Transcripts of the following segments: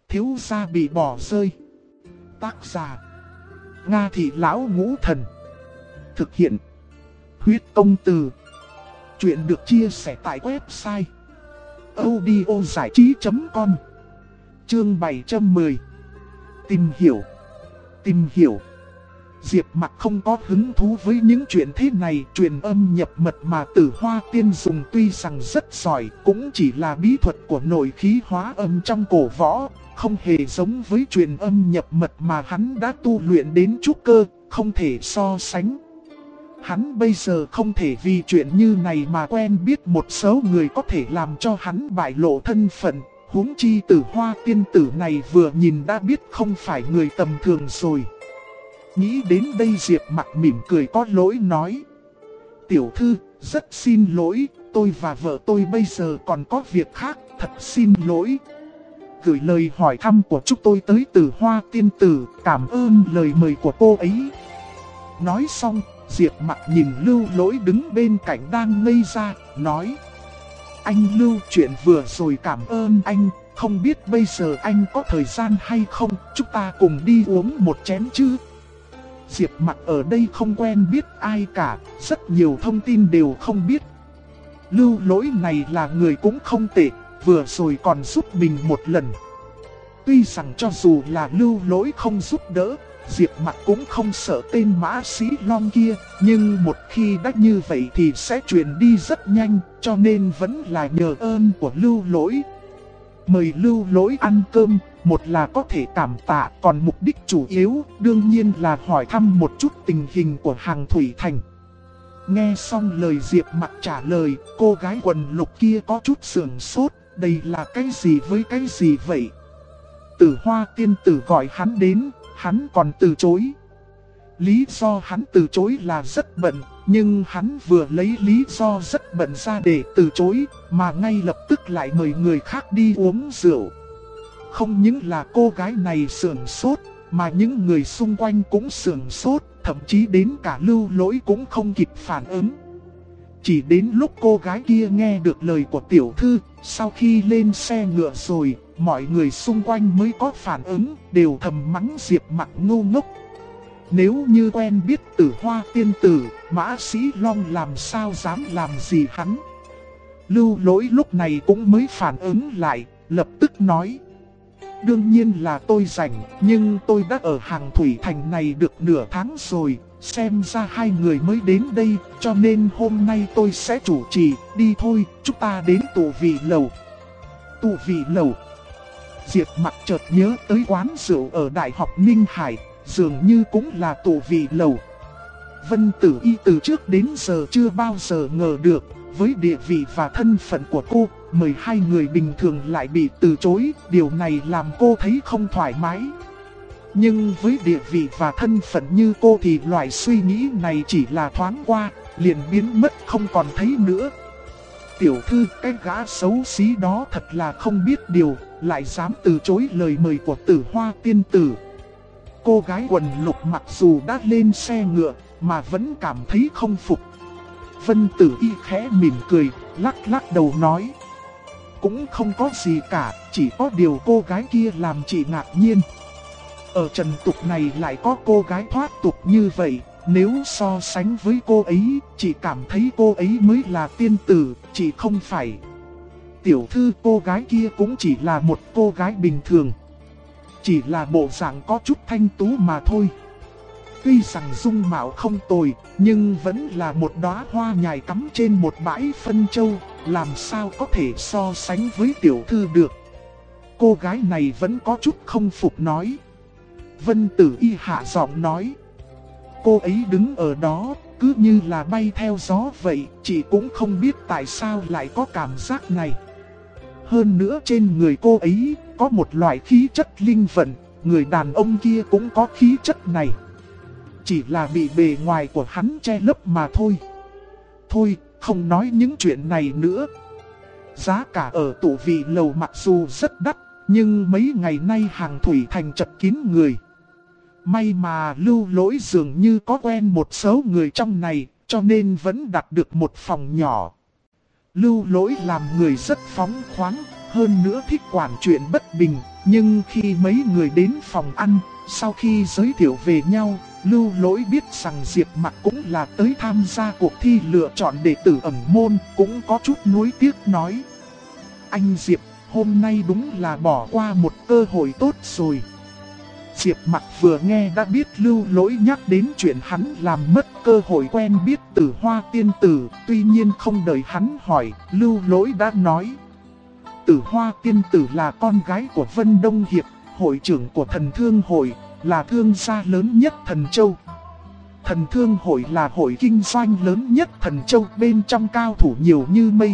Thiếu gia bị bỏ rơi. Tác giả Nga Thị Lão Ngũ Thần. Thực hiện Huyết Công Từ. Chuyện được chia sẻ tại website audiozảichí.com. Chương 710. Tìm hiểu. Diệp Mặc không có hứng thú với những chuyện thế này. Truyền âm nhập mật mà Tử Hoa Tiên dùng tuy rằng rất giỏi, cũng chỉ là bí thuật của nội khí hóa âm trong cổ võ, không hề giống với truyền âm nhập mật mà hắn đã tu luyện đến trúc cơ, không thể so sánh. Hắn bây giờ không thể vì chuyện như này mà quen biết một số người có thể làm cho hắn bại lộ thân phận. Huống chi Tử Hoa Tiên tử này vừa nhìn đã biết không phải người tầm thường rồi. Nghĩ đến đây Diệp Mặc mỉm cười có lỗi nói: Tiểu thư, rất xin lỗi, tôi và vợ tôi bây giờ còn có việc khác, thật xin lỗi. Gửi lời hỏi thăm của chúng tôi tới Tử Hoa Tiên tử, cảm ơn lời mời của cô ấy. Nói xong, Diệp Mặc nhìn Lưu Lỗi đứng bên cạnh đang ngây ra, nói: Anh Lưu, chuyện vừa rồi cảm ơn anh, không biết bây giờ anh có thời gian hay không, chúng ta cùng đi uống một chén chứ. Diệp Mặc ở đây không quen biết ai cả, rất nhiều thông tin đều không biết. Lưu Lỗi này là người cũng không tệ, vừa rồi còn giúp mình một lần. Tuy rằng cho dù là Lưu Lỗi không giúp đỡ, Diệp Mặc cũng không sợ tên Mã Sĩ Long kia, nhưng một khi đã như vậy thì sẽ truyền đi rất nhanh, cho nên vẫn là nhờ ơn của Lưu Lỗi. Mời Lưu Lỗi ăn cơm, một là có thể cảm tạ, còn mục đích chủ yếu đương nhiên là hỏi thăm một chút tình hình của Hằng Thủy Thành. Nghe xong lời Diệp Mặc trả lời, cô gái quần lục kia có chút sườn sốt, đây là cái gì với cái gì vậy? Tử Hoa Tiên tử gọi hắn đến, hắn còn từ chối. Lý do hắn từ chối là rất bận, nhưng hắn vừa lấy lý do rất bận ra để từ chối, mà ngay lập tức lại mời người khác đi uống rượu. Không những là cô gái này sườn sốt, mà những người xung quanh cũng sườn sốt, thậm chí đến cả Lưu Lỗi cũng không kịp phản ứng. Chỉ đến lúc cô gái kia nghe được lời của tiểu thư, sau khi lên xe ngựa rồi, mọi người xung quanh mới có phản ứng, đều thầm mắng Diệp Mặc ngu ngốc. Nếu như quen biết Tử Hoa Tiên tử, Mã Sĩ Long làm sao dám làm gì hắn. Lưu Lỗi lúc này cũng mới phản ứng lại, lập tức nói: Đương nhiên là tôi rảnh, nhưng tôi đã ở Hằng Thủy Thành này được nửa tháng rồi, xem ra hai người mới đến đây, cho nên hôm nay tôi sẽ chủ trì, đi thôi, chúng ta đến Tụ Vị Lầu. Tụ Vị Lầu. Diệp Mặc chợt nhớ tới quán rượu ở Đại học Ninh Hải, dường như cũng là Tụ Vị Lầu. Vân Tử Y từ trước đến giờ chưa bao giờ ngờ được, với địa vị và thân phận của cô, mời hai người bình thường lại bị từ chối, điều này làm cô thấy không thoải mái. Nhưng với địa vị và thân phận như cô thì loại suy nghĩ này chỉ là thoáng qua, liền biến mất không còn thấy nữa. Tiểu thư, cái gã xấu xí đó thật là không biết điều, lại dám từ chối lời mời của Tử Hoa Tiên tử. Cô gái quần lục mặc dù đã lên xe ngựa, mà vẫn cảm thấy không phục. Vân Tử Y khẽ mỉm cười, lắc lắc đầu nói: Cũng không có gì cả, chỉ có điều cô gái kia làm chị ngạc nhiên. Ở trần tục này lại có cô gái thoát tục như vậy, nếu so sánh với cô ấy, chị cảm thấy cô ấy mới là tiên tử, chị không phải. Tiểu thư, cô gái kia cũng chỉ là một cô gái bình thường, chỉ là bộ dạng có chút thanh tú mà thôi. Tuy rằng dung mạo không tồi, nhưng vẫn là một đóa hoa nhài cắm trên một bãi phân châu, làm sao có thể so sánh với tiểu thư được. Cô gái này vẫn có chút không phục nói. Vân Tử Y hạ giọng nói: Cô ấy đứng ở đó, cứ như là bay theo gió vậy, chị cũng không biết tại sao lại có cảm giác này. Hơn nữa trên người cô ấy, có một loại khí chất linh vận, người đàn ông kia cũng có khí chất này. Chỉ là bị bề ngoài của hắn che lấp mà thôi. Thôi, không nói những chuyện này nữa. Giá cả ở Tụ Vị Lầu mặc dù rất đắt, nhưng mấy ngày nay Hằng Thủy Thành chật kín người. May mà Lưu Lỗi dường như có quen một số người trong này, cho nên vẫn đặt được một phòng nhỏ. Lưu Lỗi làm người rất phóng khoáng, hơn nữa thích quản chuyện bất bình. Nhưng khi mấy người đến phòng ăn, sau khi giới thiệu về nhau, Lưu Lỗi biết rằng Diệp Mặc cũng là tới tham gia cuộc thi lựa chọn đệ tử ẩn môn, cũng có chút nuối tiếc nói: anh Diệp, hôm nay đúng là bỏ qua một cơ hội tốt rồi. Diệp Mặc vừa nghe đã biết Lưu Lỗi nhắc đến chuyện hắn làm mất cơ hội quen biết Tử Hoa tiên tử, tuy nhiên không đợi hắn hỏi, Lưu Lỗi đã nói: Tử Hoa tiên tử là con gái của Vân Đông Hiệp, hội trưởng của Thần Thương Hội, là thương gia lớn nhất Thần Châu. Thần Thương Hội là hội kinh doanh lớn nhất Thần Châu, bên trong cao thủ nhiều như mây.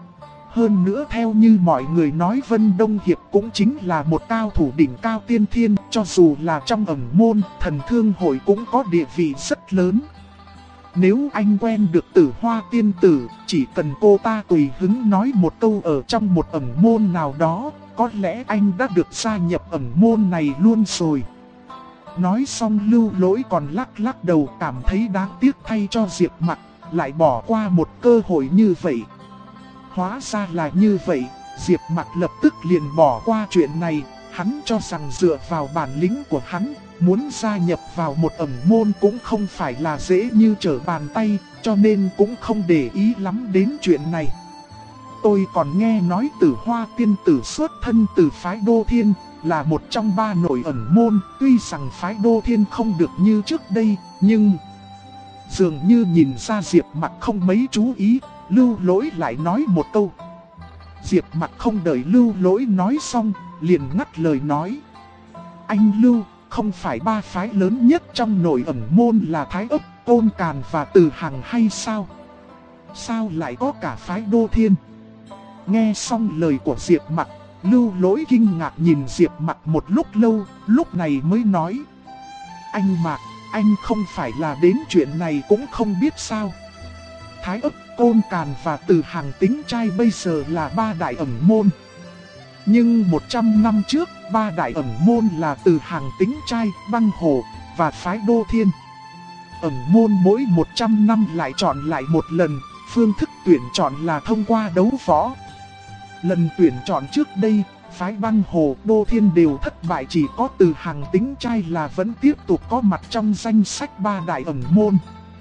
Hơn nữa theo như mọi người nói, Vân Đông Hiệp cũng chính là một cao thủ đỉnh cao tiên thiên, cho dù là trong ẩn môn, Thần Thương Hội cũng có địa vị rất lớn. Nếu anh quen được Tử Hoa tiên tử, chỉ cần cô ta tùy hứng nói một câu ở trong một ẩn môn nào đó, có lẽ anh đã được gia nhập ẩn môn này luôn rồi. Nói xong Lưu Lỗi còn lắc lắc đầu, cảm thấy đáng tiếc thay cho Diệp Mặc, lại bỏ qua một cơ hội như vậy. Hóa ra là như vậy, Diệp Mặc lập tức liền bỏ qua chuyện này. Hắn cho rằng dựa vào bản lĩnh của hắn, muốn gia nhập vào một ẩn môn cũng không phải là dễ như trở bàn tay, cho nên cũng không để ý lắm đến chuyện này. Tôi còn nghe nói Tử Hoa tiên tử xuất thân từ phái Đô Thiên, là một trong 3 nội ẩn môn. Tuy rằng phái Đô Thiên không được như trước đây, nhưng dường như nhìn ra Diệp Mặc không mấy chú ý, Lưu Lỗi lại nói một câu. Diệp Mặc không đợi Lưu Lỗi nói xong, liền ngắt lời nói: anh Lưu, không phải 3 phái lớn nhất trong nội ẩn môn là Thái Ấp, Côn Càn và Từ Hằng hay sao? Sao lại có cả phái Đô Thiên? Nghe xong lời của Diệp Mặc, Lưu Lỗi kinh ngạc nhìn Diệp Mặc một lúc lâu, lúc này mới nói: anh Mạc, anh không phải là đến chuyện này cũng không biết sao? Thái Ấp, Côn Càn và Từ Hằng tính trai bây giờ là 3 đại ẩn môn. Nhưng 100 năm trước, 3 đại ẩn môn là Từ Hằng tính trai, Băng Hồ và phái Đô Thiên. Ẩn môn mỗi 100 năm lại chọn lại một lần, phương thức tuyển chọn là thông qua đấu võ. Lần tuyển chọn trước đây, phái Băng Hồ, Đô Thiên đều thất bại, chỉ có Từ Hằng tính trai là vẫn tiếp tục có mặt trong danh sách 3 đại ẩn môn.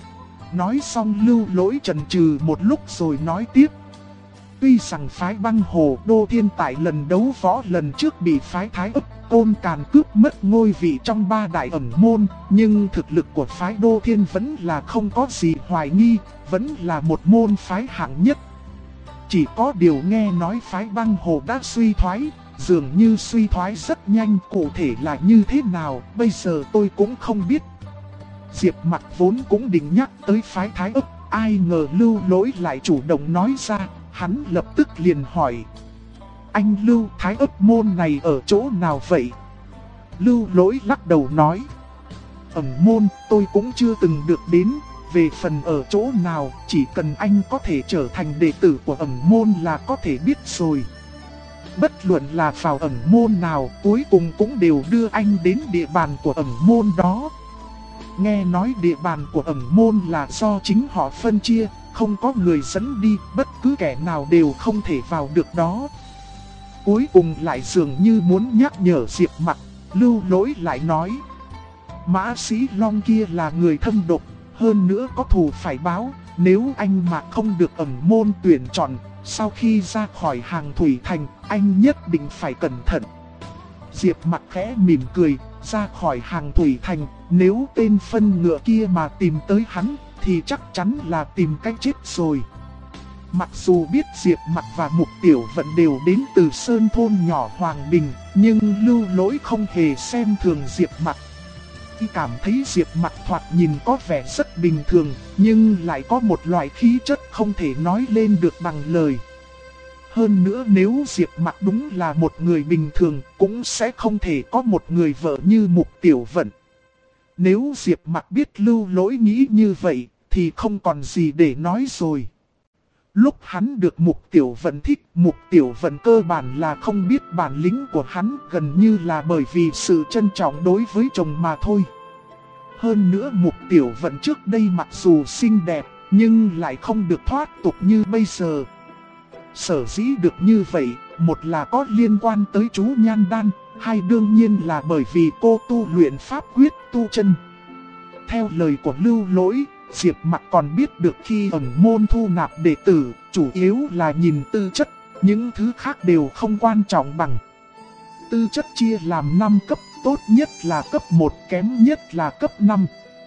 Nói xong Lưu Lỗi chần chừ một lúc rồi nói tiếp: tuy rằng phái Băng Hồ, Đô Thiên tại lần đấu võ lần trước bị phái Thái Ấp, Côn Càn cướp mất ngôi vị trong 3 đại ẩn môn, nhưng thực lực của phái Đô Thiên vẫn là không có gì hoài nghi, vẫn là một môn phái hạng nhất. Chỉ có điều nghe nói phái Băng Hồ đã suy thoái, dường như suy thoái rất nhanh, cụ thể là như thế nào, bây giờ tôi cũng không biết. Diệp Mặc vốn cũng định nhắc tới phái Thái Ấp, ai ngờ Lưu Lỗi lại chủ động nói ra, hắn lập tức liền hỏi: anh Lưu, Thái Ấp môn này ở chỗ nào vậy? Lưu Lỗi lắc đầu nói: ẩn môn tôi cũng chưa từng được đến, về phần ở chỗ nào, chỉ cần anh có thể trở thành đệ tử của ẩn môn là có thể biết rồi. Bất luận là vào ẩn môn nào, cuối cùng cũng đều đưa anh đến địa bàn của ẩn môn đó. Nghe nói địa bàn của ẩn môn là do chính họ phân chia, không có người dẫn đi, bất cứ kẻ nào đều không thể vào được đó. Cuối cùng lại dường như muốn nhắc nhở Diệp Mặc, Lưu Lỗi lại nói: Mã Sĩ Long kia là người thâm độc, hơn nữa có thù phải báo, nếu anh mà không được ẩn môn tuyển chọn, sau khi ra khỏi hàng thủy thành, anh nhất định phải cẩn thận. Diệp Mặc khẽ mỉm cười, ra khỏi hàng thủy thành, nếu tên phân ngựa kia mà tìm tới hắn, thì chắc chắn là tìm cách chết rồi. Mặc dù biết Diệp Mặc và Mục Tiểu Vận đều đến từ sơn thôn nhỏ Hoàng Bình, nhưng Lưu Lỗi không hề xem thường Diệp Mặc. Y cảm thấy Diệp Mặc thoạt nhìn có vẻ rất bình thường, nhưng lại có một loại khí chất không thể nói lên được bằng lời. Hơn nữa nếu Diệp Mặc đúng là một người bình thường, cũng sẽ không thể có một người vợ như Mục Tiểu Vận. Nếu Diệp Mặc biết Lưu Lỗi nghĩ như vậy, thì không còn gì để nói rồi. Lúc hắn được Mục Tiểu Vận thích, Mục Tiểu Vận cơ bản là không biết bản lĩnh của hắn, gần như là bởi vì sự trân trọng đối với chồng mà thôi. Hơn nữa Mục Tiểu Vận trước đây mặc dù xinh đẹp, nhưng lại không được thoát tục như bây giờ. Sở dĩ được như vậy, một là có liên quan tới chú Nhan Đan, hai đương nhiên là bởi vì cô tu luyện pháp quyết tu chân. Theo lời của Lưu Lỗi, Diệp Mặc còn biết được khi ẩn môn thu nạp đệ tử, chủ yếu là nhìn tư chất, những thứ khác đều không quan trọng bằng. Tư chất chia làm 5 cấp, tốt nhất là cấp 1, kém nhất là cấp 5.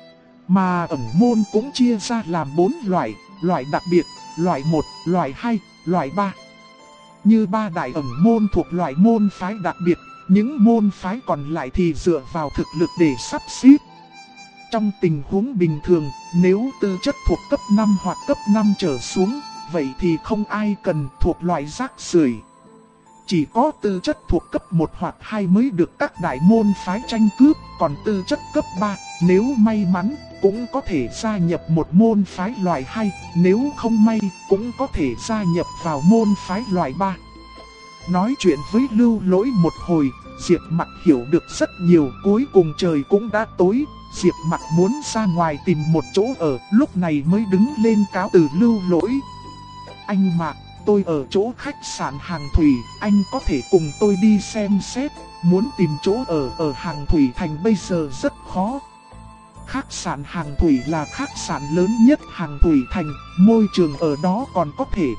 Mà ẩn môn cũng chia ra làm 4 loại, loại đặc biệt, loại 1, loại 2, loại 3. Như 3 đại ẩn môn thuộc loại môn phái đặc biệt, những môn phái còn lại thì dựa vào thực lực để sắp xếp. Trong tình huống bình thường, nếu tư chất thuộc cấp 5 hoặc cấp 5 trở xuống, vậy thì không ai cần thuộc loại rác rưởi. Chỉ có tư chất thuộc cấp 1 hoặc 2 mới được các đại môn phái tranh cướp, còn tư chất cấp 3, nếu may mắn, cũng có thể gia nhập một môn phái loại 2, nếu không may, cũng có thể gia nhập vào môn phái loại 3. Nói chuyện với Lưu Lỗi một hồi, Diệp Mặc hiểu được rất nhiều, cuối cùng trời cũng đã tối. Diệp Mặc muốn ra ngoài tìm một chỗ ở, lúc này mới đứng lên cáo từ Lưu Lỗi. Anh Mạc, tôi ở chỗ khách sạn Hàng Thủy, anh có thể cùng tôi đi xem xét, muốn tìm chỗ ở Hàng Thủy Thành bây giờ rất khó. Khách sạn Hàng Thủy là khách sạn lớn nhất Hàng Thủy Thành, môi trường ở đó còn có thể.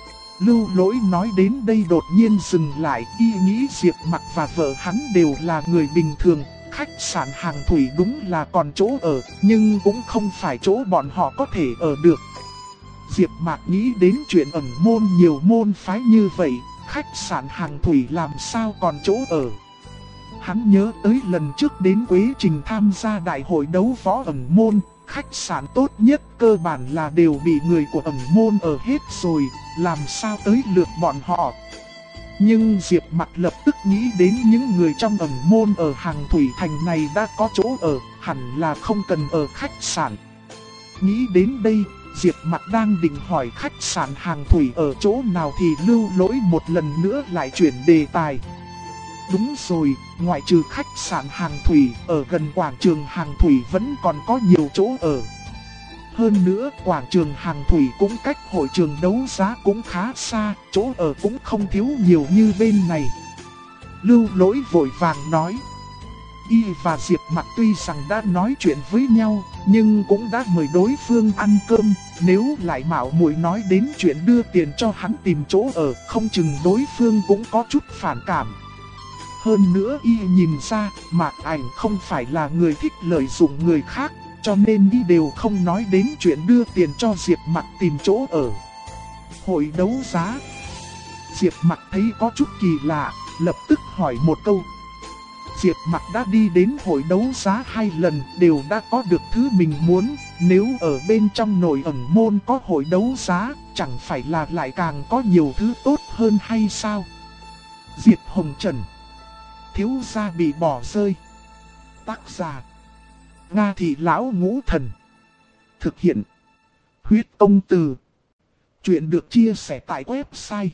Lưu Lỗi nói đến đây đột nhiên dừng lại, y nghĩ Diệp Mặc và vợ hắn đều là người bình thường. Khách sạn Hàng Thủy đúng là còn chỗ ở, nhưng cũng không phải chỗ bọn họ có thể ở được. Diệp Mạc nghĩ đến chuyện ẩn môn nhiều môn phái như vậy, khách sạn Hàng Thủy làm sao còn chỗ ở. Hắn nhớ tới lần trước đến Quế Trình tham gia đại hội đấu võ ẩn môn, khách sạn tốt nhất cơ bản là đều bị người của ẩn môn ở hết rồi, làm sao tới lượt bọn họ. Nhưng Diệp Mặc lập tức nghĩ đến những người trong ẩn môn ở Hàng Thủy Thành này đã có chỗ ở, hẳn là không cần ở khách sạn. Nghĩ đến đây, Diệp Mặc đang định hỏi khách sạn Hàng Thủy ở chỗ nào thì Lưu Lỗi một lần nữa lại chuyển đề tài. Đúng rồi, ngoại trừ khách sạn Hàng Thủy, ở gần quảng trường Hàng Thủy vẫn còn có nhiều chỗ ở. Hơn nữa, quảng trường Hàng Thủy cũng cách hội trường đấu giá cũng khá xa, chỗ ở cũng không thiếu nhiều như bên này. Lưu Lỗi vội vàng nói. Y và Diệp Mặc tuy rằng đã nói chuyện với nhau, nhưng cũng đã mời đối phương ăn cơm, nếu lại mạo muội nói đến chuyện đưa tiền cho hắn tìm chỗ ở, không chừng đối phương cũng có chút phản cảm. Hơn nữa Y nhìn ra, Mạc Ảnh không phải là người thích lợi dụng người khác, cho nên Y đều không nói đến chuyện đưa tiền cho Diệp Mặc tìm chỗ ở. Hội đấu giá. Diệp Mặc thấy có chút kỳ lạ, lập tức hỏi một câu. Diệp Mặc đã đi đến hội đấu giá 2 lần, đều đã có được thứ mình muốn, nếu ở bên trong nội ẩn môn có hội đấu giá, chẳng phải là lại càng có nhiều thứ tốt hơn hay sao? Diệp Hồng Trần. Thiếu gia bị bỏ rơi. Tác giả: Nga Thị Lão Ngũ Thần. Thực hiện: Huyết Công Từ. Chuyện được chia sẻ tại website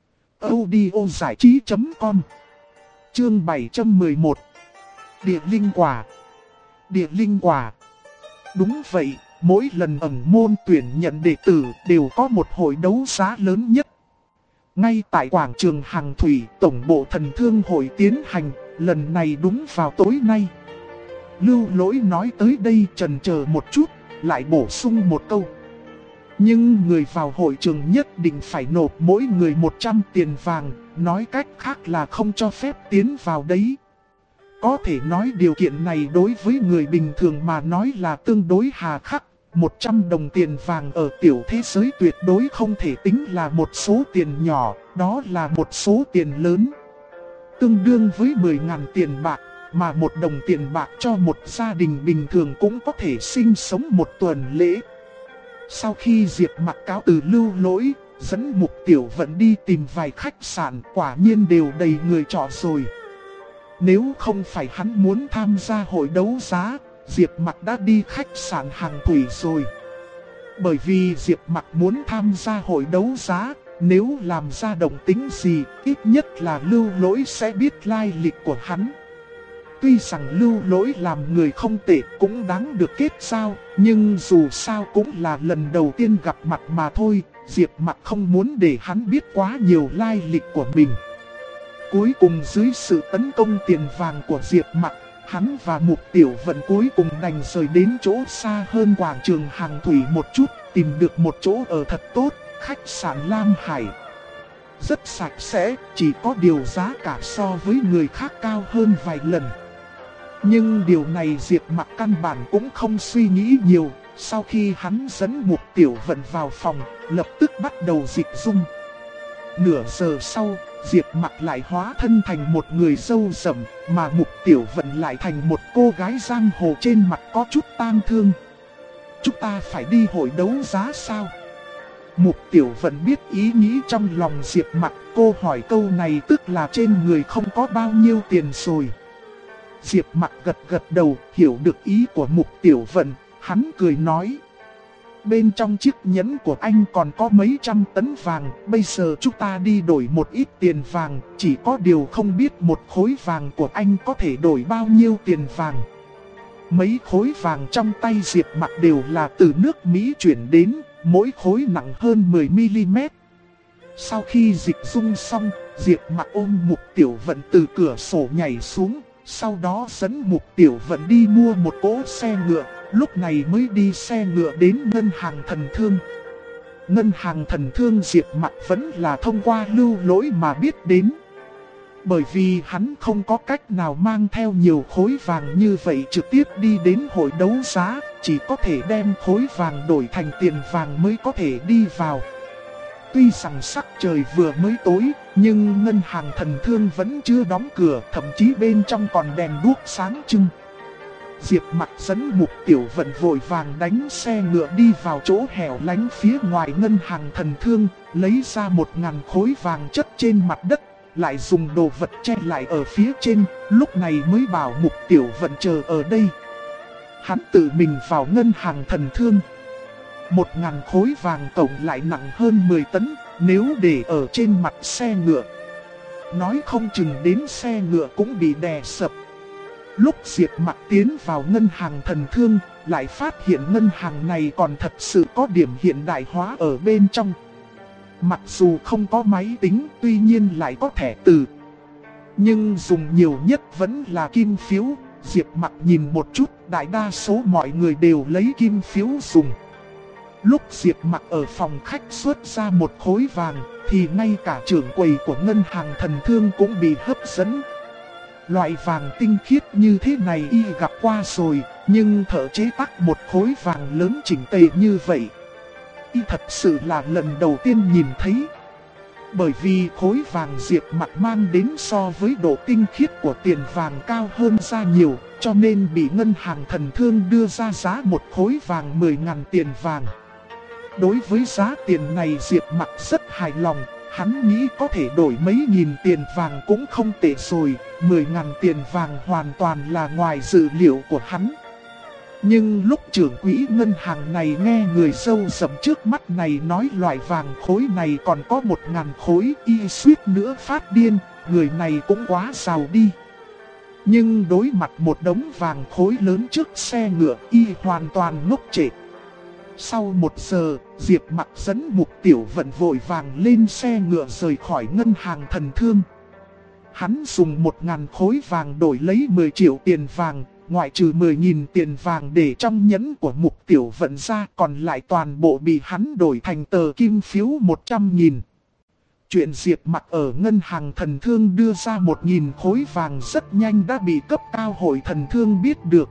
audiozảichí.com. Chương 711. Địa linh quả. Địa linh quả. Đúng vậy, mỗi lần ẩn môn tuyển nhận đệ tử đều có một hội đấu giá lớn nhất. Ngay tại quảng trường Hàng Thủy, tổng bộ Thần Thương hội tiến hành, lần này đúng vào tối nay. Lưu Lỗi nói tới đây chần chờ một chút, lại bổ sung một câu. Nhưng người vào hội trường nhất định phải nộp mỗi người 100 tiền vàng, nói cách khác là không cho phép tiến vào đấy. Có thể nói điều kiện này đối với người bình thường mà nói là tương đối hà khắc. 100 đồng tiền vàng ở tiểu thế giới tuyệt đối không thể tính là một số tiền nhỏ, đó là một số tiền lớn. Tương đương với 10.000 tiền bạc, mà 1 đồng tiền bạc cho một gia đình bình thường cũng có thể sinh sống 1 tuần lễ. Sau khi Diệp Mặc cáo từ Lưu Lỗi, dẫn Mục Tiểu Vận đi tìm vài khách sạn, quả nhiên đều đầy người trọ rồi. Nếu không phải hắn muốn tham gia hội đấu giá, Diệp Mặc đã đi khách sạn Hàng Thủy rồi. Bởi vì Diệp Mặc muốn tham gia hội đấu giá, nếu làm ra động tĩnh gì, ít nhất là Lưu Lỗi sẽ biết lai lịch của hắn. Tuy rằng Lưu Lỗi làm người không tệ cũng đáng được kết giao, nhưng dù sao cũng là lần đầu tiên gặp mặt mà thôi, Diệp Mặc không muốn để hắn biết quá nhiều lai lịch của mình. Cuối cùng dưới sự tấn công tiền vàng của Diệp Mặc, hắn và Mục Tiểu Vận cuối cùng đành rời đến chỗ xa hơn quảng trường Hàng Thủy một chút, tìm được một chỗ ở thật tốt, khách sạn Lam Hải. Rất sạch sẽ, chỉ có điều giá cả so với người khác cao hơn vài lần. Nhưng điều này Diệp Mặc căn bản cũng không suy nghĩ nhiều, sau khi hắn dẫn Mục Tiểu Vận vào phòng, lập tức bắt đầu dịch dung. Nửa giờ sau, Diệp Mặc lại hóa thân thành một người râu rậm, mà Mục Tiểu Vận lại thành một cô gái giang hồ trên mặt có chút tang thương. Chúng ta phải đi hội đấu giá sao? Mục Tiểu Vận biết ý nghĩ trong lòng Diệp Mặc, cô hỏi câu này tức là trên người không có bao nhiêu tiền rồi. Diệp Mặc gật gật đầu, hiểu được ý của Mục Tiểu Vận, hắn cười nói. Bên trong chiếc nhẫn của anh còn có mấy trăm tấn vàng, bây giờ chúng ta đi đổi một ít tiền vàng, chỉ có điều không biết một khối vàng của anh có thể đổi bao nhiêu tiền vàng. Mấy khối vàng trong tay Diệp Mặc đều là từ nước Mỹ chuyển đến, mỗi khối nặng hơn 10mm. Sau khi dịch dung xong, Diệp Mặc ôm Mục Tiểu Vận từ cửa sổ nhảy xuống, sau đó dẫn Mục Tiểu Vận đi mua một cỗ xe ngựa, lúc này mới đi xe ngựa đến Ngân hàng Thần Thương. Ngân hàng Thần Thương Diệp Mặc vẫn là thông qua Lưu Lỗi mà biết đến. Bởi vì hắn không có cách nào mang theo nhiều khối vàng như vậy trực tiếp đi đến hội đấu giá, chỉ có thể đem khối vàng đổi thành tiền vàng mới có thể đi vào. Tuy rằng sắc trời vừa mới tối, nhưng Ngân hàng Thần Thương vẫn chưa đóng cửa, thậm chí bên trong còn đèn đuốc sáng trưng. Diệp Mặc dẫn Mục Tiểu Vận vội vàng đánh xe ngựa đi vào chỗ hẻo lánh phía ngoài Ngân hàng Thần Thương, lấy ra 1000 khối vàng chất trên mặt đất, lại dùng đồ vật che lại ở phía trên, lúc này mới bảo Mục Tiểu Vận chờ ở đây. Hắn tự mình vào Ngân hàng Thần Thương. 1000 khối vàng tổng lại nặng hơn 10 tấn, nếu để ở trên mặt xe ngựa, nói không chừng đến xe ngựa cũng bị đè sập. Lúc Diệp Mặc tiến vào Ngân hàng Thần Thương, lại phát hiện ngân hàng này còn thật sự có điểm hiện đại hóa ở bên trong. Mặc dù không có máy tính, tuy nhiên lại có thẻ từ, nhưng dùng nhiều nhất vẫn là kim phiếu. Diệp Mặc nhìn một chút, đại đa số mọi người đều lấy kim phiếu dùng. Lúc Diệp Mặc ở phòng khách xuất ra một khối vàng, thì ngay cả trưởng quầy của Ngân hàng Thần Thương cũng bị hấp dẫn. Loại vàng tinh khiết như thế này y gặp qua rồi, nhưng thợ chế tác một khối vàng lớn chỉnh tề như vậy, y thật sự là lần đầu tiên nhìn thấy. Bởi vì khối vàng Diệp Mặc mang đến so với độ tinh khiết của tiền vàng cao hơn ra nhiều, cho nên bị Ngân hàng Thần Thương đưa ra giá một khối vàng 10.000 tiền vàng. Đối với giá tiền này Diệp Mặc rất hài lòng, hắn nghĩ có thể đổi mấy nghìn tiền vàng cũng không tệ rồi, 10.000 tiền vàng hoàn toàn là ngoài dự liệu của hắn. Nhưng lúc trưởng quỹ ngân hàng này nghe người râu rậm trước mắt này nói loại vàng khối này còn có 1.000 khối, y suýt nữa phát điên, người này cũng quá giàu đi. Nhưng đối mặt một đống vàng khối lớn trước xe ngựa, y hoàn toàn ngốc trệ. Sau 1 giờ, Diệp Mặc dẫn Mục Tiểu Vận vội vàng lên xe ngựa rời khỏi Ngân hàng Thần Thương. Hắn dùng 1.000 khối vàng đổi lấy 10 triệu tiền vàng, ngoại trừ 10.000 tiền vàng để trong nhẫn của Mục Tiểu Vận ra, còn lại toàn bộ bị hắn đổi thành tờ kim phiếu 100.000. Chuyện Diệp Mặc ở Ngân hàng Thần Thương đưa ra 1.000 khối vàng rất nhanh đã bị cấp cao hội Thần Thương biết được.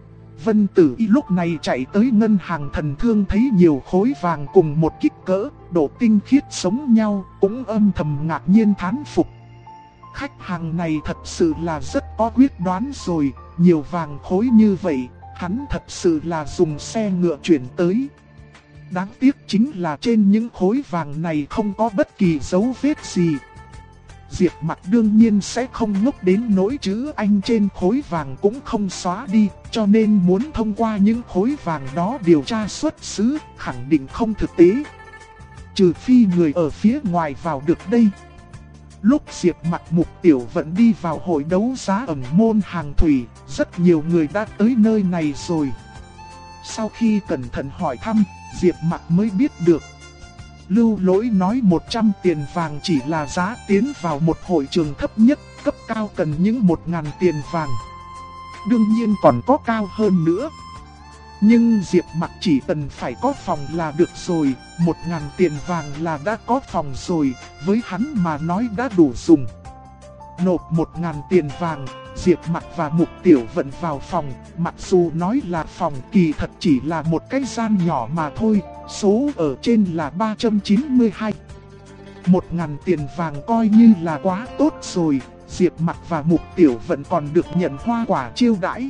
Vân Tử Y lúc này chạy tới Ngân hàng Thần Thương thấy nhiều khối vàng cùng một kích cỡ, độ tinh khiết giống nhau, cũng âm thầm ngạc nhiên thán phục. Khách hàng này thật sự là rất có quyết đoán rồi, nhiều vàng khối như vậy, hắn thật sự là dùng xe ngựa chuyển tới. Đáng tiếc chính là trên những khối vàng này không có bất kỳ dấu vết gì. Diệp Mặc đương nhiên sẽ không ngốc đến nỗi chữ Anh trên khối vàng cũng không xóa đi, cho nên muốn thông qua những khối vàng đó điều tra xuất xứ, khẳng định không thực tế. Trừ phi người ở phía ngoài vào được đây. Lúc Diệp Mặc Mục Tiểu Vận đi vào hội đấu giá ẩn môn hàng thủy, rất nhiều người đã tới nơi này rồi. Sau khi cẩn thận hỏi thăm, Diệp Mặc mới biết được. Lưu Lỗi nói 100 tiền vàng chỉ là giá tiến vào một hội trường thấp nhất, cấp cao cần những 1000 tiền vàng. Đương nhiên còn có cao hơn nữa. Nhưng Diệp Mặc chỉ cần phải có phòng là được rồi, 1000 tiền vàng là đã có phòng rồi, với hắn mà nói đã đủ dùng. Nộp 1000 tiền vàng, Diệp Mặc và Mục Tiểu Vận vào phòng, mặc dù nói là phòng kỳ thật chỉ là một cái gian nhỏ mà thôi, số ở trên là 392. 1000 tiền vàng coi như là quá tốt rồi, Diệp Mặc và Mục Tiểu Vận còn được nhận hoa quả chiêu đãi.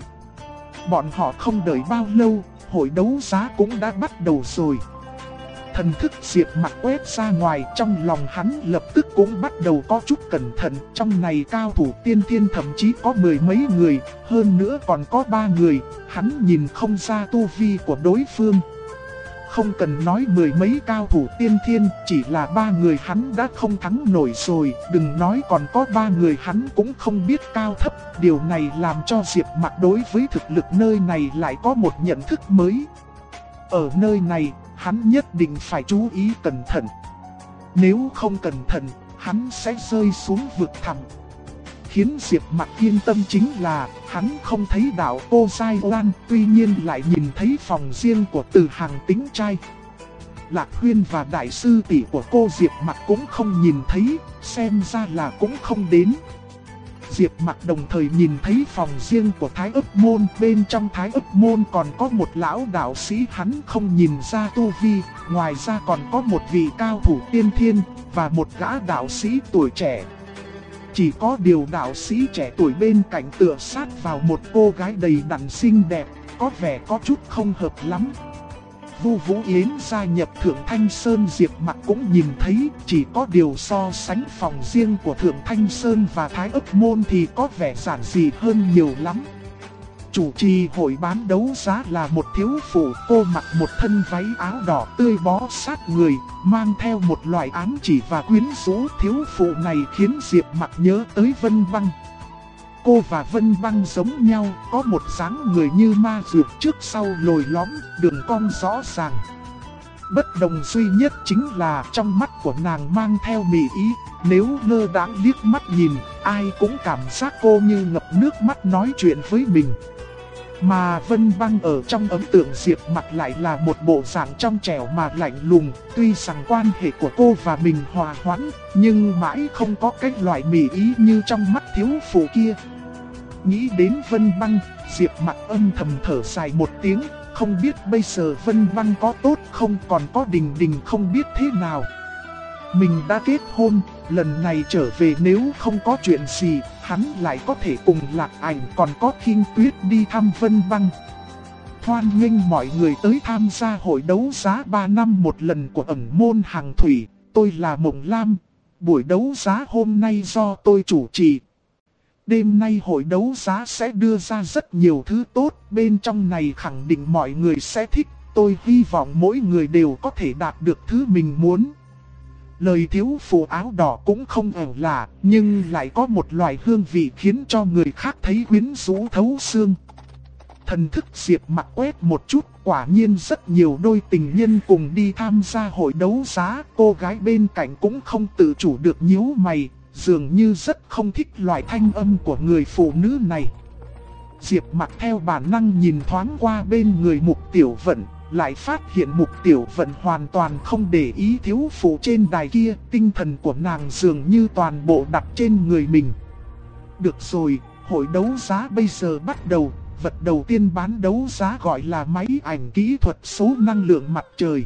Bọn họ không đợi bao lâu, hội đấu giá cũng đã bắt đầu rồi. Thần thức Diệp Mặc quét ra ngoài, trong lòng hắn lập tức cũng bắt đầu có chút cẩn thận. Trong này cao thủ tiên thiên thậm chí có 10 mấy người, hơn nữa còn có 3 người, hắn nhìn không ra tu vi của đối phương. Không cần nói 10 mấy cao thủ tiên thiên, chỉ là 3 người hắn đã không thắng nổi rồi, đừng nói còn có 3 người hắn cũng không biết cao thấp. Điều này làm cho Diệp Mặc đối với thực lực nơi này lại có một nhận thức mới. Ở nơi này, hắn nhất định phải chú ý cẩn thận. Nếu không cẩn thận, hắn sẽ rơi xuống vực thẳm. Khiến Diệp Mặc yên tâm chính là hắn không thấy đạo cô Giai Oan, tuy nhiên lại nhìn thấy phòng riêng của Từ Hàng Tính Trai. Lạc Huyên và đại sư tỷ của cô Diệp Mặc cũng không nhìn thấy, xem ra là cũng không đến. Diệp Mặc đồng thời nhìn thấy phòng riêng của Thái Ức Môn, bên trong Thái Ức Môn còn có một lão đạo sĩ hắn không nhìn ra tu vi, ngoài ra còn có một vị cao thủ tiên thiên và một gã đạo sĩ tuổi trẻ. Chỉ có điều đạo sĩ trẻ tuổi bên cạnh tựa sát vào một cô gái đầy đặn xinh đẹp, có vẻ có chút không hợp lắm. Vu Vũ Yến gia nhập Thượng Thanh Sơn, Diệp Mặc cũng nhìn thấy, chỉ có điều so sánh phòng riêng của Thượng Thanh Sơn và Thái Ức Môn thì có vẻ giản dị hơn nhiều lắm. Chủ trì hội bán đấu giá là một thiếu phụ, cô mặc một thân váy áo đỏ tươi bó sát người, mang theo một loại ám chỉ và quyến rũ. Thiếu phụ này khiến Diệp Mặc nhớ tới Vân Băng. Cô và Vân Băng giống nhau, có một dáng người như ma dược, trước sau lồi lõm, đường cong rõ ràng. Bất đồng duy nhất chính là trong mắt của nàng mang theo mị ý, nếu lơ đãng liếc mắt nhìn, ai cũng cảm giác cô như ngập nước mắt nói chuyện với mình. Mà Vân Băng ở trong ấn tượng Diệp Mặc lại là một bộ dạng trong trẻo mà lạnh lùng, tuy rằng quan hệ của cô và mình hòa hoãn, nhưng mãi không có cái loại mị ý như trong mắt thiếu phụ kia. Nghĩ đến Vân Băng, Diệp Mặc âm thầm thở dài một tiếng, không biết bây giờ Vân Băng có tốt không, còn có Đình Đình không biết thế nào. Mình đã kết hôn, lần này trở về nếu không có chuyện gì, hắn lại có thể cùng Lạc Ảnh còn có Khinh Tuyết đi thăm Vân Băng. Hoan nghênh mọi người tới tham gia hội đấu giá 3 năm một lần của ẩn môn hàng thủy, tôi là Mộng Lam. Buổi đấu giá hôm nay do tôi chủ trì. Đêm nay hội đấu giá sẽ đưa ra rất nhiều thứ tốt, bên trong này khẳng định mọi người sẽ thích, tôi hy vọng mỗi người đều có thể đạt được thứ mình muốn. Lời thiếu phụ áo đỏ cũng không ẩu lạ, nhưng lại có một loại hương vị khiến cho người khác thấy quyến rũ thấu xương. Thần thức Diệp Mặc quét một chút, quả nhiên rất nhiều đôi tình nhân cùng đi tham gia hội đấu giá, cô gái bên cạnh cũng không tự chủ được nhíu mày, dường như rất không thích loại thanh âm của người phụ nữ này. Diệp Mặc theo bản năng nhìn thoáng qua bên người Mục Tiểu Vận, lại phát hiện Mục Tiểu Vận hoàn toàn không để ý thiếu phụ trên đài kia, tinh thần của nàng dường như toàn bộ đặt trên người mình. Được rồi, hội đấu giá bây giờ bắt đầu, vật đầu tiên bán đấu giá gọi là máy ảnh kỹ thuật số năng lượng mặt trời.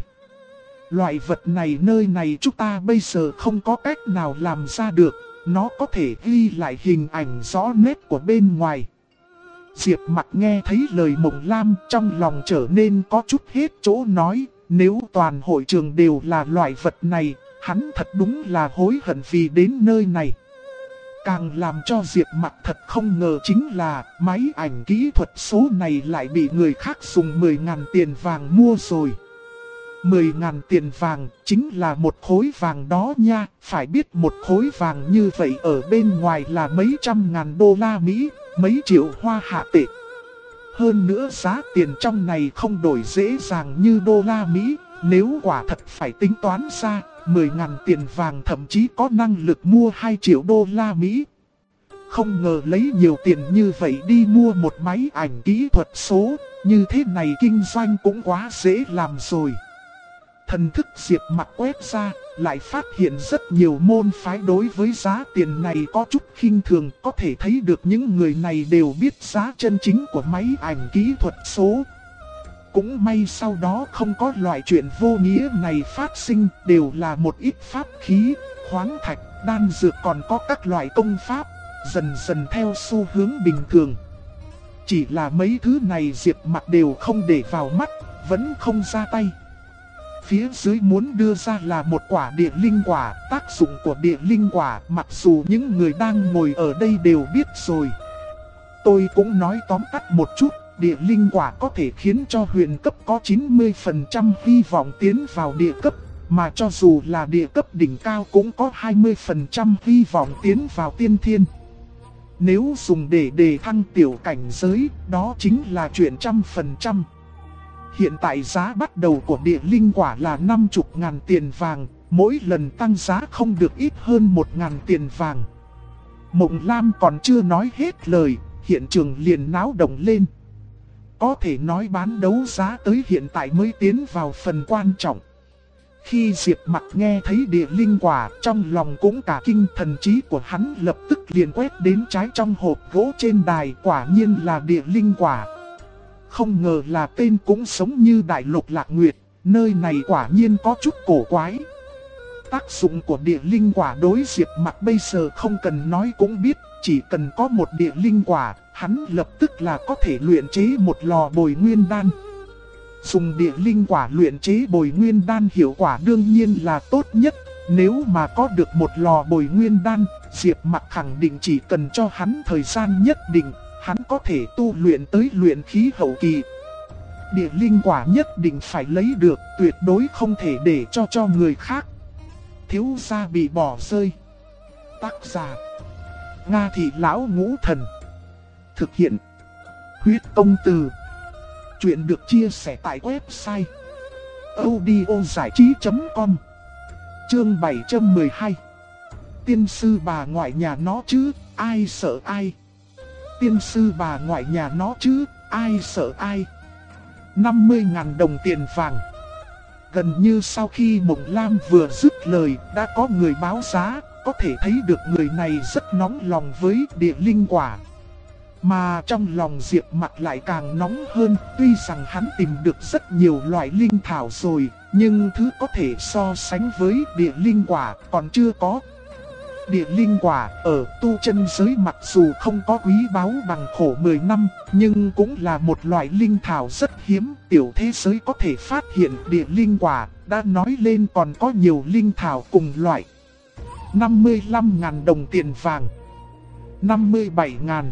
Loại vật này nơi này chúng ta bây giờ không có cách nào làm ra được, nó có thể ghi lại hình ảnh rõ nét của bên ngoài. Diệp Mặc nghe thấy lời Mộng Lam, trong lòng trở nên có chút hết chỗ nói, nếu toàn hội trường đều là loại vật này, hắn thật đúng là hối hận vì đến nơi này. Càng làm cho Diệp Mặc thật không ngờ chính là máy ảnh kỹ thuật số này lại bị người khác dùng 10.000 tiền vàng mua rồi. 10.000 tiền vàng chính là một khối vàng đó nha. Phải biết một khối vàng như vậy ở bên ngoài là mấy trăm ngàn đô la Mỹ, mấy triệu hoa hạ tệ. Hơn nữa giá tiền trong này không đổi dễ dàng như đô la Mỹ. Nếu quả thật phải tính toán ra, 10.000 tiền vàng thậm chí có năng lực mua 2 triệu đô la Mỹ. Không ngờ lấy nhiều tiền như vậy đi mua một máy ảnh kỹ thuật số, như thế này kinh doanh cũng quá dễ làm rồi. Thần thức Diệp Mặc quét ra, lại phát hiện rất nhiều môn phái đối với giá tiền này có chút khinh thường. Có thể thấy được những người này đều biết giá chân chính của máy ảnh kỹ thuật số. Cũng may sau đó không có loại chuyện vô nghĩa này phát sinh, đều là một ít pháp khí, khoáng thạch, đan dược, còn có các loại công pháp, dần dần theo xu hướng bình thường. Chỉ là mấy thứ này Diệp Mặc đều không để vào mắt, vẫn không ra tay. Phía dưới muốn đưa ra là một quả địa linh quả. Tác dụng của địa linh quả mặc dù những người đang ngồi ở đây đều biết rồi, tôi cũng nói tóm tắt một chút. Địa linh quả có thể khiến cho huyền cấp có 90% hy vọng tiến vào địa cấp, mà cho dù là địa cấp đỉnh cao cũng có 20% hy vọng tiến vào tiên thiên. Nếu dùng để đề thăng tiểu cảnh giới, đó chính là chuyện 100%. Hiện tại giá bắt đầu của địa linh quả là 50.000 tiền vàng, mỗi lần tăng giá không được ít hơn 1.000 tiền vàng. Mộng Lam còn chưa nói hết lời, hiện trường liền náo động lên. Có thể nói bán đấu giá tới hiện tại mới tiến vào phần quan trọng. Khi Diệp Mặc nghe thấy địa linh quả, trong lòng cũng cả kinh, thần trí của hắn lập tức liền quét đến trái trong hộp gỗ trên đài, quả nhiên là địa linh quả. Không ngờ là tên cũng giống như Đại Lục Lạc Nguyệt, nơi này quả nhiên có chút cổ quái. Tác dụng của địa linh quả đối Diệp Mặc bây giờ không cần nói cũng biết, chỉ cần có một địa linh quả, hắn lập tức là có thể luyện chế một lò bồi nguyên đan. Dùng địa linh quả luyện chế bồi nguyên đan hiệu quả đương nhiên là tốt nhất. Nếu mà có được một lò bồi nguyên đan, Diệp Mặc khẳng định chỉ cần cho hắn thời gian nhất định, hắn có thể tu luyện tới luyện khí hậu kỳ. Địa linh quả nhất định phải lấy được, tuyệt đối không thể để cho người khác. Thiếu gia bị bỏ rơi. Tác giả: Nga Thị Lão Ngũ Thần. Thực hiện: Huyết Công Từ. Chuyện được chia sẻ tại website audiozảichí.com. Chương 712. Tiên sư bà ngoại nhà nó chứ, ai sợ ai. Tiên sư bà ngoại nhà nó chứ, ai sợ ai. 50.000 đồng tiền vàng. Gần như sau khi Mộng Lam vừa dứt lời, đã có người báo giá. Có thể thấy được người này rất nóng lòng với địa linh quả. Mà trong lòng Diệp Mặc lại càng nóng hơn. Tuy rằng hắn tìm được rất nhiều loại linh thảo rồi, nhưng thứ có thể so sánh với địa linh quả còn chưa có. Địa linh quả ở tu chân giới mặc dù không có quý báu bằng khổ 10 năm, nhưng cũng là một loại linh thảo rất hiếm. Tiểu thế giới có thể phát hiện địa linh quả, đã nói lên còn có nhiều linh thảo cùng loại. 55.000 đồng tiền vàng, 57.000,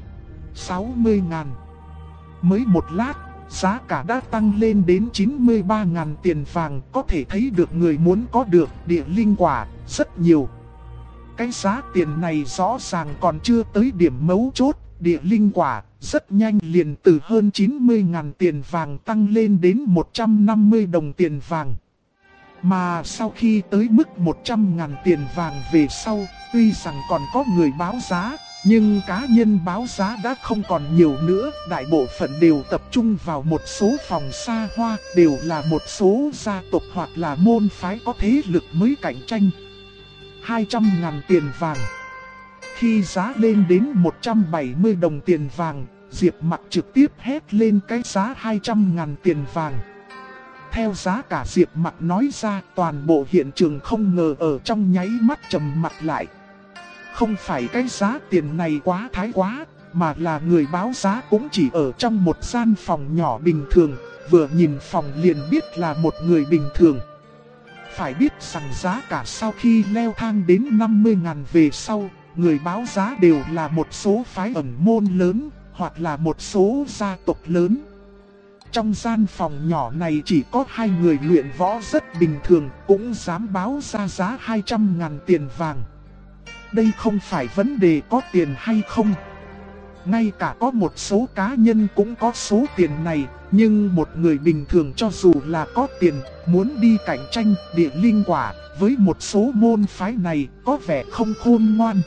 60.000. Mới một lát, giá cả đã tăng lên đến 93.000 tiền vàng. Có thể thấy được người muốn có được địa linh quả rất nhiều. Cái giá tiền này rõ ràng còn chưa tới điểm mấu chốt. Địa linh quả rất nhanh liền từ hơn 90.000 tiền vàng tăng lên đến 150 đồng tiền vàng. Mà sau khi tới mức 100.000 tiền vàng về sau, tuy rằng còn có người báo giá, nhưng cá nhân báo giá đã không còn nhiều nữa. Đại bộ phận đều tập trung vào một số phòng xa hoa, đều là một số gia tộc hoặc là môn phái có thế lực mới cạnh tranh. 200.000 tiền vàng. Khi giá lên đến 170 đồng tiền vàng, Diệp Mặc trực tiếp hét lên cái giá 200.000 tiền vàng. Theo giá cả Diệp Mặc nói ra, toàn bộ hiện trường không ngờ ở trong nháy mắt trầm mặt lại. Không phải cái giá tiền này quá thái quá, mà là người báo giá cũng chỉ ở trong một gian phòng nhỏ bình thường, vừa nhìn phòng liền biết là một người bình thường. Phải biết rằng giá cả sau khi leo thang đến 50.000 về sau, người báo giá đều là một số phái ẩn môn lớn, hoặc là một số gia tộc lớn. trong gian phòng nhỏ này chỉ có 2 người luyện võ rất bình thường, cũng dám báo ra giá 200.000 tiền vàng. Đây không phải vấn đề có tiền hay không. Ngay cả có một số cá nhân cũng có số tiền này, nhưng một người bình thường cho dù là có tiền, muốn đi cạnh tranh địa linh quả với một số môn phái này có vẻ không khôn ngoan.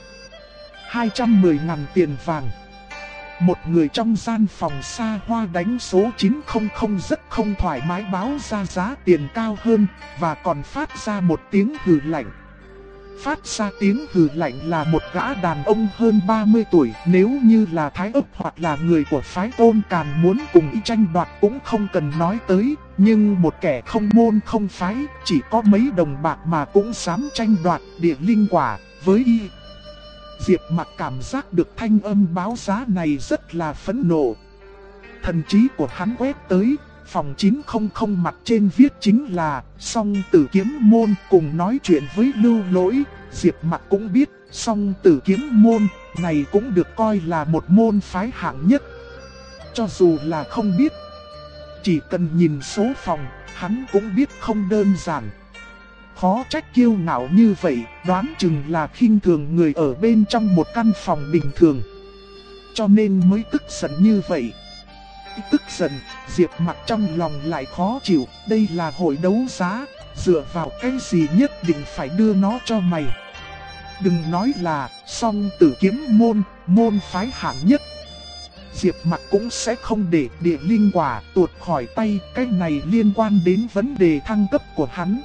210.000 tiền vàng. Một người trong gian phòng xa hoa đánh số 900 rất không thoải mái báo ra giá tiền cao hơn, và còn phát ra một tiếng hừ lạnh. Phát ra tiếng hừ lạnh là một gã đàn ông hơn 30 tuổi, nếu như là Thái Ấp hoặc là người của phái Tôn Càn muốn cùng y tranh đoạt cũng không cần nói tới, nhưng một kẻ không môn không phái, chỉ có mấy đồng bạc mà cũng dám tranh đoạt địa linh quả với y. Diệp Mặc cảm giác được thanh âm báo giá này rất là phẫn nộ. Thần trí của hắn quét tới phòng 900, mặt trên viết chính là Song Tử Kiếm Môn. Cùng nói chuyện với Lưu Lỗi, Diệp Mặc cũng biết Song Tử Kiếm Môn này cũng được coi là một môn phái hạng nhất. Cho dù là không biết, chỉ cần nhìn số phòng, hắn cũng biết không đơn giản. Khó trách kiêu ngạo như vậy, đoán chừng là khinh thường người ở bên trong một căn phòng bình thường, cho nên mới tức giận như vậy. Tức giận, Diệp Mặc trong lòng lại khó chịu, đây là hội đấu giá, dựa vào cái gì nhất định phải đưa nó cho mày. Đừng nói là Song Tử Kiếm Môn, môn phái hạng nhất. Diệp Mặc cũng sẽ không để địa linh quả tuột khỏi tay, cái này liên quan đến vấn đề thăng cấp của hắn.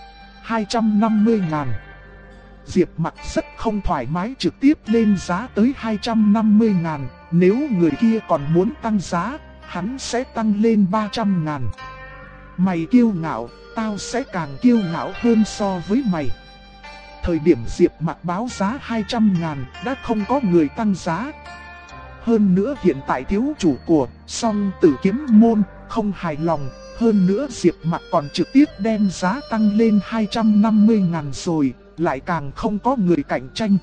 250.000. Diệp Mặc rất không thoải mái trực tiếp lên giá tới 250.000, nếu người kia còn muốn tăng giá, hắn sẽ tăng lên 300.000. Mày kiêu ngạo, tao sẽ càng kiêu ngạo hơn so với mày. Thời điểm Diệp Mặc báo giá 200.000 đã không có người tăng giá. Hơn nữa hiện tại thiếu chủ của Song Tử Kiếm Môn không hài lòng. Hơn nữa Diệp Mặc còn trực tiếp đem giá tăng lên 250.000 rồi, lại càng không có người cạnh tranh.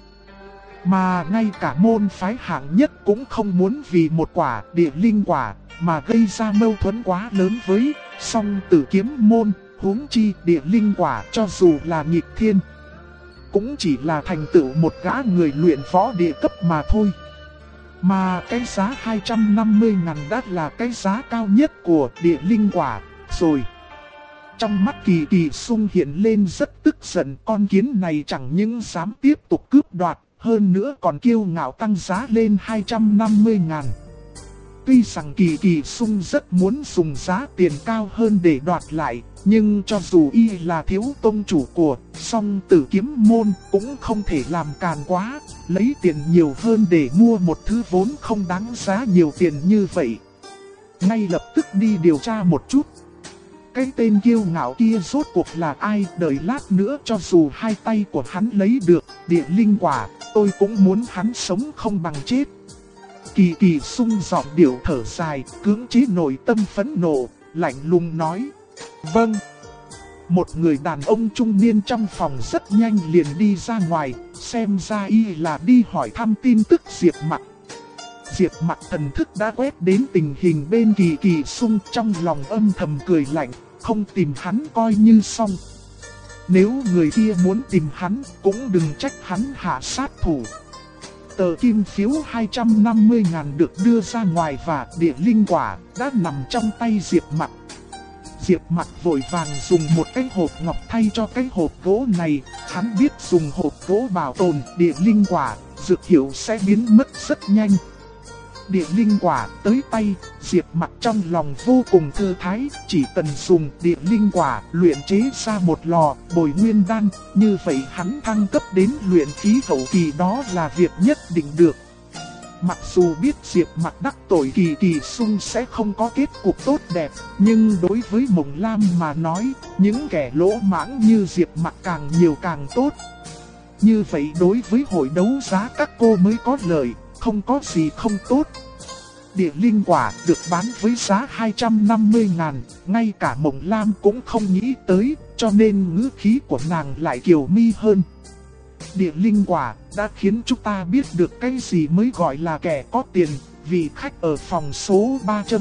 Mà ngay cả môn phái hạng nhất cũng không muốn vì một quả địa linh quả mà gây ra mâu thuẫn quá lớn với Song Tử Kiếm Môn. Huống chi địa linh quả cho dù là nghịch thiên, cũng chỉ là thành tựu một gã người luyện võ địa cấp mà thôi. Mà cái giá 250.000 đã là cái giá cao nhất của địa linh quả rồi. Trong mắt Kỳ Kỳ Sung hiện lên rất tức giận, con kiến này chẳng những dám tiếp tục cướp đoạt, hơn nữa còn kiêu ngạo tăng giá lên 250.000. Tuy rằng Kỳ Kỳ Sung rất muốn dùng giá tiền cao hơn để đoạt lại, nhưng cho dù y là thiếu tông chủ của Song Tử Kiếm Môn cũng không thể làm càn quá, lấy tiền nhiều hơn để mua một thứ vốn không đáng giá nhiều tiền như vậy. Ngay lập tức đi điều tra một chút. Cái tên kiêu ngạo kia rốt cuộc là ai, đợi lát nữa cho dù hai tay của hắn lấy được địa linh quả, tôi cũng muốn hắn sống không bằng chết. Kỳ Kỳ Sung giọng điệu thở dài, cưỡng chế nội tâm phẫn nộ, lạnh lùng nói. Vâng. Một người đàn ông trung niên trong phòng rất nhanh liền đi ra ngoài, xem ra y là đi hỏi thăm tin tức Diệp Mặc. Diệp Mặc thần thức đã quét đến tình hình bên Kỳ Kỳ Sung, trong lòng âm thầm cười lạnh, không tìm hắn coi như xong. Nếu người kia muốn tìm hắn, cũng đừng trách hắn hạ sát thủ. Tờ kim phiếu 250.000 được đưa ra ngoài và địa linh quả đã nằm trong tay Diệp Mặc. Diệp Mặc vội vàng dùng một cái hộp ngọc thay cho cái hộp gỗ này, hắn biết dùng hộp gỗ bảo tồn địa linh quả, dược hiệu sẽ biến mất rất nhanh. Địa linh quả tới tay, Diệp Mặc trong lòng vô cùng thư thái, chỉ cần dùng địa linh quả luyện chế ra một lò bồi nguyên đan, như vậy hắn thăng cấp đến luyện khí hậu kỳ đó là việc nhất định được. Mặc dù biết Diệp Mặc đắc tội Kỳ Kỳ Sung sẽ không có kết cục tốt đẹp, nhưng đối với Mộng Lam mà nói, những kẻ lỗ mãng như Diệp Mặc càng nhiều càng tốt. Như vậy đối với hội đấu giá các cô mới có lợi, không có gì không tốt. Địa linh quả được bán với giá 250.000, ngay cả Mộng Lam cũng không nghĩ tới, cho nên ngữ khí của nàng lại kiều mi hơn. Địa linh quả đã khiến chúng ta biết được cái gì mới gọi là kẻ có tiền, Vị khách ở phòng số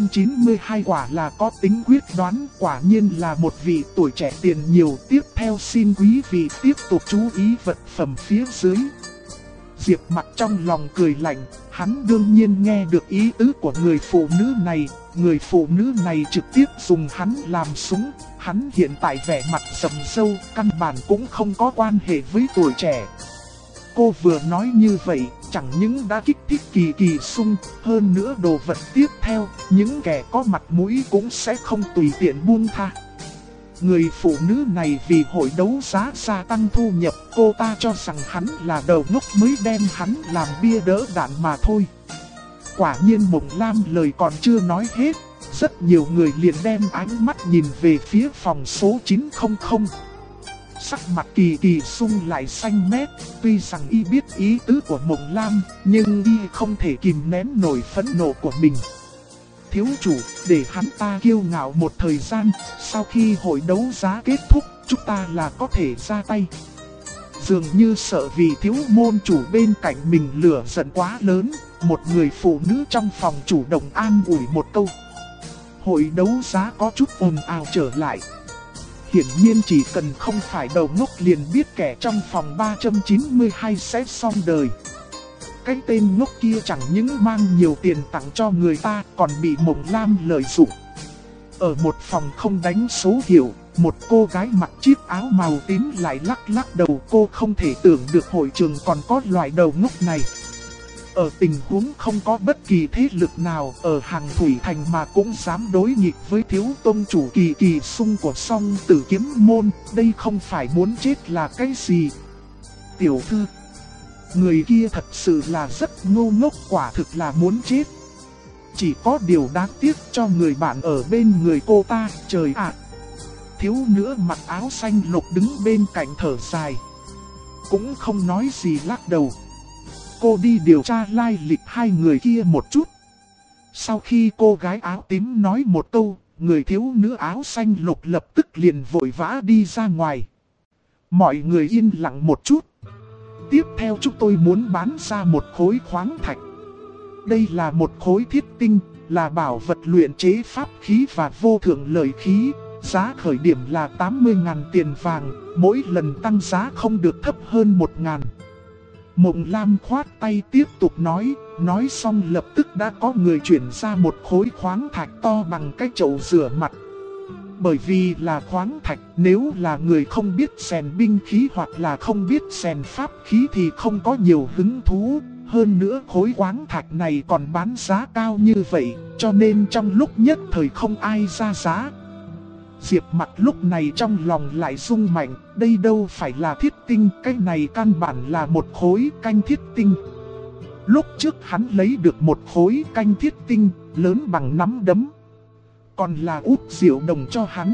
392 quả là có tính quyết đoán, quả nhiên là một vị tuổi trẻ tiền nhiều. Tiếp theo xin quý vị tiếp tục chú ý vật phẩm phía dưới. Diệp Mặc trong lòng cười lạnh, hắn đương nhiên nghe được ý tứ của người phụ nữ này. Người phụ nữ này trực tiếp dùng hắn làm súng, hắn hiện tại vẻ mặt sầm sâu, căn bản cũng không có quan hệ với tuổi trẻ. Cô vừa nói như vậy, chẳng những đã kích thích Kỳ Kỳ Sung, hơn nữa đồ vật tiếp theo, những kẻ có mặt mũi cũng sẽ không tùy tiện buông tha. Người phụ nữ này vì hội đấu giá gia tăng thu nhập, cô ta cho rằng hắn là đầu ngốc mới đem hắn làm bia đỡ đạn mà thôi. Quả nhiên Mộng Lam lời còn chưa nói hết, rất nhiều người liền đem ánh mắt nhìn về phía phòng số 900. Sắc mặt Kỳ Kỳ Sung lại xanh mét, tuy rằng y biết ý tứ của Mộng Lam, nhưng y không thể kìm nén nổi phẫn nộ của mình. Thiếu chủ, để hắn ta kiêu ngạo một thời gian, sau khi hội đấu giá kết thúc, chúng ta là có thể ra tay. Dường như sợ vì thiếu môn chủ bên cạnh mình lửa giận quá lớn, một người phụ nữ trong phòng chủ động an ủi một câu. Hội đấu giá có chút ồn ào trở lại. Hiển nhiên chỉ cần không phải đầu ngốc liền biết kẻ trong phòng 392 sẽ xong đời. Cái tên ngốc kia chẳng những mang nhiều tiền tặng cho người ta còn bị Mộng Lam lợi dụng. Ở một phòng không đánh số hiệu, một cô gái mặc chiếc áo màu tím lại lắc lắc đầu. Cô không thể tưởng được hội trường còn có loại đầu ngốc này. Ở tình huống không có bất kỳ thế lực nào ở Hàng Thủy Thành mà cũng dám đối nghịch với thiếu tông chủ Kỳ Kỳ Sung của Song Tử Kiếm Môn, đây không phải muốn chết là cái gì? Tiểu thư, người kia thật sự là rất ngu ngốc, quả thực là muốn chết. Chỉ có điều đáng tiếc cho người bạn ở bên người cô ta, trời ạ. Thiếu nữ mặc áo xanh lục đứng bên cạnh thở dài, cũng không nói gì lắc đầu. Cô đi điều tra lai lịch hai người kia một chút. Sau khi cô gái áo tím nói một câu, người thiếu nữ áo xanh lục lập tức liền vội vã đi ra ngoài. Mọi người yên lặng một chút. Tiếp theo chúng tôi muốn bán ra một khối khoáng thạch. Đây là một khối thiết tinh, là bảo vật luyện chế pháp khí và vô thượng lợi khí. Giá khởi điểm là 80.000 tiền vàng, mỗi lần tăng giá không được thấp hơn 1.000. Mộng Lam khoát tay tiếp tục nói xong lập tức đã có người chuyển ra một khối khoáng thạch to bằng cái chậu rửa mặt. Bởi vì là khoáng thạch, nếu là người không biết rèn binh khí hoặc là không biết rèn pháp khí thì không có nhiều hứng thú. Hơn nữa khối khoáng thạch này còn bán giá cao như vậy, cho nên trong lúc nhất thời không ai ra giá. Diệp Mặc lúc này trong lòng lại rung mạnh, đây đâu phải là thiết tinh, cái này căn bản là một khối canh thiết tinh. Lúc trước hắn lấy được một khối canh thiết tinh, lớn bằng nắm đấm, còn là út diệu đồng cho hắn.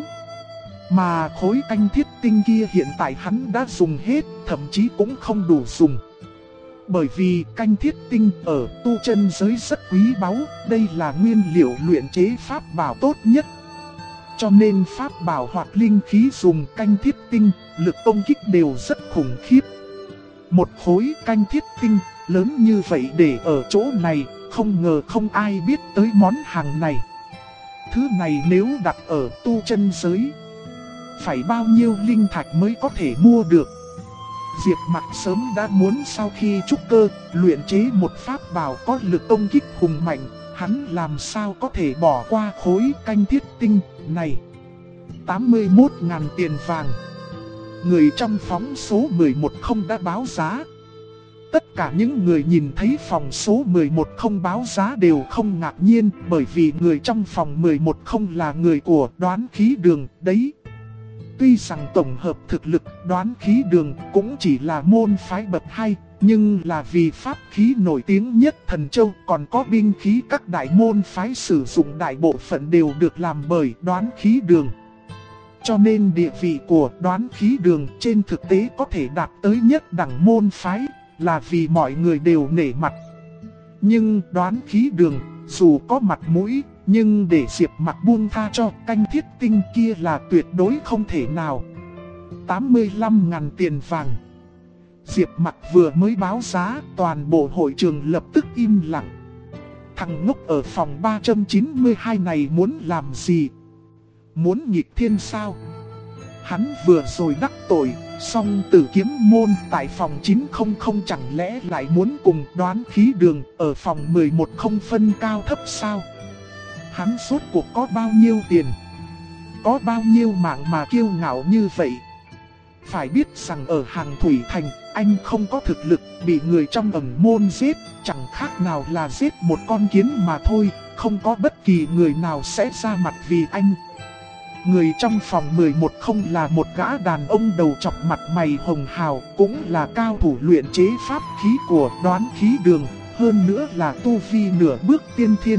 Mà khối canh thiết tinh kia hiện tại hắn đã dùng hết, thậm chí cũng không đủ dùng. Bởi vì canh thiết tinh ở tu chân giới rất quý báu, đây là nguyên liệu luyện chế pháp bảo tốt nhất. Cho nên pháp bảo hoặc linh khí dùng canh thiết tinh, lực công kích đều rất khủng khiếp. Một khối canh thiết tinh lớn như vậy để ở chỗ này, không ngờ không ai biết tới món hàng này. Thứ này nếu đặt ở tu chân giới, phải bao nhiêu linh thạch mới có thể mua được. Diệp Mặc sớm đã muốn sau khi trúc cơ, luyện chế một pháp bảo có lực công kích hùng mạnh, hắn làm sao có thể bỏ qua khối canh thiết tinh này. 81.000 tiền vàng. Người trong phóng số 11 không đã báo giá. Tất cả những người nhìn thấy phòng số 11 không báo giá đều không ngạc nhiên, bởi vì người trong phòng 11 không là người của Đoán Khí Đường đấy. Tuy rằng tổng hợp thực lực Đoán Khí Đường cũng chỉ là môn phái bậc 2, nhưng là vì pháp khí nổi tiếng nhất Thần Châu, còn có binh khí các đại môn phái sử dụng đại bộ phận đều được làm bởi Đoán Khí Đường. Cho nên địa vị của Đoán Khí Đường trên thực tế có thể đạt tới nhất đẳng môn phái, là vì mọi người đều nể mặt. Nhưng Đoán Khí Đường dù có mặt mũi, nhưng để Diệp Mặc buông tha cho canh thiết tinh kia là tuyệt đối không thể nào. 85.000 tiền vàng. Diệp Mặc vừa mới báo giá, toàn bộ hội trường lập tức im lặng. thằng ngốc ở phòng 392 này muốn làm gì? Muốn nghịch thiên sao? Hắn vừa rồi đắc tội, xong Tử Kiếm Môn tại phòng 900 chẳng lẽ lại muốn cùng Đoán Khí Đường ở phòng 11 không phân cao thấp sao? Hắn suốt cuộc có bao nhiêu tiền? Có bao nhiêu mạng mà kiêu ngạo như vậy? Phải biết rằng ở Hàng Thủy Thành, anh không có thực lực, bị người trong ẩn môn giết, chẳng khác nào là giết một con kiến mà thôi, không có bất kỳ người nào sẽ ra mặt vì anh. Người trong phòng 11 không là một gã đàn ông đầu chọc mặt mày hồng hào, cũng là cao thủ luyện chế pháp khí của Đoán Khí Đường, hơn nữa là tu vi nửa bước tiên thiên.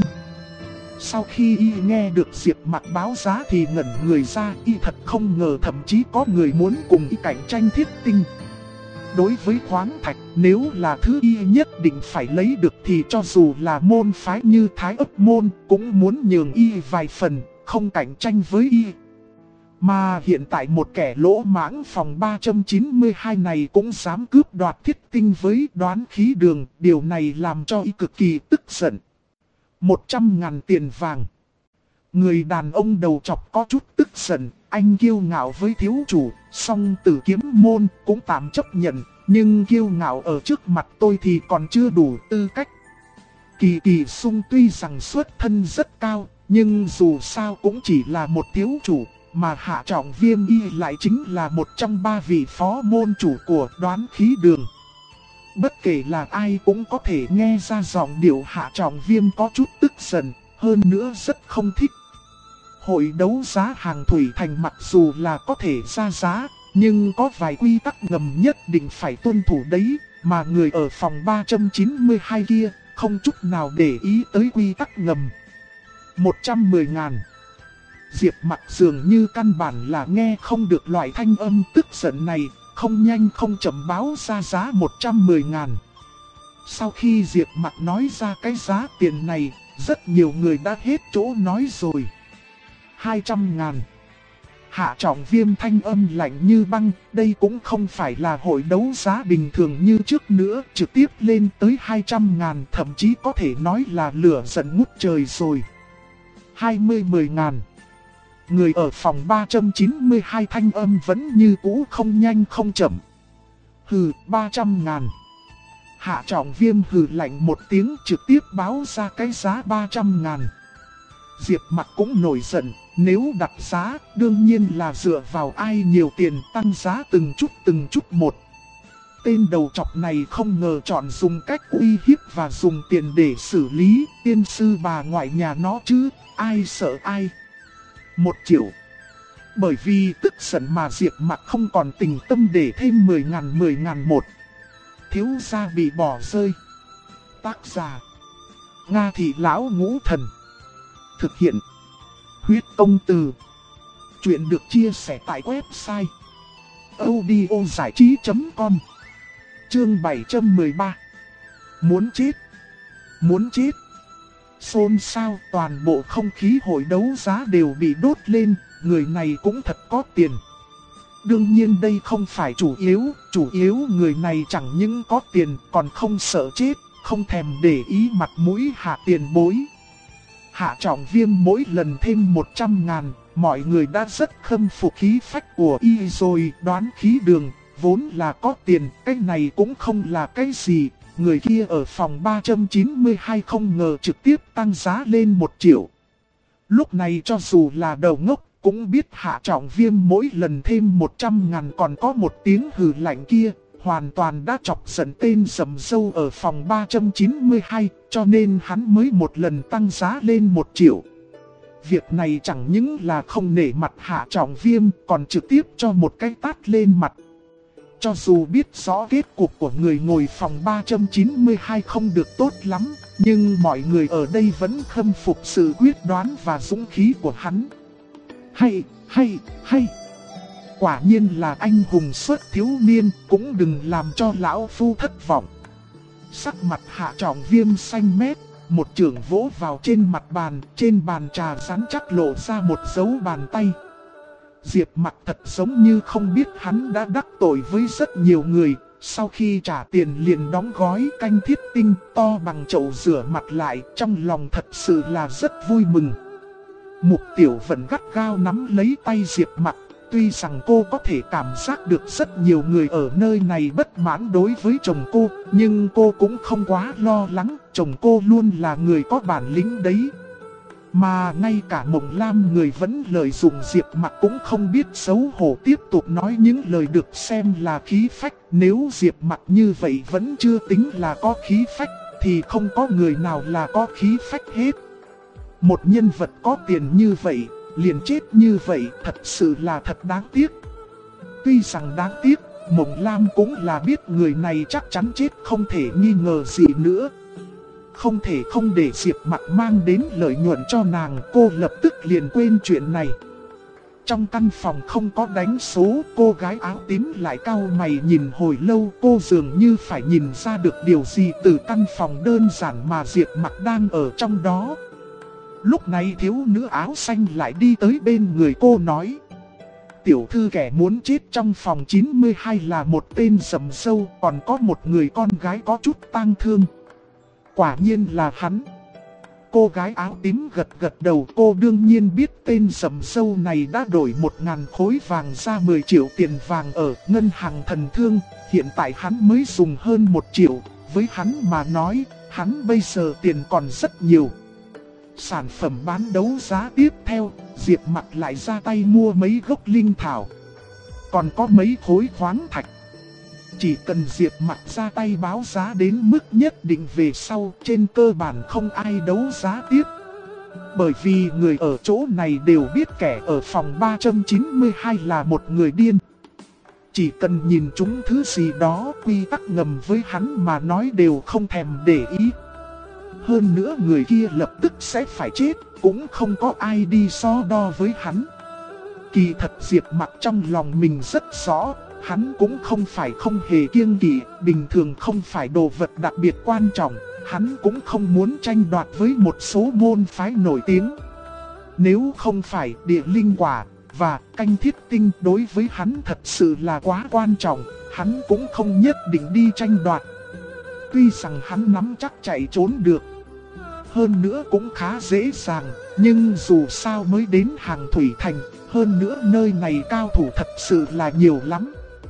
Sau khi y nghe được Diệp Mặc báo giá thì ngẩn người ra, y thật không ngờ thậm chí có người muốn cùng y cạnh tranh thiết tinh. Đối với khoáng thạch, nếu là thứ y nhất định phải lấy được thì cho dù là môn phái như Thái Ấp Môn cũng muốn nhường y vài phần, không cạnh tranh với y. Mà hiện tại một kẻ lỗ mãng phòng 392 này cũng dám cướp đoạt thiết tinh với Đoán Khí Đường, điều này làm cho y cực kỳ tức giận. 100.000 tiền vàng. Người đàn ông đầu chọc có chút tức giận, anh kiêu ngạo với thiếu chủ, song Tử Kiếm Môn cũng tạm chấp nhận, nhưng kiêu ngạo ở trước mặt tôi thì còn chưa đủ tư cách. Kỳ Kỳ Sung tuy rằng xuất thân rất cao, nhưng dù sao cũng chỉ là một thiếu chủ, mà Hạ Trọng Viêm y lại chính là một trong ba vị phó môn chủ của Đoán Khí Đường. Bất kể là ai cũng có thể nghe ra giọng điệu Hạ Trọng Viêm có chút tức giận, hơn nữa rất không thích. Hội đấu giá Hàng Thủy Thành mặc dù là có thể ra giá, nhưng có vài quy tắc ngầm nhất định phải tuân thủ đấy, mà người ở phòng 392 kia không chút nào để ý tới quy tắc ngầm. 110.000. Diệp Mặc dường như căn bản là nghe không được loại thanh âm tức giận này, không nhanh không chậm báo ra giá 110.000. Sau khi Diệp Mặc nói ra cái giá tiền này, rất nhiều người đã hết chỗ nói rồi. 200.000. Hạ Trọng Viêm thanh âm lạnh như băng, đây cũng không phải là hội đấu giá bình thường như trước nữa, trực tiếp lên tới 200.000, thậm chí có thể nói là lửa giận ngút trời rồi. 20.000. Người ở phòng 392 thanh âm vẫn như cũ, không nhanh không chậm. Hừ, 300.000. Hạ Trọng Viêm hừ lạnh một tiếng, trực tiếp báo ra cái giá 300.000. Diệp Mặc cũng nổi giận, nếu đặt giá, đương nhiên là dựa vào ai nhiều tiền tăng giá từng chút một. Tên đầu chọc này không ngờ chọn dùng cách uy hiếp và dùng tiền để xử lý tiên sư bà ngoại nhà nó chứ, ai sợ ai. 1 triệu. Bởi vì tức giận mà Diệp Mặc không còn tình tâm để thêm 10.000 một. Thiếu gia bị bỏ rơi. Tác giả: Nga Thị Lão Ngũ Thần. Thực hiện: Huyết Công Từ. Chuyện được chia sẻ tại website audiozảichí.com. Chương 713. Muốn chết. Muốn chết. Xôn xao, toàn bộ không khí hội đấu giá đều bị đốt lên, người này cũng thật có tiền. Đương nhiên đây không phải chủ yếu người này chẳng những có tiền còn không sợ chết, không thèm để ý mặt mũi Hạ tiền bối. Hạ Trọng Viêm mỗi lần thêm 100.000, mọi người đã rất khâm phục khí phách của y rồi. Đoán Khí Đường vốn là có tiền, cái này cũng không là cái gì. Người kia ở phòng 392 không ngờ trực tiếp tăng giá lên 1 triệu. Lúc này cho dù là đầu ngốc cũng biết Hạ Trọng Viêm mỗi lần thêm 100.000 còn có một tiếng hừ lạnh kia, hoàn toàn đã chọc giận tên sầm sâu ở phòng 392, cho nên hắn mới một lần tăng giá lên 1 triệu. Việc này chẳng những là không nể mặt Hạ Trọng Viêm, còn trực tiếp cho một cái tát lên mặt. Cho dù biết rõ kết cục của người ngồi phòng 392 không được tốt lắm, nhưng mọi người ở đây vẫn khâm phục sự quyết đoán và dũng khí của hắn. Hay! Quả nhiên là anh hùng xuất thiếu niên, cũng đừng làm cho lão phu thất vọng. Sắc mặt Hạ Trọng Viêm xanh mét, một chưởng vỗ vào trên mặt bàn, trên bàn trà rắn chắc lộ ra một dấu bàn tay. Diệp Mặc thật giống như không biết hắn đã đắc tội với rất nhiều người, Sau khi trả tiền liền đóng gói canh thiết tinh to bằng chậu rửa mặt lại, trong lòng thật sự là rất vui mừng. Mục Tiểu Vận gắt gao nắm lấy tay Diệp Mặc, tuy rằng cô có thể cảm giác được rất nhiều người ở nơi này bất mãn đối với chồng cô, nhưng cô cũng không quá lo lắng, chồng cô luôn là người có bản lĩnh đấy. Mà ngay cả Mộng Lam người vẫn lợi dụng Diệp Mặc cũng không biết xấu hổ tiếp tục nói những lời được xem là khí phách. Nếu Diệp Mặc như vậy vẫn chưa tính là có khí phách, thì không có người nào là có khí phách hết. Một nhân vật có tiền như vậy, liền chết như vậy, thật sự là thật đáng tiếc. Tuy rằng đáng tiếc, Mộng Lam cũng là biết người này chắc chắn chết không thể nghi ngờ gì nữa. Không thể không để Diệp Mặc mang đến lợi nhuận cho nàng, cô lập tức liền quên chuyện này. Trong căn phòng không có đánh số, cô gái áo tím lại cau mày nhìn hồi lâu, cô dường như phải nhìn ra được điều gì từ căn phòng đơn giản mà Diệp Mặc đang ở trong đó. Lúc này thiếu nữ áo xanh lại đi tới bên người cô nói: tiểu thư kẻ muốn chết trong phòng 92 là một tên sầm sâu, còn có một người con gái có chút tang thương. Quả nhiên là hắn. Cô gái áo tím gật gật đầu, cô đương nhiên biết tên sầm sâu này đã đổi 1000 khối vàng ra 10 triệu tiền vàng ở ngân hàng Thần Thương. Hiện tại hắn mới dùng hơn 1 triệu, với hắn mà nói, hắn bây giờ tiền còn rất nhiều. Sản phẩm bán đấu giá tiếp theo, Diệp Mặc lại ra tay mua mấy gốc linh thảo, còn có mấy khối khoáng thạch. Chỉ cần Diệp Mặc ra tay báo giá đến mức nhất định về sau, trên cơ bản không ai đấu giá tiếp. Bởi vì người ở chỗ này đều biết kẻ ở phòng 392 là một người điên. Chỉ cần nhìn chúng thứ gì đó, quy tắc ngầm với hắn mà nói đều không thèm để ý. Hơn nữa người kia lập tức sẽ phải chết, cũng không có ai đi so đo với hắn. Kỳ thật Diệp Mặc trong lòng mình rất rõ, hắn cũng không phải không hề kiêng kỵ, bình thường không phải đồ vật đặc biệt quan trọng, hắn cũng không muốn tranh đoạt với một số môn phái nổi tiếng. Nếu không phải địa linh quả và canh thiết tinh đối với hắn thật sự là quá quan trọng, hắn cũng không nhất định đi tranh đoạt. Tuy rằng hắn nắm chắc chạy trốn được, hơn nữa cũng khá dễ dàng, nhưng dù sao mới đến Hàng Thủy Thành, hơn nữa nơi này cao thủ thật sự là nhiều lắm.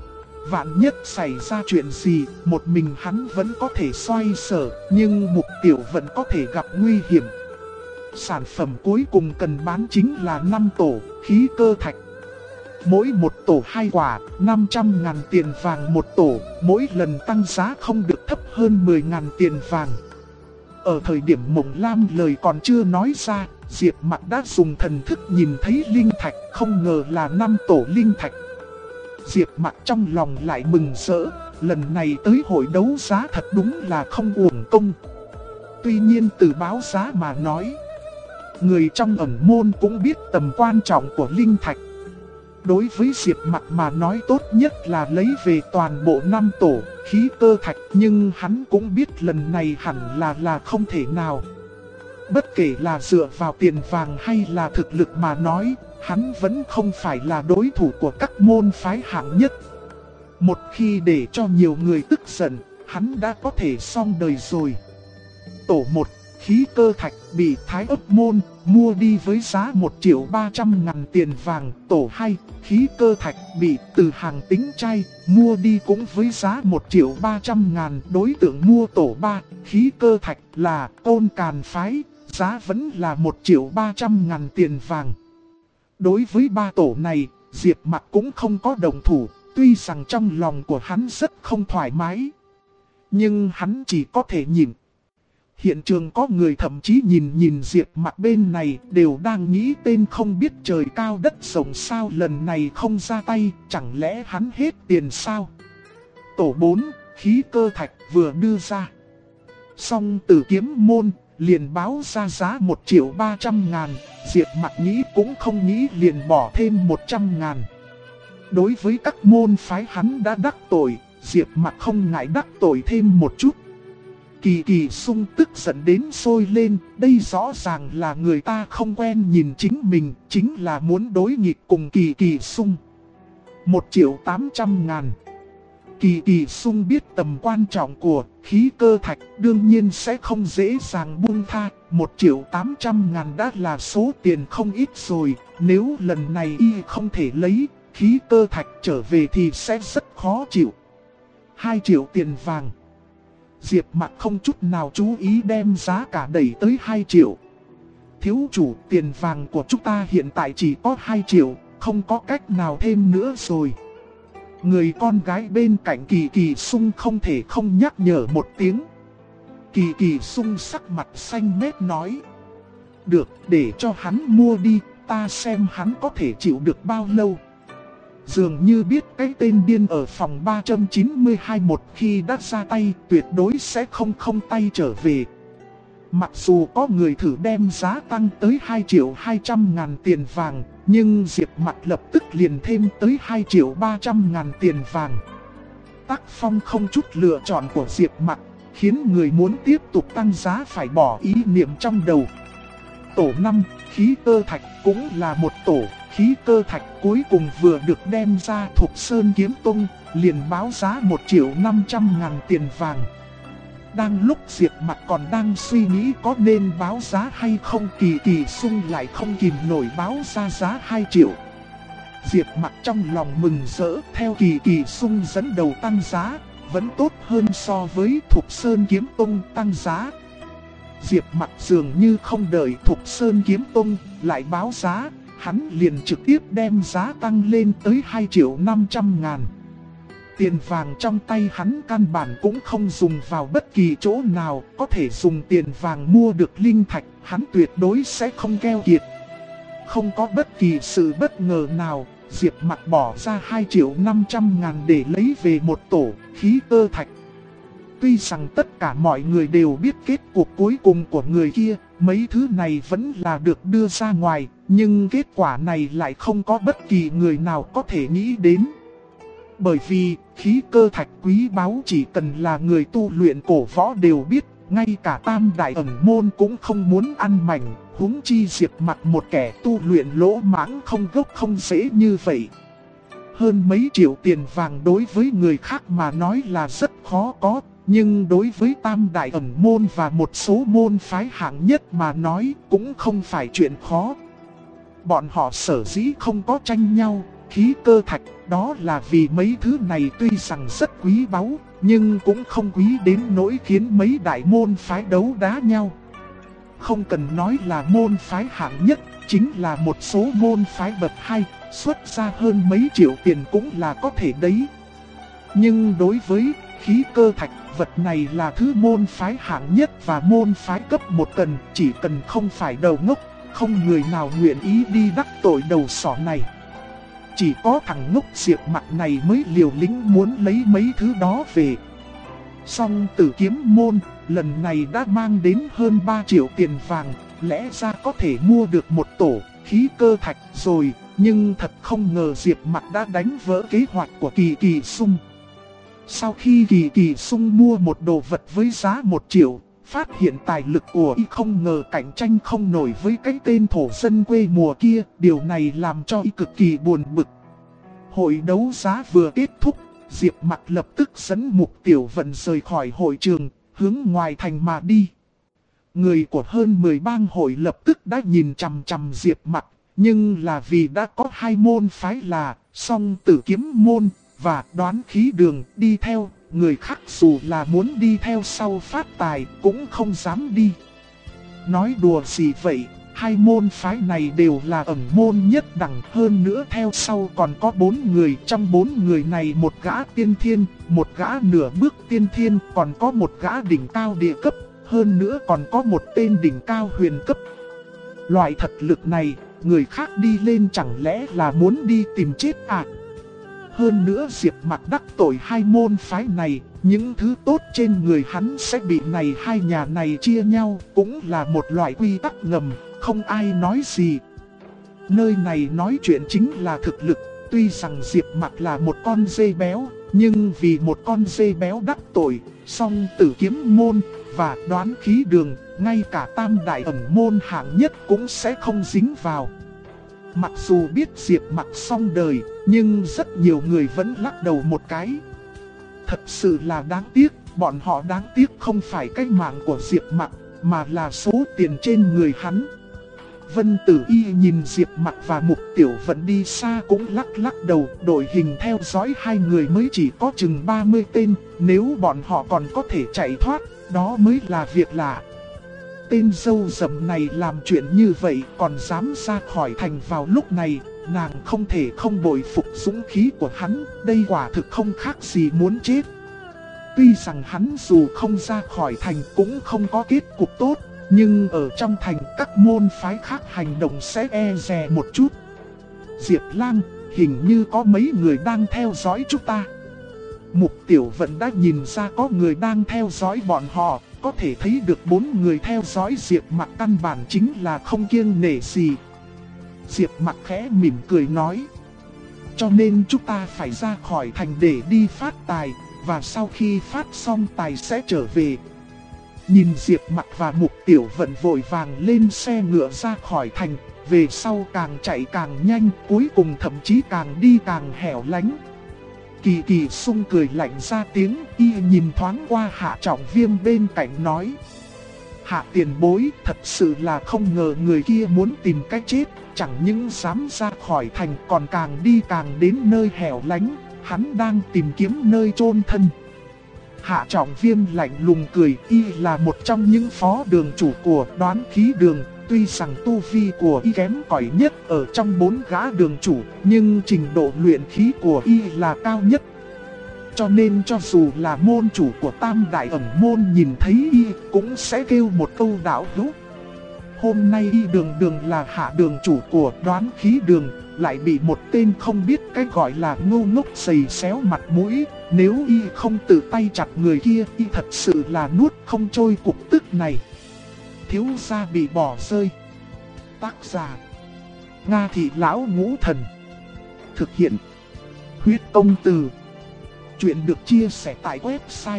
Vạn nhất xảy ra chuyện gì, một mình hắn vẫn có thể xoay sở, nhưng Mục Tiểu Vận có thể gặp nguy hiểm. Sản phẩm cuối cùng cần bán chính là 5 tổ khí cơ thạch. Mỗi một tổ 2 quả, 500.000 tiền vàng một tổ, mỗi lần tăng giá không được thấp hơn 10.000 tiền vàng. Ở thời điểm Mộng Lam lời còn chưa nói ra, Diệp Mặc đã dùng thần thức nhìn thấy linh thạch, không ngờ là 5 tổ linh thạch. Diệp Mặc trong lòng lại mừng rỡ, lần này tới hội đấu giá thật đúng là không uổng công. Tuy nhiên từ báo giá mà nói, người trong ẩn môn cũng biết tầm quan trọng của linh thạch. Đối với Diệp Mặc mà nói tốt nhất là lấy về toàn bộ 5 tổ khí cơ thạch, nhưng hắn cũng biết lần này hẳn là không thể nào. Bất kể là dựa vào tiền vàng hay là thực lực mà nói, hắn vẫn không phải là đối thủ của các môn phái hạng nhất. Một khi để cho nhiều người tức giận, hắn đã có thể xong đời rồi. Tổ 1, khí cơ thạch bị Thái Ấp Môn mua đi với giá 1.300.000 tiền vàng. Tổ 2, khí cơ thạch bị Từ Hàng Tính Trai mua đi cũng với giá 1.300.000. Đối tượng mua tổ 3, khí cơ thạch là Côn Càn Phái, giá vẫn là 1.300.000 tiền vàng. Đối với 3 tổ này, Diệp Mặc cũng không có đồng thủ, tuy rằng trong lòng của hắn rất không thoải mái, nhưng hắn chỉ có thể nhìn. Hiện trường có người thậm chí nhìn Diệp Mặc bên này, đều đang nghĩ tên không biết trời cao đất rộng sao lần này không ra tay, chẳng lẽ hắn hết tiền sao? Tổ 4, khí cơ thạch vừa đưa ra, Song Tử Kiếm Môn liền báo ra giá 1.300.000, Diệp Mặc nghĩ cũng không nghĩ liền bỏ thêm 100.000. Đối với các môn phái hắn đã đắc tội, Diệp Mặc không ngại đắc tội thêm một chút. Kỳ Kỳ Sung tức giận đến sôi lên, đây rõ ràng là người ta không quen nhìn chính mình, chính là muốn đối nghịch cùng Kỳ Kỳ Sung. 1.800.000. Kỳ Kỳ Sung biết tầm quan trọng của khí cơ thạch, đương nhiên sẽ không dễ dàng buông tha. 1.800.000 đã là số tiền không ít rồi, nếu lần này y không thể lấy khí cơ thạch trở về thì sẽ rất khó chịu. 2 triệu tiền vàng. Diệp Mặc không chút nào chú ý đem giá cả đẩy tới 2 triệu. Thiếu chủ, tiền vàng của chúng ta hiện tại chỉ có 2 triệu, không có cách nào thêm nữa rồi. Người con gái bên cạnh Kỳ Kỳ Sung không thể không nhắc nhở một tiếng. Kỳ Kỳ Sung sắc mặt xanh mét nói. Được, để cho hắn mua đi, ta xem hắn có thể chịu được bao lâu. Dường như biết cái tên điên ở phòng 392 một khi đã ra tay tuyệt đối sẽ không tay trở về. Mặc dù có người thử đem giá tăng tới 2.200.000 tiền vàng, nhưng Diệp Mặc lập tức liền thêm tới 2.300.000 tiền vàng. Tác phong không chút lựa chọn của Diệp Mặc, khiến người muốn tiếp tục tăng giá phải bỏ ý niệm trong đầu. Tổ 5, khí cơ thạch cũng là một tổ. Khí cơ thạch cuối cùng vừa được đem ra, Thục Sơn Kiếm Tông liền báo giá 1.500.000 tiền vàng. Đang lúc Diệp Mặc còn đang suy nghĩ có nên báo giá hay không, Kỳ Kỳ Sung lại không kìm nổi báo ra giá 2 triệu. Diệp Mặc trong lòng mừng rỡ, theo Kỳ Kỳ Sung dẫn đầu tăng giá, vẫn tốt hơn so với Thục Sơn Kiếm Tông tăng giá. Diệp Mặc dường như không đợi Thục Sơn Kiếm Tông lại báo giá, hắn liền trực tiếp đem giá tăng lên tới 2.500.000. Tiền vàng trong tay hắn căn bản cũng không dùng vào bất kỳ chỗ nào, có thể dùng tiền vàng mua được linh thạch, hắn tuyệt đối sẽ không keo kiệt. Không có bất kỳ sự bất ngờ nào, Diệp Mặc bỏ ra 2.500.000 để lấy về một tổ khí cơ thạch. Tuy rằng tất cả mọi người đều biết kết cục cuối cùng của người kia, mấy thứ này vẫn là được đưa ra ngoài, nhưng kết quả này lại không có bất kỳ người nào có thể nghĩ đến. Bởi vì khí cơ thạch quý báu chỉ cần là người tu luyện cổ võ đều biết, ngay cả Tam Đại Ẩn Môn cũng không muốn ăn mảnh, huống chi Diệp Mặc một kẻ tu luyện lỗ mãng không gốc không rễ như vậy. Hơn mấy triệu tiền vàng đối với người khác mà nói là rất khó có, nhưng đối với Tam Đại Ẩn Môn và một số môn phái hạng nhất mà nói cũng không phải chuyện khó. Bọn họ sở dĩ không có tranh nhau khí cơ thạch, đó là vì mấy thứ này tuy rằng rất quý báu, nhưng cũng không quý đến nỗi khiến mấy đại môn phái đấu đá nhau. Không cần nói là môn phái hạng nhất, chính là một số môn phái bậc 2, xuất ra hơn mấy triệu tiền cũng là có thể đấy. Nhưng đối với khí cơ thạch, vật này là thứ môn phái hạng nhất và môn phái cấp 1 cần, chỉ cần không phải đầu ngốc, không người nào nguyện ý đi đắc tội đầu sỏ này. Chỉ có thằng ngốc Diệp Mặc này mới liều lĩnh muốn lấy mấy thứ đó về. Song Tử Kiếm Môn lần này đã mang đến hơn 3 triệu tiền vàng, lẽ ra có thể mua được một tổ khí cơ thạch rồi, nhưng thật không ngờ Diệp Mặc đã đánh vỡ kế hoạch của Kỳ Kỳ Sung. Sau khi Kỳ Kỳ Sung mua một đồ vật với giá 1 triệu, phát hiện tài lực của y không ngờ cạnh tranh không nổi với cái tên thổ dân quê mùa kia, điều này làm cho y cực kỳ buồn bực. Hội đấu giá vừa kết thúc, Diệp Mặc lập tức dẫn Mục Tiểu Vận rời khỏi hội trường, hướng ngoài thành mà đi. Người của hơn 10 bang hội lập tức đã nhìn chằm chằm Diệp Mặc, nhưng là vì đã có 2 môn phái là Song Tử Kiếm Môn và Đoán Khí Đường đi theo, người khác dù là muốn đi theo sau phát tài cũng không dám đi. Nói đùa gì vậy, 2 môn phái này đều là ẩn môn nhất đẳng, hơn nữa theo sau còn có 4 người, trong 4 người này một gã tiên thiên, một gã nửa bước tiên thiên, còn có một gã đỉnh cao địa cấp, hơn nữa còn có một tên đỉnh cao huyền cấp. Loại thật lực này, người khác đi lên chẳng lẽ là muốn đi tìm chết à? Hơn nữa Diệp Mặc đắc tội 2 môn phái này, những thứ tốt trên người hắn sẽ bị này 2 nhà này chia nhau, cũng là một loại quy tắc ngầm, không ai nói gì. Nơi này nói chuyện chính là thực lực, tuy rằng Diệp Mặc là một con dê béo, nhưng vì một con dê béo đắc tội, Song Tử Kiếm Môn và Đoán Khí Đường, ngay cả Tam Đại Ẩn Môn hạng nhất cũng sẽ không dính vào. Mặc dù biết Diệp Mặc xong đời, nhưng rất nhiều người vẫn lắc đầu một cái. Thật sự là đáng tiếc, bọn họ đáng tiếc không phải cái mạng của Diệp Mặc, mà là số tiền trên người hắn. Vân Tử Y nhìn Diệp Mặc và Mục Tiểu Vận đi xa cũng lắc lắc đầu, đội hình theo dõi hai người mới chỉ có chừng 30 tên, nếu bọn họ còn có thể chạy thoát, đó mới là việc lạ. Tên dâu dầm này làm chuyện như vậy còn dám ra khỏi thành vào lúc này, nàng không thể không bội phục dũng khí của hắn, đây quả thực không khác gì muốn chết. Tuy rằng hắn dù không ra khỏi thành cũng không có kết cục tốt, nhưng ở trong thành các môn phái khác hành động sẽ e dè một chút. Diệp Lang, hình như có mấy người đang theo dõi chúng ta. Mục Tiểu Vận đã nhìn ra có người đang theo dõi bọn họ, có thể thấy được 4 người theo dõi Diệp Mặc căn bản chính là không kiêng nể gì. Diệp Mặc khẽ mỉm cười nói, cho nên chúng ta phải ra khỏi thành để đi phát tài, và sau khi phát xong tài sẽ trở về. Nhìn Diệp Mặc và Mục Tiểu Vận vội vàng lên xe ngựa ra khỏi thành, về sau càng chạy càng nhanh, cuối cùng thậm chí càng đi càng hẻo lánh. Kỳ Kỳ Sung cười lạnh ra tiếng, y nhìn thoáng qua Hạ Trọng Viêm bên cạnh nói, Hạ tiền bối, thật sự là không ngờ người kia muốn tìm cách chết, chẳng những dám ra khỏi thành còn càng đi càng đến nơi hẻo lánh, hắn đang tìm kiếm nơi chôn thân. Hạ Trọng Viêm lạnh lùng cười, y là một trong những phó đường chủ của Đoán Khí Đường, tuy rằng tu vi của y kém cỏi nhất ở trong 4 gã đường chủ, nhưng trình độ luyện khí của y là cao nhất. Cho nên cho dù là môn chủ của Tam Đại Ẩn Môn nhìn thấy y cũng sẽ kêu một câu đạo hữu. Hôm nay y đường là hạ đường chủ của Đoán Khí Đường, lại bị một tên không biết cái gọi là ngu ngốc giày xéo mặt mũi. Nếu y không tự tay chặt người kia, y thật sự là nuốt không trôi cục tức này. Thiếu gia bị bỏ rơi. Tác giả: Nga Thị Lão Ngũ Thần. Thực hiện: Huyết Công Từ. Chuyện được chia sẻ tại website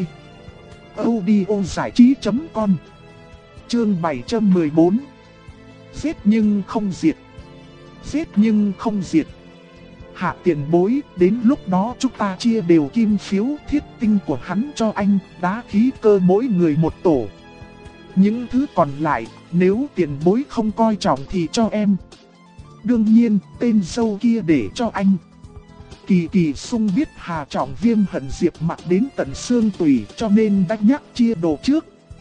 audiozảichí.com. Chương 714. Giết nhưng không diệt. Giết nhưng không diệt. Hạ tiền bối, đến lúc đó chúng ta chia đều kim phiếu thiết tinh của hắn cho anh, đá khí cơ mỗi người một tổ. Những thứ còn lại, nếu tiền bối không coi trọng thì cho em. Đương nhiên, tên dâu kia để cho anh. Kỳ Kỳ Sung biết Hà Trọng Viêm hận Diệp Mặc đến tận xương tủy, cho nên đã nhắc chia đồ trước.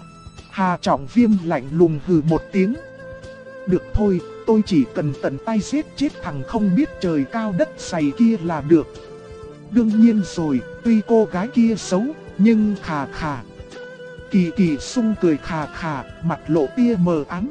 Hà Trọng Viêm lạnh lùng hừ một tiếng. Được thôi, tôi chỉ cần tận tay giết chết thằng không biết trời cao đất dày kia là được. Đương nhiên rồi, tuy cô gái kia xấu, nhưng khà khà. Kỳ Kỳ Sung cười khà khà, mặt lộ tia mờ ám.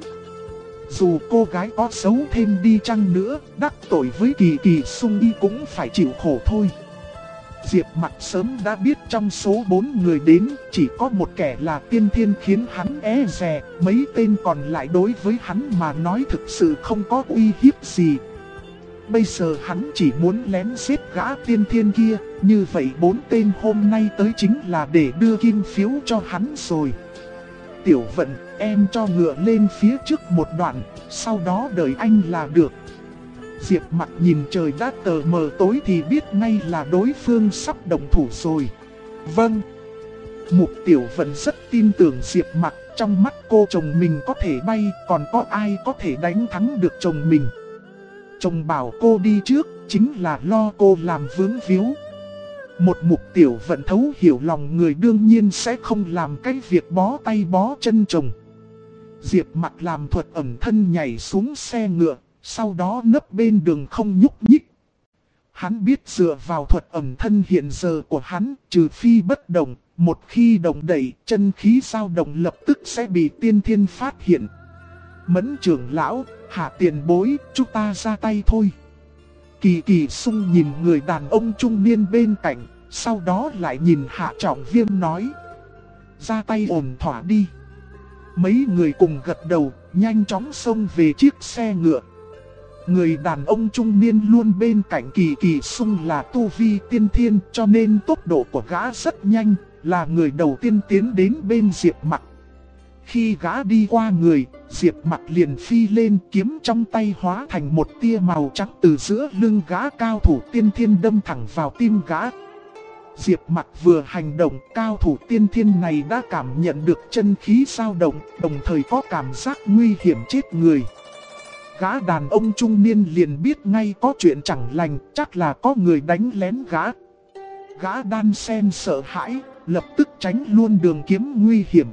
Dù cô gái có xấu thêm đi chăng nữa, đắc tội với Kỳ Kỳ Sung y cũng phải chịu khổ thôi. Diệp Mặc sớm đã biết trong số 4 người đến, chỉ có một kẻ là tiên thiên khiến hắn e dè, mấy tên còn lại đối với hắn mà nói thực sự không có uy hiếp gì. Bây giờ hắn chỉ muốn lén giết gã tiên thiên kia, như vậy 4 tên hôm nay tới chính là để đưa kim phiếu cho hắn rồi. Tiểu Vận, em cho ngựa lên phía trước một đoạn, sau đó đợi anh là được. Diệp Mặc nhìn trời đã tờ mờ tối thì biết ngay là đối phương sắp động thủ rồi. Vâng. Mục Tiểu Vận rất tin tưởng Diệp Mặc, trong mắt cô chồng mình có thể bay, còn có ai có thể đánh thắng được chồng mình. Chồng bảo cô đi trước, chính là lo cô làm vướng víu. Một Mục Tiểu Vận thấu hiểu lòng người đương nhiên sẽ không làm cái việc bó tay bó chân chồng. Diệp Mặc làm thuật ẩn thân nhảy xuống xe ngựa, sau đó nấp bên đường không nhúc nhích. Hắn biết dựa vào thuật ẩn thân hiện giờ của hắn, trừ phi bất động, một khi động đậy, chân khí dao động lập tức sẽ bị tiên thiên phát hiện. Mẫn trưởng lão, Hạ tiền bối, chúng ta ra tay thôi. Kỳ Kỳ Sung nhìn người đàn ông trung niên bên cạnh, sau đó lại nhìn Hạ Trọng Viêm nói. Ra tay ổn thỏa đi. Mấy người cùng gật đầu, nhanh chóng xông về chiếc xe ngựa. Người đàn ông trung niên luôn bên cạnh Kỳ Kỳ Sung là tu vi tiên thiên, cho nên tốc độ của gã rất nhanh, là người đầu tiên tiến đến bên Diệp Mặc. Khi gã đi qua người, Diệp Mặc liền phi lên, kiếm trong tay hóa thành một tia màu trắng từ giữa lưng gã cao thủ tiên thiên đâm thẳng vào tim gã. Diệp Mặc vừa hành động, cao thủ tiên thiên này đã cảm nhận được chân khí dao động, đồng thời có cảm giác nguy hiểm chết người. Gã đàn ông trung niên liền biết ngay có chuyện chẳng lành, chắc là có người đánh lén gã. Gã đan sen sợ hãi, lập tức tránh luôn đường kiếm nguy hiểm.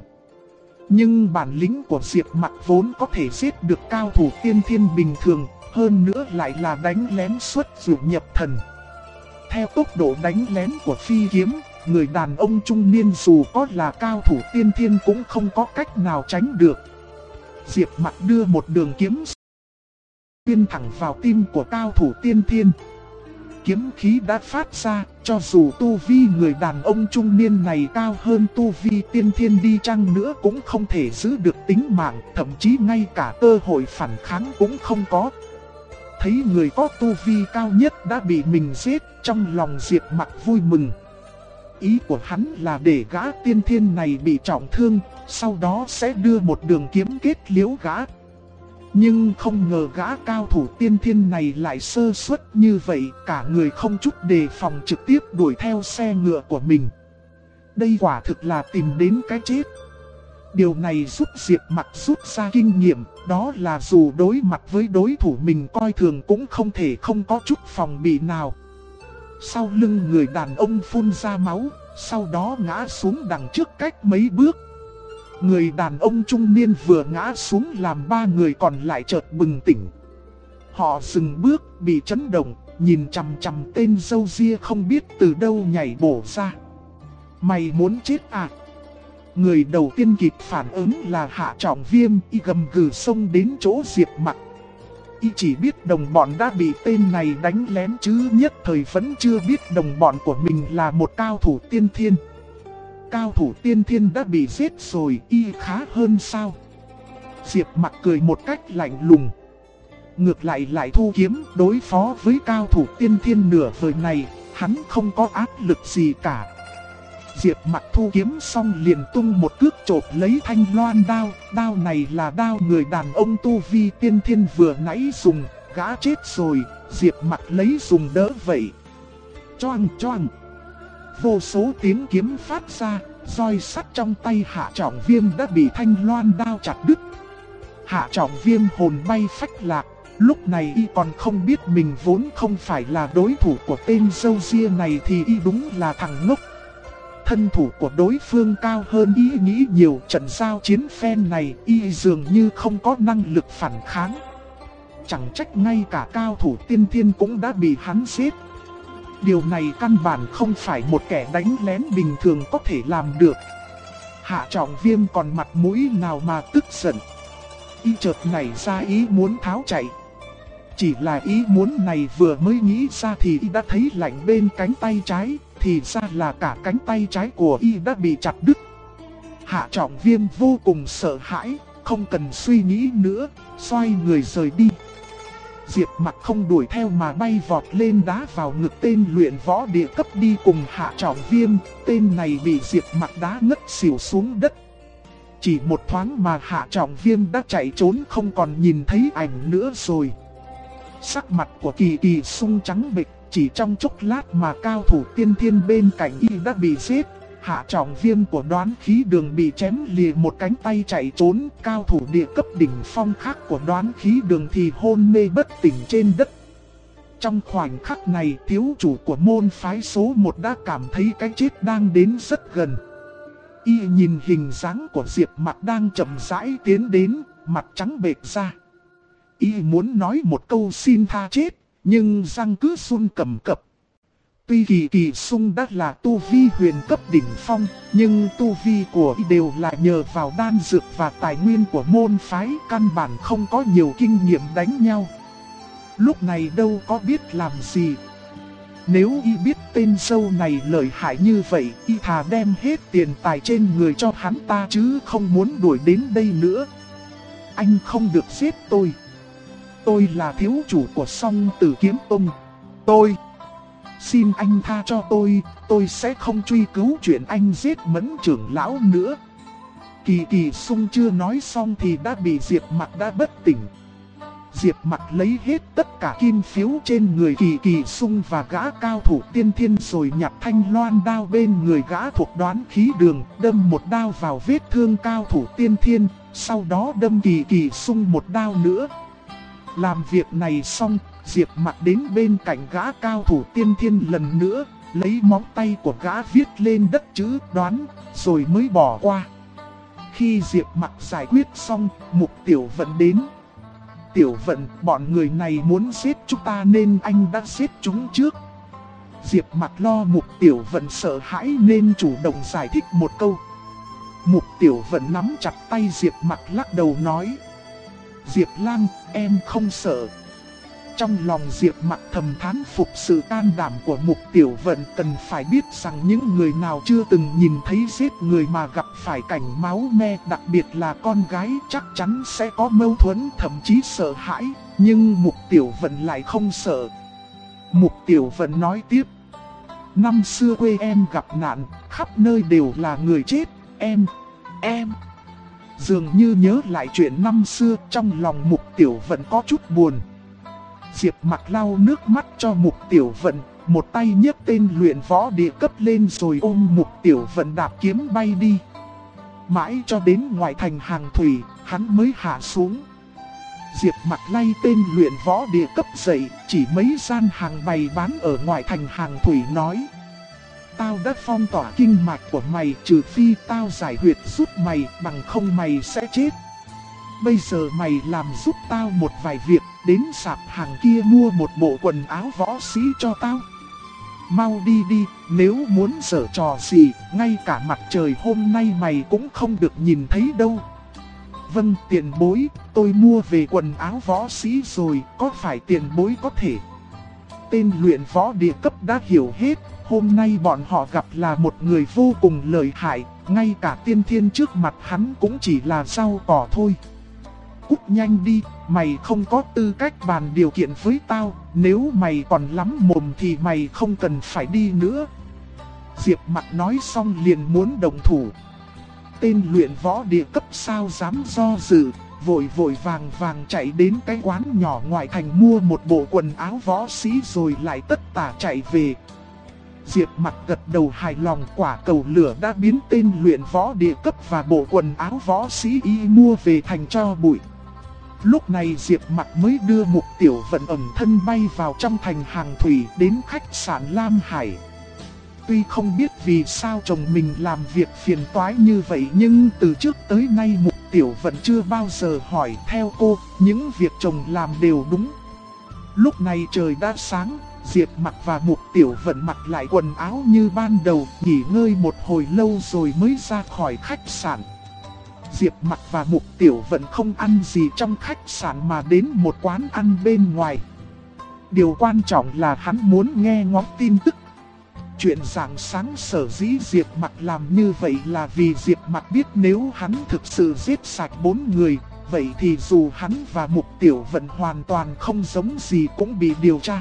Nhưng bản lĩnh của Diệp Mặc vốn có thể giết được cao thủ tiên thiên bình thường, hơn nữa lại là đánh lén xuất dụ nhập thần. Theo tốc độ đánh lén của phi kiếm, người đàn ông trung niên dù có là cao thủ tiên thiên cũng không có cách nào tránh được. Diệp Mặc đưa một đường kiếm xuyên thẳng vào tim của cao thủ tiên thiên. Kiếm khí đã phát ra, cho dù tu vi người đàn ông trung niên này cao hơn tu vi tiên thiên đi chăng nữa cũng không thể giữ được tính mạng, thậm chí ngay cả cơ hội phản kháng cũng không có. Thấy người có tu vi cao nhất đã bị mình giết, trong lòng Diệp Mặc vui mừng. Ý của hắn là để gã tiên thiên này bị trọng thương, sau đó sẽ đưa một đường kiếm kết liễu gã. Nhưng không ngờ gã cao thủ tiên thiên này lại sơ suất như vậy, cả người không chút đề phòng trực tiếp đuổi theo xe ngựa của mình. Đây quả thực là tìm đến cái chết. Điều này giúp Diệp Mặc rút ra kinh nghiệm, đó là dù đối mặt với đối thủ mình coi thường cũng không thể không có chút phòng bị nào. Sau lưng người đàn ông phun ra máu, sau đó ngã xuống đằng trước cách mấy bước. Người đàn ông trung niên vừa ngã xuống làm ba người còn lại chợt bừng tỉnh. Họ dừng bước, bị chấn động, nhìn chằm chằm tên râu ria không biết từ đâu nhảy bổ ra. Mày muốn chết à? Người đầu tiên kịp phản ứng là Hạ Trọng Viêm, y gầm gừ xông đến chỗ Diệp Mặc. Y chỉ biết đồng bọn đã bị tên này đánh lén chứ nhất thời vẫn chưa biết đồng bọn của mình là một cao thủ tiên thiên. Cao thủ tiên thiên đã bị giết rồi, y khá hơn sao? Diệp Mặc cười một cách lạnh lùng. Ngược lại lại thu kiếm đối phó với cao thủ tiên thiên nửa vời này, hắn không có áp lực gì cả. Diệp Mặc thu kiếm xong liền tung một cước chộp lấy thanh loan đao. Đao này là đao người đàn ông tu vi tiên thiên vừa nãy dùng, gã chết rồi, Diệp Mặc lấy dùng đỡ vậy. Choang choang. Vô số tiếng kiếm phát ra, roi sắt trong tay Hạ Trọng Viêm đã bị thanh loan đao chặt đứt. Hạ Trọng Viêm hồn bay phách lạc, lúc này y còn không biết mình vốn không phải là đối thủ của tên râu ria này thì y đúng là thằng ngốc. Thân thủ của đối phương cao hơn y nghĩ nhiều, trận giao chiến phen này y dường như không có năng lực phản kháng. Chẳng trách ngay cả cao thủ tiên thiên cũng đã bị hắn giết. Điều này căn bản không phải một kẻ đánh lén bình thường có thể làm được. Hạ Trọng Viêm còn mặt mũi nào mà tức giận. Y chợt nảy ra ý muốn tháo chạy. Chỉ là ý muốn này vừa mới nghĩ ra thì y đã thấy lạnh bên cánh tay trái. Thì ra là cả cánh tay trái của y đã bị chặt đứt. Hạ Trọng Viêm vô cùng sợ hãi, không cần suy nghĩ nữa, xoay người rời đi. Diệp Mặc không đuổi theo mà bay vọt lên đá vào ngực tên luyện võ địa cấp đi cùng Hạ Trọng Viêm. Tên này bị Diệp Mặc đá ngất xỉu xuống đất. Chỉ một thoáng mà Hạ Trọng Viêm đã chạy trốn không còn nhìn thấy ảnh nữa rồi. Sắc mặt của Kỳ Kỳ sung trắng bệch, chỉ trong chốc lát mà cao thủ tiên thiên bên cạnh y đã bị giết. Hạ Trọng Viêm của Đoán Khí Đường bị chém lìa một cánh tay chạy trốn, cao thủ địa cấp đỉnh phong khác của Đoán Khí Đường thì hôn mê bất tỉnh trên đất. Trong khoảnh khắc này, thiếu chủ của môn phái số 1 đã cảm thấy cái chết đang đến rất gần. Y nhìn hình dáng của Diệp Mặc đang chậm rãi tiến đến, mặt trắng bệch ra. Y muốn nói một câu xin tha chết, nhưng răng cứ run cầm cập. Tuy Kỳ Kỳ Sung đã là tu vi huyền cấp đỉnh phong, nhưng tu vi của y đều là nhờ vào đan dược và tài nguyên của môn phái, căn bản không có nhiều kinh nghiệm đánh nhau. Lúc này đâu có biết làm gì. Nếu y biết tên sâu này lợi hại như vậy, y thà đem hết tiền tài trên người cho hắn ta chứ không muốn đuổi đến đây nữa. Anh không được giết tôi. Tôi là thiếu chủ của Song Tử Kiếm Tông. Xin anh tha cho tôi sẽ không truy cứu chuyện anh giết Mẫn trưởng lão nữa. Kỳ Kỳ Sung chưa nói xong thì đã bị Diệp Mặc đã bất tỉnh. Diệp Mặc lấy hết tất cả kim phiếu trên người Kỳ Kỳ Sung và gã cao thủ tiên thiên rồi nhặt thanh loan đao bên người gã thuộc Đoán Khí Đường, đâm một đao vào vết thương cao thủ tiên thiên, sau đó đâm Kỳ Kỳ Sung một đao nữa. Làm việc này xong, Diệp Mặc đến bên cạnh gã cao thủ tiên thiên lần nữa, lấy móng tay của gã viết lên đất chữ Đoán, rồi mới bỏ qua. Khi Diệp Mặc giải quyết xong, Mục Tiểu Vận đến. Tiểu Vận, bọn người này muốn giết chúng ta nên anh đã giết chúng trước. Diệp Mặc lo Mục Tiểu Vận sợ hãi nên chủ động giải thích một câu. Mục Tiểu Vận nắm chặt tay Diệp Mặc lắc đầu nói: Diệp Lang, em không sợ. Trong lòng Diệp Mặc thầm thán phục sự can đảm của Mục Tiểu Vận. Cần phải biết rằng những người nào chưa từng nhìn thấy giết người mà gặp phải cảnh máu me, đặc biệt là con gái, chắc chắn sẽ có mâu thuẫn, thậm chí sợ hãi. Nhưng Mục Tiểu Vận lại không sợ. Mục Tiểu Vận nói tiếp: năm xưa quê em gặp nạn, khắp nơi đều là người chết. Em dường như nhớ lại chuyện năm xưa, trong lòng Mục Tiểu Vận có chút buồn. Diệp Mặc lau nước mắt cho Mục Tiểu Vận, một tay nhấc tên luyện võ địa cấp lên rồi ôm Mục Tiểu Vận đạp kiếm bay đi. Mãi cho đến ngoài thành Hàng Thủy, hắn mới hạ xuống. Diệp Mặc lay tên luyện võ địa cấp dậy, chỉ mấy gian hàng bày bán ở ngoài thành Hàng Thủy nói: tao đã phong tỏa kinh mạch của mày, trừ phi tao giải huyệt giúp mày, bằng không mày sẽ chết. Bây giờ mày làm giúp tao một vài việc, đến sạp hàng kia mua một bộ quần áo võ sĩ cho tao. Mau đi đi, nếu muốn giở trò gì, ngay cả mặt trời hôm nay mày cũng không được nhìn thấy đâu. Vâng tiền bối, tôi mua về quần áo võ sĩ rồi, có phải tiền bối có thể? Tên luyện võ địa cấp đã hiểu hết, hôm nay bọn họ gặp là một người vô cùng lợi hại, ngay cả tiên thiên trước mặt hắn cũng chỉ là rau cỏ thôi. Cút nhanh đi, mày không có tư cách bàn điều kiện với tao, nếu mày còn lắm mồm thì mày không cần phải đi nữa. Diệp Mặc nói xong liền muốn động thủ. Tên luyện võ địa cấp sao dám do dự, vội vàng chạy đến cái quán nhỏ ngoại thành mua một bộ quần áo võ sĩ rồi lại tất tả chạy về. Diệp Mặc gật đầu hài lòng, quả cầu lửa đã biến tên luyện võ địa cấp và bộ quần áo võ sĩ y mua về thành tro bụi. Lúc này Diệp Mặc mới đưa Mục Tiểu Vận ẩn thân bay vào trong thành Hàng Thủy đến khách sạn Lam Hải. Tuy không biết vì sao chồng mình làm việc phiền toái như vậy, nhưng từ trước tới nay Mục Tiểu Vận chưa bao giờ hỏi. Theo cô, những việc chồng làm đều đúng. Lúc này trời đã sáng, Diệp Mặc và Mục Tiểu Vận mặc lại quần áo như ban đầu, nghỉ ngơi một hồi lâu rồi mới ra khỏi khách sạn. Diệp Mặc và Mục Tiểu Vận không ăn gì trong khách sạn mà đến một quán ăn bên ngoài. Điều quan trọng là hắn muốn nghe ngóng tin tức. Chuyện rạng sáng sở dĩ Diệp Mặc làm như vậy là vì Diệp Mặc biết nếu hắn thực sự giết sạch 4 người, vậy thì dù hắn và Mục Tiểu Vận hoàn toàn không giống gì cũng bị điều tra.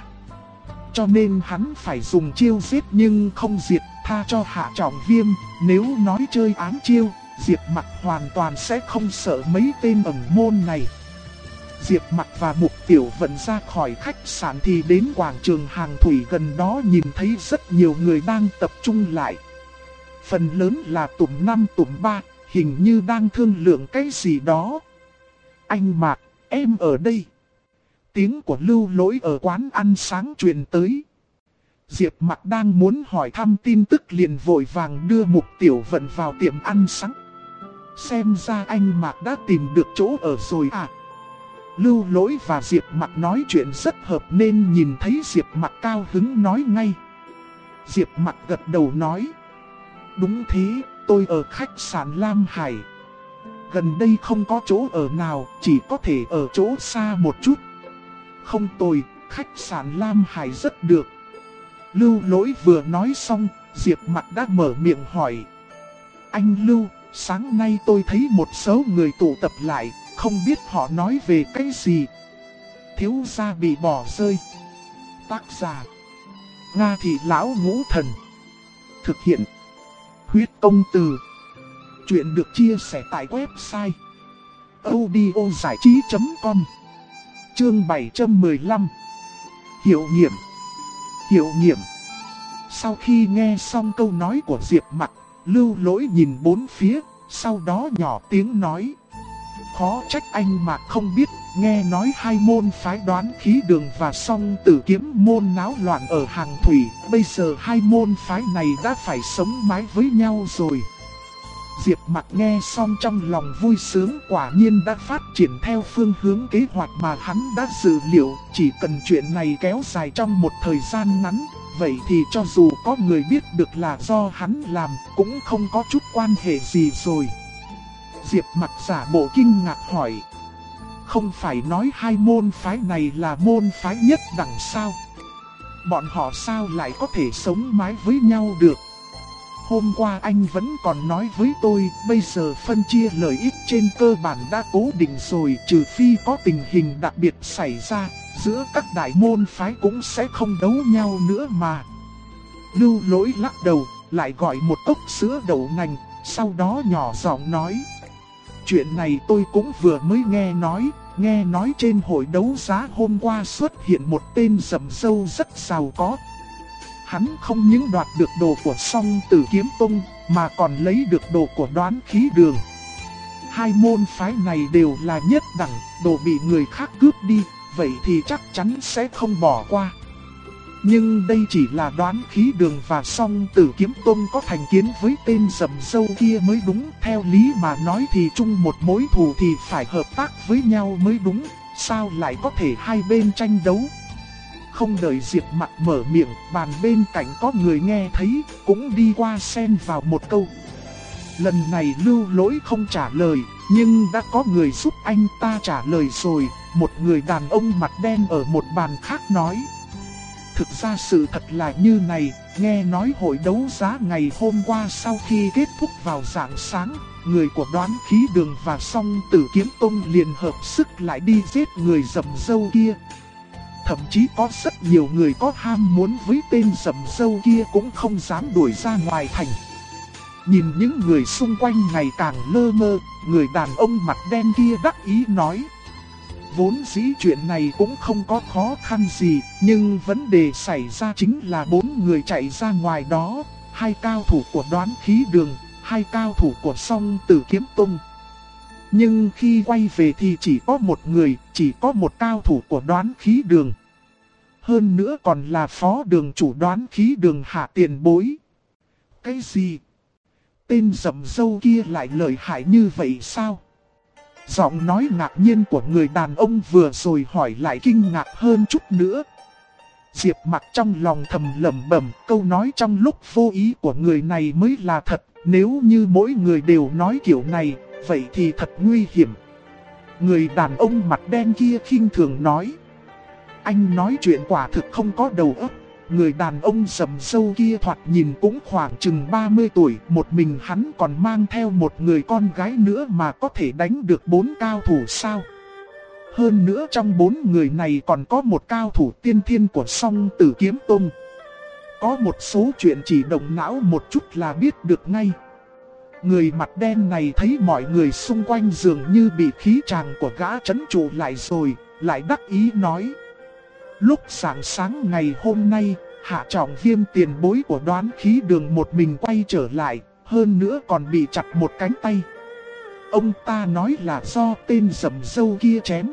Cho nên hắn phải dùng chiêu giết nhưng không diệt, tha cho Hạ Trọng Viêm. Nếu nói chơi ám chiêu, Diệp Mặc hoàn toàn sẽ không sợ mấy tên ẩn môn này. Diệp Mặc và Mục Tiểu Vận ra khỏi khách sạn thì đến quảng trường Hàng Thủy gần đó nhìn thấy rất nhiều người đang tập trung lại. Phần lớn là tụm 5 tụm 3, hình như đang thương lượng cái gì đó. Anh Mạc, em ở đây. Tiếng của Lưu Lỗi ở quán ăn sáng truyền tới. Diệp Mặc đang muốn hỏi thăm tin tức liền vội vàng đưa Mục Tiểu Vận vào tiệm ăn sáng. Xem ra anh Mạc đã tìm được chỗ ở rồi à? Lưu Lỗi và Diệp Mặc nói chuyện rất hợp nên nhìn thấy Diệp Mặc cao hứng nói ngay. Diệp Mặc gật đầu nói: đúng thế, tôi ở khách sạn Lam Hải. Gần đây không có chỗ ở nào, chỉ có thể ở chỗ xa một chút. Không tồi, khách sạn Lam Hải rất được. Lưu Lỗi vừa nói xong, Diệp Mặc đã mở miệng hỏi: anh Lưu, sáng nay tôi thấy một số người tụ tập lại, không biết họ nói về cái gì. Thiếu gia bị bỏ rơi. Tác giả: Nga Thị Lão Ngũ Thần. Thực hiện: Huyết Công Từ. Chuyện được chia sẻ tại website audiozảichí.com. Chương 715. Hiệu nghiệm. Hiệu nghiệm. Sau khi nghe xong câu nói của Diệp Mặc, Lưu Lỗi nhìn bốn phía, sau đó nhỏ tiếng nói: khó trách anh mà không biết, nghe nói hai môn phái Đoán Khí Đường và Song Tử Kiếm môn náo loạn ở Hàng Thủy, bây giờ hai môn phái này đã phải sống mái với nhau rồi. Diệp Mặc nghe xong trong lòng vui sướng, quả nhiên đã phát triển theo phương hướng kế hoạch mà hắn đã dự liệu, chỉ cần chuyện này kéo dài trong một thời gian ngắn, vậy thì cho dù có người biết được là do hắn làm, cũng không có chút quan hệ gì rồi. Diệp Mặc giả bộ kinh ngạc hỏi: không phải nói hai môn phái này là môn phái nhất đẳng sao? Bọn họ sao lại có thể sống mái với nhau được? Hôm qua anh vẫn còn nói với tôi, bây giờ phân chia lợi ích trên cơ bản đã cố định rồi, trừ phi có tình hình đặc biệt xảy ra, giữa các đại môn phái cũng sẽ không đấu nhau nữa mà. Lưu Lỗi lắc đầu, lại gọi một cốc sữa đậu nành, sau đó nhỏ giọng nói: chuyện này tôi cũng vừa mới nghe nói trên hội đấu giá hôm qua xuất hiện một tên rậm râu rất giàu có. Hắn không những đoạt được đồ của Song Tử Kiếm Tông, mà còn lấy được đồ của Đoán Khí Đường. Hai môn phái này đều là nhất đẳng, đồ bị người khác cướp đi, vậy thì chắc chắn sẽ không bỏ qua. Nhưng đây chỉ là Đoán Khí Đường và Song Tử Kiếm Tông có thành kiến với tên rậm râu kia mới đúng. Theo lý mà nói thì chung một mối thù thì phải hợp tác với nhau mới đúng, sao lại có thể hai bên tranh đấu. Không đợi Diệp Mặc mở miệng, bàn bên cạnh có người nghe thấy, cũng đi qua xen vào một câu. Lần này Lưu Lỗi không trả lời, nhưng đã có người giúp anh ta trả lời rồi. Một người đàn ông mặt đen ở một bàn khác nói: thực ra sự thật là như này, nghe nói hội đấu giá ngày hôm qua sau khi kết thúc vào rạng sáng, người của Đoán Khí Đường và Song Tử Kiếm Tông liền hợp sức lại đi giết người rậm râu kia. Thậm chí có rất nhiều người có ham muốn với tên rậm râu kia cũng không dám đuổi ra ngoài thành. Nhìn những người xung quanh ngày càng lơ mơ, người đàn ông mặt đen kia đắc ý nói: vốn dĩ chuyện này cũng không có khó khăn gì, nhưng vấn đề xảy ra chính là 4 người chạy ra ngoài đó, 2 cao thủ của Đoán Khí Đường, 2 cao thủ của Song Tử Kiếm Tông. Nhưng khi quay về thì chỉ có một người, chỉ có một cao thủ của Đoán Khí Đường. Hơn nữa còn là phó đường chủ Đoán Khí Đường Hạ Tiền Bối. Cái gì? Tên rậm râu kia lại lợi hại như vậy sao? Giọng nói ngạc nhiên của người đàn ông vừa rồi hỏi lại kinh ngạc hơn chút nữa. Diệp Mặc trong lòng thầm lẩm bẩm, câu nói trong lúc vô ý của người này mới là thật. Nếu như mỗi người đều nói kiểu này, vậy thì thật nguy hiểm. Người đàn ông mặt đen kia khinh thường nói: anh nói chuyện quả thực không có đầu óc. Người đàn ông rậm râu kia thoạt nhìn cũng khoảng chừng 30 tuổi, một mình hắn còn mang theo một người con gái nữa mà có thể đánh được 4 cao thủ sao? Hơn nữa trong 4 người này còn có một cao thủ tiên thiên của Song Tử Kiếm Tông. Có một số chuyện chỉ động não một chút là biết được ngay. Người mặt đen này thấy mọi người xung quanh dường như bị khí tràng của gã trấn trụ lại rồi, lại đắc ý nói: lúc sáng sáng ngày hôm nay, Hạ Trọng Viêm tiền bối của Đoán Khí Đường một mình quay trở lại, hơn nữa còn bị chặt một cánh tay. Ông ta nói là do tên rậm râu kia chém.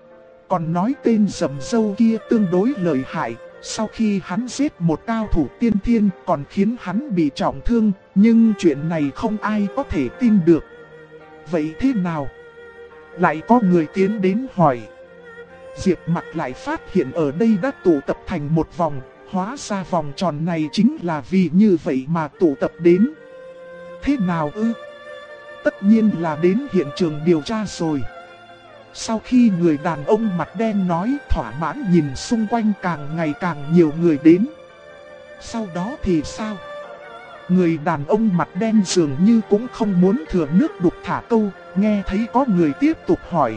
Còn nói tên rậm râu kia tương đối lợi hại, sau khi hắn giết một cao thủ tiên thiên còn khiến hắn bị trọng thương, nhưng chuyện này không ai có thể tin được. Vậy thế nào? Lại có người tiến đến hỏi. Diệp Mặc lại phát hiện ở đây đã tụ tập thành một vòng, hóa ra vòng tròn này chính là vì như vậy mà tụ tập đến. Thế nào ư? Tất nhiên là đến hiện trường điều tra rồi. Sau khi người đàn ông mặt đen nói, thỏa mãn nhìn xung quanh càng ngày càng nhiều người đến. Sau đó thì sao? Người đàn ông mặt đen dường như cũng không muốn thừa nước đục thả câu, nghe thấy có người tiếp tục hỏi.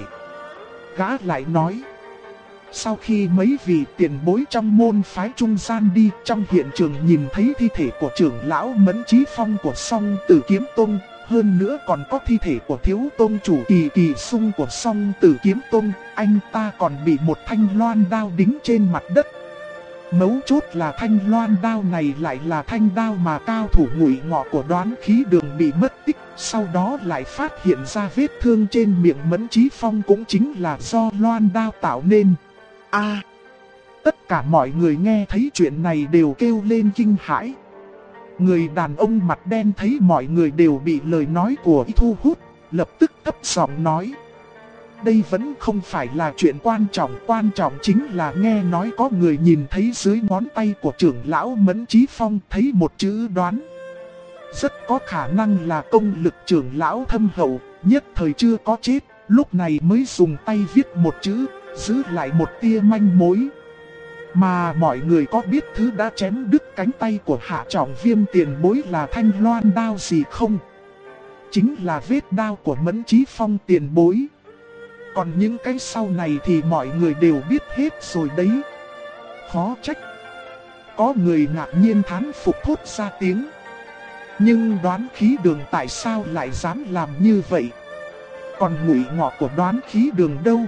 Gã lại nói: sau khi mấy vị tiền bối trong môn phái trung gian đi, trong hiện trường nhìn thấy thi thể của trưởng lão Mẫn Chí Phong của Song Tử Kiếm Tông, hơn nữa còn có thi thể của thiếu tông chủ Kỳ Kỳ Sung của Song Tử Kiếm Tông, anh ta còn bị một thanh loan đao đính trên mặt đất. Mấu chốt là thanh loan đao này lại là thanh đao mà cao thủ Ngụy Ngọ của Đoán Khí Đường bị mất tích, sau đó lại phát hiện ra vết thương trên miệng Mẫn Chí Phong cũng chính là do loan đao tạo nên. Tất cả mọi người nghe thấy chuyện này đều kêu lên kinh hãi. Người đàn ông mặt đen thấy mọi người đều bị lời nói của y thu hút, lập tức thấp giọng nói: đây vẫn không phải là chuyện quan trọng chính là nghe nói có người nhìn thấy dưới ngón tay của trưởng lão Mẫn Chí Phong thấy một chữ Đoán. Rất có khả năng là công lực trưởng lão thâm hậu, nhất thời chưa có chết, lúc này mới dùng tay viết một chữ, giữ lại một tia manh mối. Mà mọi người có biết thứ đã chém đứt cánh tay của Hạ Trọng Viêm tiền bối là thanh loan đao gì không? Chính là vết đao của Mẫn Chí Phong tiền bối. Còn những cái sau này thì mọi người đều biết hết rồi đấy. Khó trách. Có người ngạc nhiên thán phục thốt ra tiếng. Nhưng Đoán Khí Đường tại sao lại dám làm như vậy? Còn Ngụy Ngọ của Đoán Khí Đường đâu?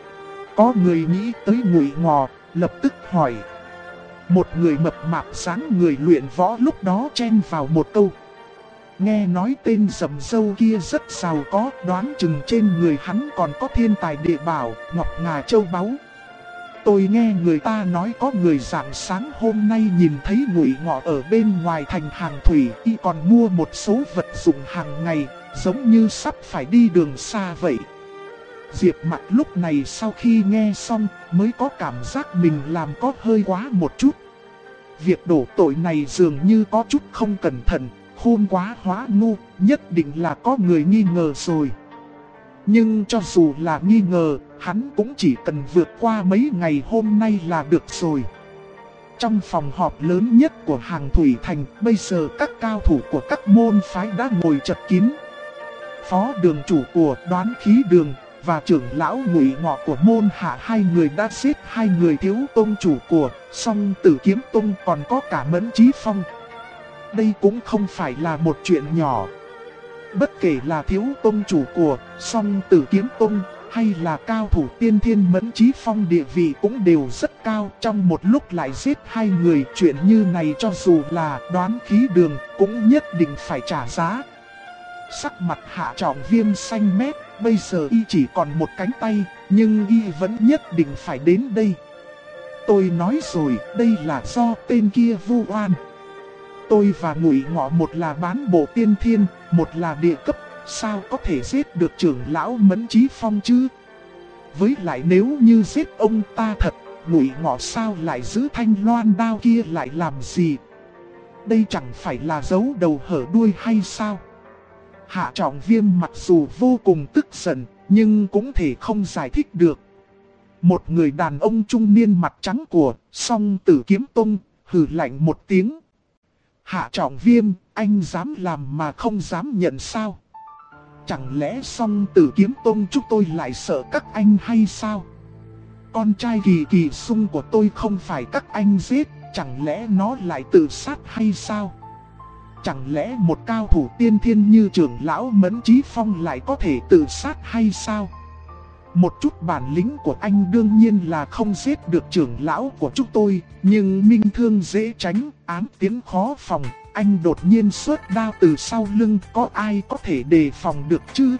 Có người nghĩ tới Ngụy Ngọ, lập tức hỏi. Một người mập mạp dáng người luyện võ lúc đó chen vào một câu. Nghe nói tên rậm râu kia rất giàu có, đoán chừng trên người hắn còn có thiên tài địa bảo, ngọc ngà châu báu. Tôi nghe người ta nói có người rạng sáng hôm nay nhìn thấy Ngụy Ngọ ở bên ngoài thành hàng thủy, y còn mua một số vật dụng hàng ngày, giống như sắp phải đi đường xa vậy. Diệp Mặc lúc này sau khi nghe xong mới có cảm giác mình làm có hơi quá một chút. Việc đổ tội này dường như có chút không cẩn thận, khôn quá hóa ngu, nhất định là có người nghi ngờ rồi. Nhưng cho dù là nghi ngờ, hắn cũng chỉ cần vượt qua mấy ngày hôm nay là được rồi. Trong phòng họp lớn nhất của hàng thủy thành, bây giờ các cao thủ của các môn phái đã ngồi chật kín. Phó đường chủ của Đoán Khí Đường và trưởng lão Ngụy Ngọ của môn Hạ, hai người đã giết hai người thiếu tông chủ của Song Tử Kiếm Tông, còn có cả Mẫn Chí Phong. Đây cũng không phải là một chuyện nhỏ. Bất kể là thiếu tông chủ của Song Tử Kiếm Tông hay là cao thủ tiên thiên Mẫn Chí Phong, địa vị cũng đều rất cao. Trong một lúc lại giết hai người, chuyện như này cho dù là Đoán Khí Đường cũng nhất định phải trả giá. Sắc mặt Hạ Trọng Viêm xanh mét, bây giờ y chỉ còn một cánh tay, nhưng y vẫn nhất định phải đến đây. Tôi nói rồi, đây là do tên kia vu oan. Tôi và Ngụy Ngọ, một là bán bộ tiên thiên, một là địa cấp, sao có thể giết được trưởng lão Mẫn Chí Phong chứ? Với lại nếu như giết ông ta thật, Ngụy Ngọ sao lại giữ thanh loan đao kia lại làm gì? Đây chẳng phải là giấu đầu hở đuôi hay sao? Hạ Trọng Viêm mặc dù vô cùng tức giận, nhưng cũng thể không giải thích được. Một người đàn ông trung niên mặt trắng của Song Tử Kiếm Tông hừ lạnh một tiếng. Hạ Trọng Viêm, anh dám làm mà không dám nhận sao? Chẳng lẽ Song Tử Kiếm Tông chúng tôi lại sợ các anh hay sao? Con trai Kỳ Kỳ Sung của tôi không phải các anh giết, chẳng lẽ nó lại tự sát hay sao? Chẳng lẽ một cao thủ tiên thiên như trưởng lão Mẫn Chí Phong lại có thể tự sát hay sao? Một chút bản lĩnh của anh đương nhiên là không giết được trưởng lão của chúng tôi, nhưng minh thương dễ tránh, ám tiến khó phòng. Anh đột nhiên xuất đao từ sau lưng, có ai có thể đề phòng được chứ?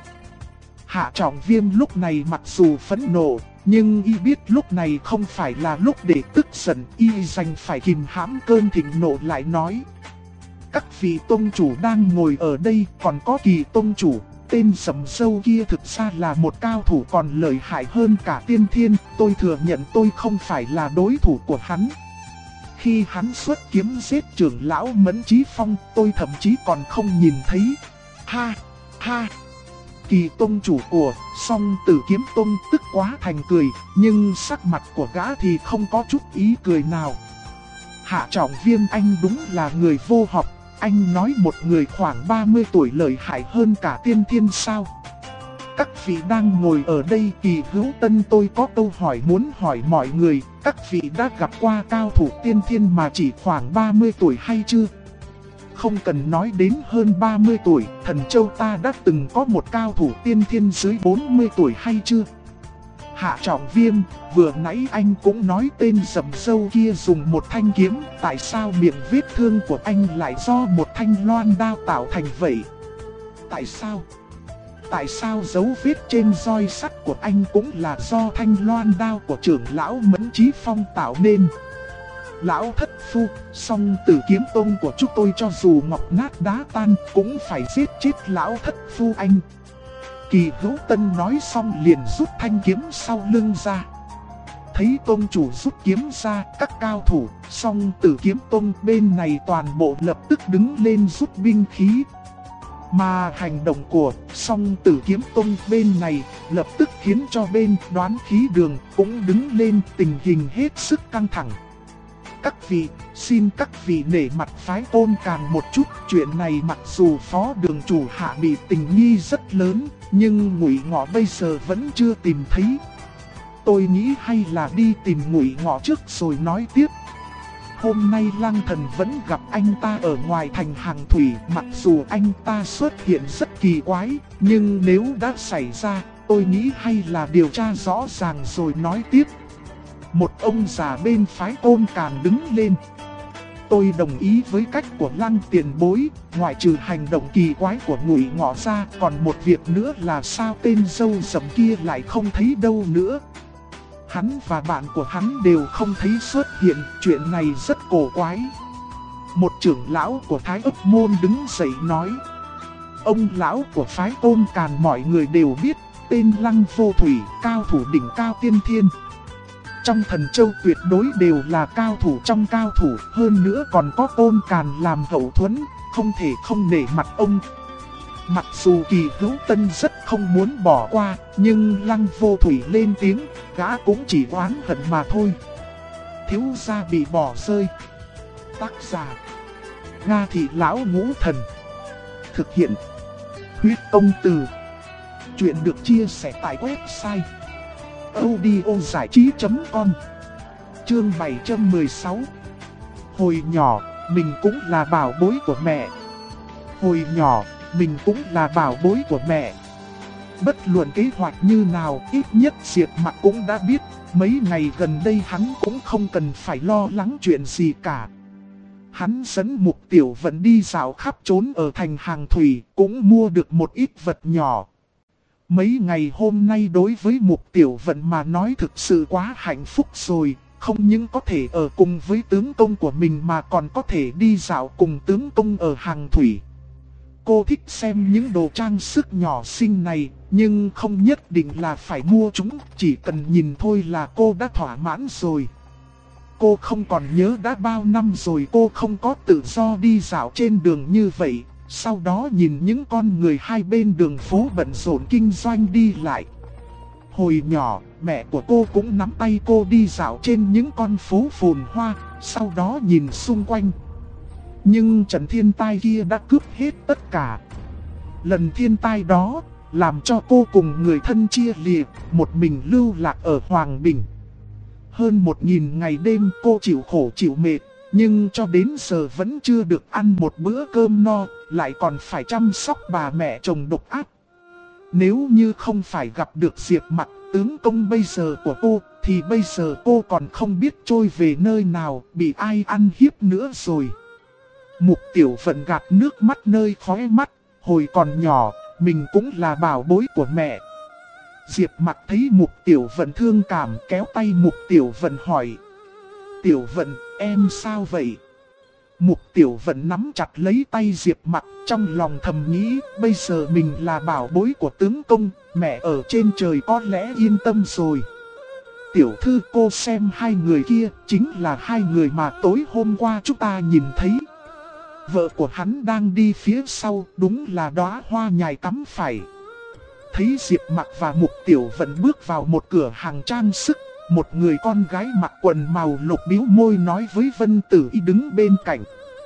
Hạ Trọng Viêm lúc này mặc dù phẫn nộ, nhưng y biết lúc này không phải là lúc để tức giận, y dành phải kìm hãm cơn thịnh nộ lại nói. Các vị tông chủ đang ngồi ở đây, còn có Kỳ tông chủ, tên sầm sâu kia thực ra là một cao thủ còn lợi hại hơn cả tiên thiên, tôi thừa nhận tôi không phải là đối thủ của hắn. Khi hắn xuất kiếm giết trưởng lão Mẫn Chí Phong, tôi thậm chí còn không nhìn thấy. Ha, ha. Kỳ tông chủ của Song Tử Kiếm Tông tức quá thành cười, nhưng sắc mặt của gã thì không có chút ý cười nào. Hạ Trọng Viêm, anh đúng là người vô học. Anh nói một người khoảng 30 tuổi lợi hại hơn cả tiên thiên sao? Các vị đang ngồi ở đây, Kỳ Hữu Tân, tôi có câu hỏi muốn hỏi mọi người. Các vị đã gặp qua cao thủ tiên thiên mà chỉ khoảng 30 tuổi hay chưa? không cần nói đến hơn 30 tuổi, Thần Châu ta đã từng có một cao thủ tiên thiên dưới 40 tuổi hay chưa? Hạ Trọng Viêm, vừa nãy anh cũng nói tên Dầm Dâu kia dùng một thanh kiếm, tại sao miệng vết thương của anh lại do một thanh loan đao tạo thành vậy? Tại sao? Tại sao dấu vết trên roi sắt của anh cũng là do thanh loan đao của trưởng lão Mẫn Chí Phong tạo nên? Lão thất phu, song Tử Kiếm Tông của chúng tôi cho dù ngọc nát đá tan cũng phải giết chết lão thất phu anh. Kỳ Hữu Tân nói xong liền rút thanh kiếm sau lưng ra. Thấy tông chủ rút kiếm ra, các cao thủ, song Tử Kiếm Tông bên này toàn bộ lập tức đứng lên rút binh khí. Mà hành động của song Tử Kiếm Tông bên này lập tức khiến cho bên Đoán Khí Đường cũng đứng lên, tình hình hết sức căng thẳng. Các vị, xin các vị nể mặt phái Côn Càn một chút, chuyện này mặc dù phó đường chủ Hạ bị tình nghi rất lớn, nhưng Ngụy Ngọ bây giờ vẫn chưa tìm thấy. Tôi nghĩ hay là đi tìm Ngụy Ngọ trước rồi nói tiếp. Hôm nay Lăng Thần vẫn gặp anh ta ở ngoài thành Hàng Thủy, mặc dù anh ta xuất hiện rất kỳ quái, nhưng nếu đã xảy ra, tôi nghĩ hay là điều tra rõ ràng rồi nói tiếp. Một ông già bên phái Côn Càn đứng lên. Tôi đồng ý với cách của Lăng tiền bối, ngoại trừ hành động kỳ quái của Ngụy Ngọ ra, còn một việc nữa là sao tên râu rậm kia lại không thấy đâu nữa. Hắn và bạn của hắn đều không thấy xuất hiện, chuyện này rất cổ quái. Một trưởng lão của Thái Ức Môn đứng dậy nói. Ông lão của phái Côn Càn mọi người đều biết, tên Lăng Vô Thủy, cao thủ đỉnh cao tiên thiên. Trong Thần Châu tuyệt đối đều là cao thủ trong cao thủ, hơn nữa còn có Côn Càn làm hậu thuẫn, không thể không nể mặt ông. Mặc dù Kỳ Hữu Tân rất không muốn bỏ qua, nhưng Lăng Vô Thủy lên tiếng, gã cũng chỉ oán hận mà thôi. Thiếu gia bị bỏ rơi. Tác giả: Nga Thị Lão Ngũ Thần. Thực hiện: Huyết Công Từ. Chuyện được chia sẻ tại website audiozảichí.com. Chương 716. Hồi nhỏ, mình cũng là bảo bối của mẹ. Hồi nhỏ, mình cũng là bảo bối của mẹ. Bất luận kế hoạch như nào, ít nhất Diệp Mặc cũng đã biết, mấy ngày gần đây hắn cũng không cần phải lo lắng chuyện gì cả. Hắn dẫn Mục Tiểu Vận đi dạo khắp trốn ở thành Hàng Thủy, cũng mua được một ít vật nhỏ. Mấy ngày hôm nay đối với Mục Tiểu Vận mà nói thực sự quá hạnh phúc rồi, không những có thể ở cùng với tướng công của mình mà còn có thể đi dạo cùng tướng công ở Hàng Thủy. Cô thích xem những đồ trang sức nhỏ xinh này, nhưng không nhất định là phải mua chúng, chỉ cần nhìn thôi là cô đã thỏa mãn rồi. Cô không còn nhớ đã bao năm rồi cô không có tự do đi dạo trên đường như vậy. Sau đó nhìn những con người hai bên đường phố bận rộn kinh doanh đi lại. Hồi nhỏ, mẹ của cô cũng nắm tay cô đi dạo trên những con phố phồn hoa, sau đó nhìn xung quanh. Nhưng trận thiên tai kia đã cướp hết tất cả. Lần thiên tai đó, làm cho cô cùng người thân chia lìa, một mình lưu lạc ở Hoàng Bình. Hơn 1000 ngày đêm cô chịu khổ chịu mệt, nhưng cho đến giờ vẫn chưa được ăn một bữa cơm no, lại còn phải chăm sóc bà mẹ chồng độc ác. Nếu như không phải gặp được Diệp Mặc, tướng công bây giờ của cô, thì bây giờ cô còn không biết trôi về nơi nào, bị ai ăn hiếp nữa rồi. Mục Tiểu Vận gạt nước mắt nơi khóe mắt, hồi còn nhỏ, mình cũng là bảo bối của mẹ. Diệp Mặc thấy Mục Tiểu Vận thương cảm, kéo tay Mục Tiểu Vận hỏi. Tiểu Vận, em sao vậy? Mục Tiểu Vận nắm chặt lấy tay Diệp Mặc, trong lòng thầm nghĩ, bây giờ mình là bảo bối của tướng công, mẹ ở trên trời có lẽ yên tâm rồi. Tiểu thư, cô xem hai người kia, chính là hai người mà tối hôm qua chúng ta nhìn thấy. Vợ của hắn đang đi phía sau, đúng là đóa hoa nhài cắm phải. Thấy Diệp Mặc và Mục Tiểu Vận bước vào một cửa hàng trang sức, một người con gái mặc quần màu lục bĩu môi nói với Vân Tử Y đứng bên cạnh.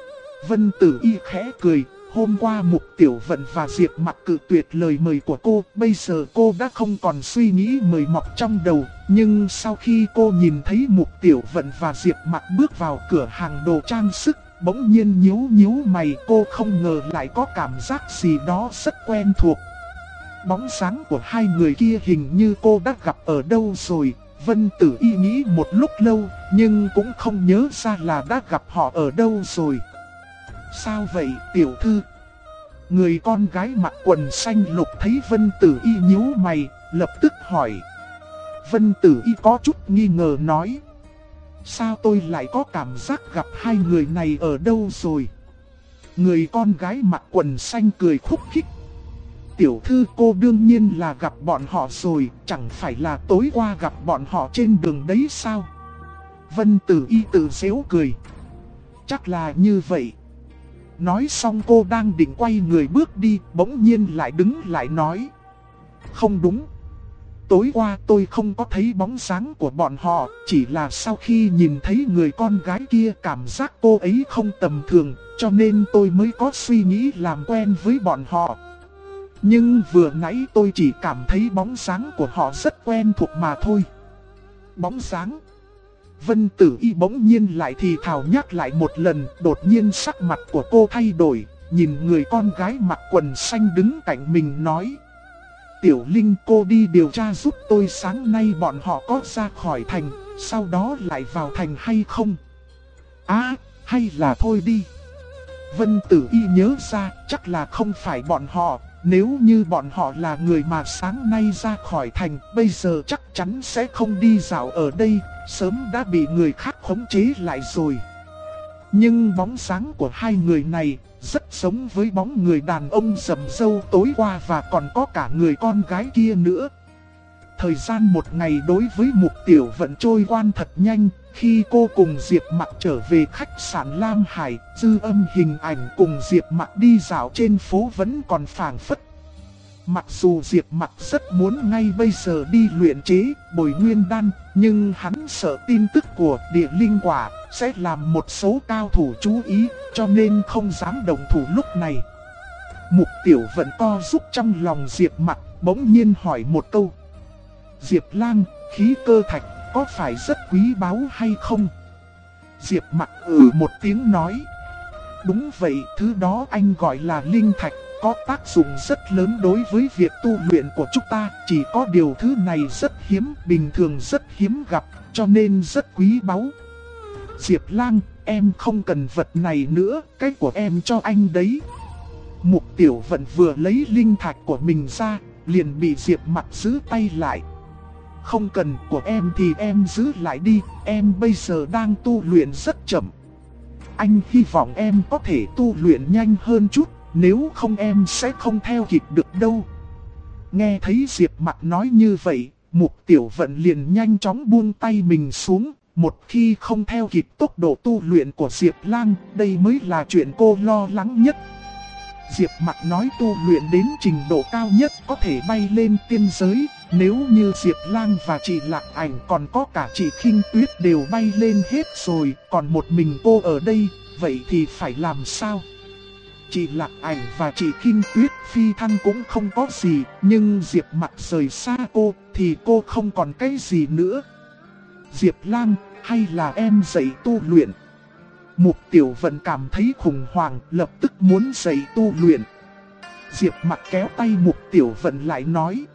Vân Tử Y khẽ cười, hôm qua Mục Tiểu Vận và Diệp Mặc cự tuyệt lời mời của cô, bây giờ cô đã không còn suy nghĩ mời mọc trong đầu, nhưng sau khi cô nhìn thấy Mục Tiểu Vận và Diệp Mặc bước vào cửa hàng đồ trang sức, bỗng nhiên nhíu mày, cô không ngờ lại có cảm giác gì đó rất quen thuộc. Bóng dáng của hai người kia hình như cô đã gặp ở đâu rồi. Vân Tử Y nghĩ một lúc lâu, nhưng cũng không nhớ ra là đã gặp họ ở đâu rồi. Sao vậy tiểu thư? Người con gái mặc quần xanh lục thấy Vân Tử Y nhíu mày, lập tức hỏi. Vân Tử Y có chút nghi ngờ nói. Sao tôi lại có cảm giác gặp hai người này ở đâu rồi? Người con gái mặc quần xanh cười khúc khích. Tiểu thư, cô đương nhiên là gặp bọn họ rồi, chẳng phải là tối qua gặp bọn họ trên đường đấy sao? Vân Tử Y tự giễu cười. Chắc là như vậy. Nói xong cô đang định quay người bước đi, bỗng nhiên lại đứng lại nói. Không đúng. Tối qua tôi không có thấy bóng dáng của bọn họ, chỉ là sau khi nhìn thấy người con gái kia cảm giác cô ấy không tầm thường, cho nên tôi mới có suy nghĩ làm quen với bọn họ. Nhưng vừa nãy tôi chỉ cảm thấy bóng dáng của họ rất quen thuộc mà thôi. Bóng dáng? Vân Tử Y bỗng nhiên lại thì thào nhắc lại một lần, đột nhiên sắc mặt của cô thay đổi, nhìn người con gái mặc quần xanh đứng cạnh mình nói. Tiểu Linh, cô đi điều tra giúp tôi sáng nay bọn họ có ra khỏi thành, sau đó lại vào thành hay không? Hay là thôi đi. Vân Tử Y nhớ ra chắc là không phải bọn họ. Nếu như bọn họ là người mà sáng nay ra khỏi thành, bây giờ chắc chắn sẽ không đi dạo ở đây, sớm đã bị người khác khống chế lại rồi. Nhưng bóng dáng của hai người này rất giống với bóng người đàn ông rậm râu tối qua và còn có cả người con gái kia nữa. Thời gian một ngày đối với Mục Tiểu Vận trôi qua thật nhanh. Khi cô cùng Diệp Mặc trở về khách sạn Lam Hải, dư âm hình ảnh cùng Diệp Mặc đi dạo trên phố vẫn còn phảng phất. Mặc dù Diệp Mặc rất muốn ngay bây giờ đi luyện chế Bồi Nguyên Đan, nhưng hắn sợ tin tức của Địa Linh Quả sẽ làm một số cao thủ chú ý, cho nên không dám động thủ lúc này. Mục Tiểu Vận co rúm trong lòng Diệp Mặc, bỗng nhiên hỏi một câu. Diệp Lang, khí cơ thạch có phải rất quý báu hay không? Diệp Mặc một tiếng nói. Đúng vậy, thứ đó anh gọi là linh thạch, có tác dụng rất lớn đối với việc tu luyện của chúng ta. Chỉ có điều thứ này rất hiếm, bình thường rất hiếm gặp, cho nên rất quý báu. Diệp Lang, em không cần vật này nữa, cái của em cho anh đấy. Mục Tiểu Vận vừa lấy linh thạch của mình ra, liền bị Diệp Mặc giữ tay lại. Không cần, của em thì em giữ lại đi, em bây giờ đang tu luyện rất chậm. Anh hy vọng em có thể tu luyện nhanh hơn chút, nếu không em sẽ không theo kịp được đâu. Nghe thấy Diệp Mặc nói như vậy, Mục Tiểu Vận liền nhanh chóng buông tay mình xuống. Một khi không theo kịp tốc độ tu luyện của Diệp Lang, đây mới là chuyện cô lo lắng nhất. Diệp Mặc nói tu luyện đến trình độ cao nhất có thể bay lên tiên giới. Nếu như Diệp Lang và chị Lạc Ảnh còn có cả chị Khinh Tuyết đều bay lên hết rồi, còn một mình cô ở đây, vậy thì phải làm sao? Chị Lạc Ảnh và chị Khinh Tuyết phi thăng cũng không có gì, nhưng Diệp Mặc rời xa cô thì cô không còn cái gì nữa. Diệp Lang, hay là em dạy tu luyện? Mục Tiểu Vận cảm thấy khủng hoảng, lập tức muốn dạy tu luyện. Diệp Mặc kéo tay Mục Tiểu Vận lại nói.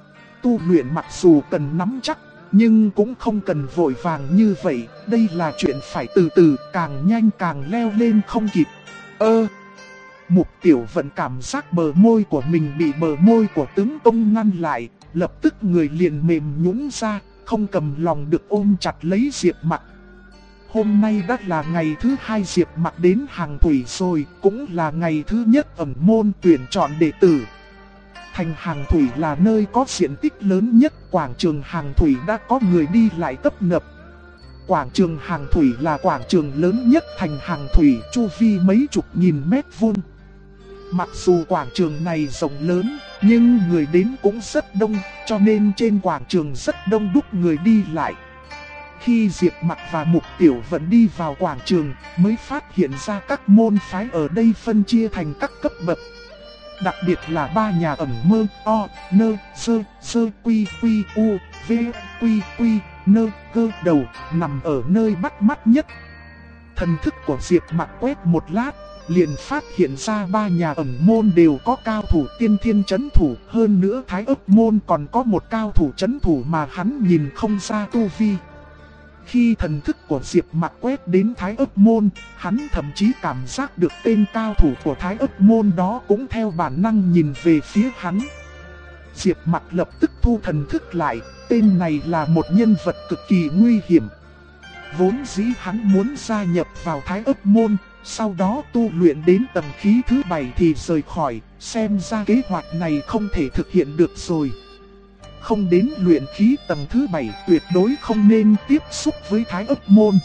Tu luyện mặc dù cần nắm chắc, nhưng cũng không cần vội vàng như vậy. Đây là chuyện phải từ từ, càng nhanh càng leo lên không kịp. Mục Tiểu Vận cảm giác bờ môi của mình bị bờ môi của tướng công ngăn lại, lập tức người liền mềm nhũn ra, không cầm lòng được ôm chặt lấy Diệp Mặc. Hôm nay đã là ngày thứ hai Diệp Mặc đến Hàng Thủy rồi, cũng là ngày thứ nhất ẩn môn tuyển chọn đệ tử. Thành Hàng Thủy là nơi có diện tích lớn nhất, quảng trường Hàng Thủy đã có người đi lại tấp nập. Quảng trường Hàng Thủy là quảng trường lớn nhất thành Hàng Thủy, chu vi mấy chục nghìn mét vuông. Mặc dù quảng trường này rộng lớn, nhưng người đến cũng rất đông, cho nên trên quảng trường rất đông đúc người đi lại. Khi Diệp Mặc và Mục Tiểu Vận đi vào quảng trường, mới phát hiện ra các môn phái ở đây phân chia thành các cấp bậc. Đặc biệt là ba nhà ẩn mơ, o, nơ, sơ, quy, u, v, quy, nơ, cơ đầu, nằm ở nơi bắt mắt nhất. Thần thức của Diệp Mặc quét một lát, liền phát hiện ra 3 nhà ẩn môn đều có cao thủ tiên thiên trấn thủ. Hơn nữa Thái Ức môn còn có một cao thủ trấn thủ mà hắn nhìn không ra tu vi. Khi thần thức của Diệp Mặc quét đến Thái Ức môn, hắn thậm chí cảm giác được tên cao thủ của Thái Ức môn đó cũng theo bản năng nhìn về phía hắn. Diệp Mặc lập tức thu thần thức lại, tên này là một nhân vật cực kỳ nguy hiểm. Vốn dĩ hắn muốn gia nhập vào Thái Ức môn, sau đó tu luyện đến tầng khí thứ 7 thì rời khỏi, xem ra kế hoạch này không thể thực hiện được rồi. Không đến luyện khí tầng thứ 7 tuyệt đối không nên tiếp xúc với Thái Ức môn.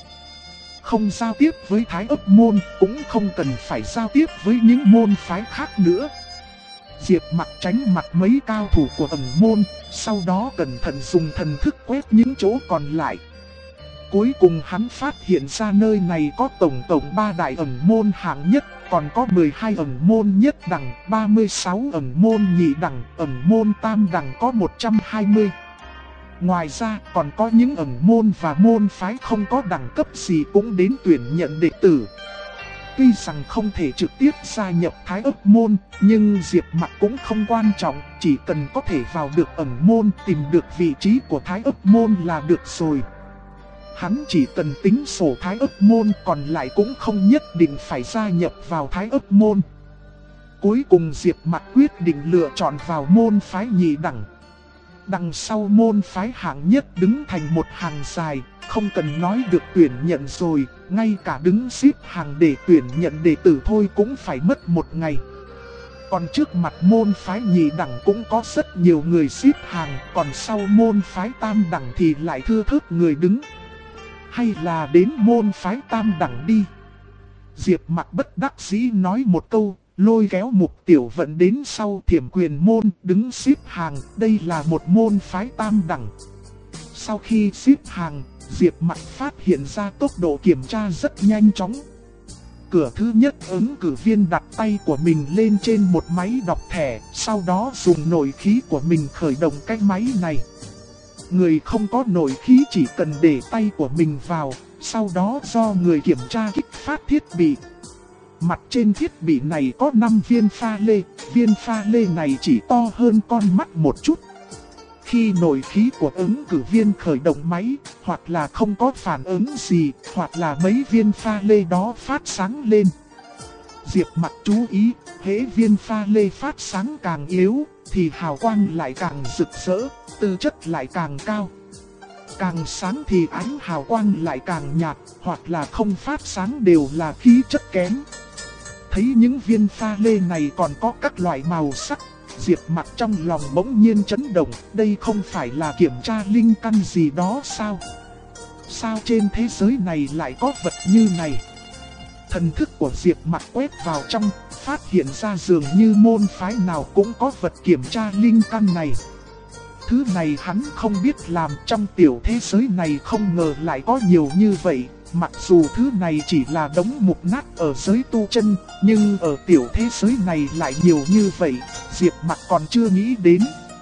Không giao tiếp với Thái Ức môn cũng không cần phải giao tiếp với những môn phái khác nữa. Diệp Mặc tránh mặt mấy cao thủ của ẩn môn, sau đó cẩn thận dùng thần thức quét những chỗ còn lại. Cuối cùng hắn phát hiện ra nơi này có tổng 3 đại ẩn môn hạng nhất, còn có 12 ẩn môn nhất đẳng, 36 ẩn môn nhị đẳng, ẩn môn tam đẳng có 120. Ngoài ra còn có những ẩn môn và môn phái không có đẳng cấp gì cũng đến tuyển nhận đệ tử. Tuy rằng không thể trực tiếp gia nhập Thái Ức môn, nhưng Diệp Mặc cũng không quan trọng, chỉ cần có thể vào được ẩn môn, tìm được vị trí của Thái Ức môn là được rồi. Hắn chỉ cần tính sổ Thái Ức môn, còn lại cũng không nhất định phải gia nhập vào Thái Ức môn. Cuối cùng Diệp Mặc quyết định lựa chọn vào môn phái nhị đẳng. Đằng sau môn phái hạng nhất đứng thành một hàng dài, không cần nói được tuyển nhận rồi, ngay cả đứng xếp hàng để tuyển nhận đệ tử thôi cũng phải mất một ngày. Còn trước mặt môn phái nhị đẳng cũng có rất nhiều người xếp hàng, còn sau môn phái tam đẳng thì lại thưa thớt người đứng. Hay là đến môn phái tam đẳng đi. Diệp Mặc bất đắc dĩ nói một câu, lôi kéo Mục Tiểu Vận đến sau Thiểm Quyền môn đứng xếp hàng, đây là một môn phái tam đẳng. Sau khi xếp hàng, Diệp Mặc phát hiện ra tốc độ kiểm tra rất nhanh chóng. Cửa thứ nhất ứng cử viên đặt tay của mình lên trên một máy đọc thẻ, sau đó dùng nội khí của mình khởi động cái máy này. Người không có nội khí chỉ cần để tay của mình vào, sau đó do người kiểm tra kích phát thiết bị. Mặt trên thiết bị này có 5 viên pha lê này chỉ to hơn con mắt một chút. Khi nội khí của ứng cử viên khởi động máy, hoặc là không có phản ứng gì, hoặc là mấy viên pha lê đó phát sáng lên. Diệp Mặc chú ý, hễ viên pha lê phát sáng càng yếu, thì hào quang lại càng rực rỡ, tư chất lại càng cao. Càng sáng thì ánh hào quang lại càng nhạt, hoặc là không phát sáng đều là khí chất kém. Thấy những viên pha lê này còn có các loại màu sắc, Diệp Mặc trong lòng bỗng nhiên chấn động, đây không phải là kiểm tra linh căn gì đó sao? Sao trên thế giới này lại có vật như này? Thần thức của Diệp Mặc quét vào trong, phát hiện ra dường như môn phái nào cũng có vật kiểm tra linh căn này. Thứ này hắn không biết làm, trong tiểu thế giới này không ngờ lại có nhiều như vậy. Mặc dù thứ này chỉ là đống mục nát ở giới tu chân, nhưng ở tiểu thế giới này lại nhiều như vậy, Diệp Mặc còn chưa nghĩ đến.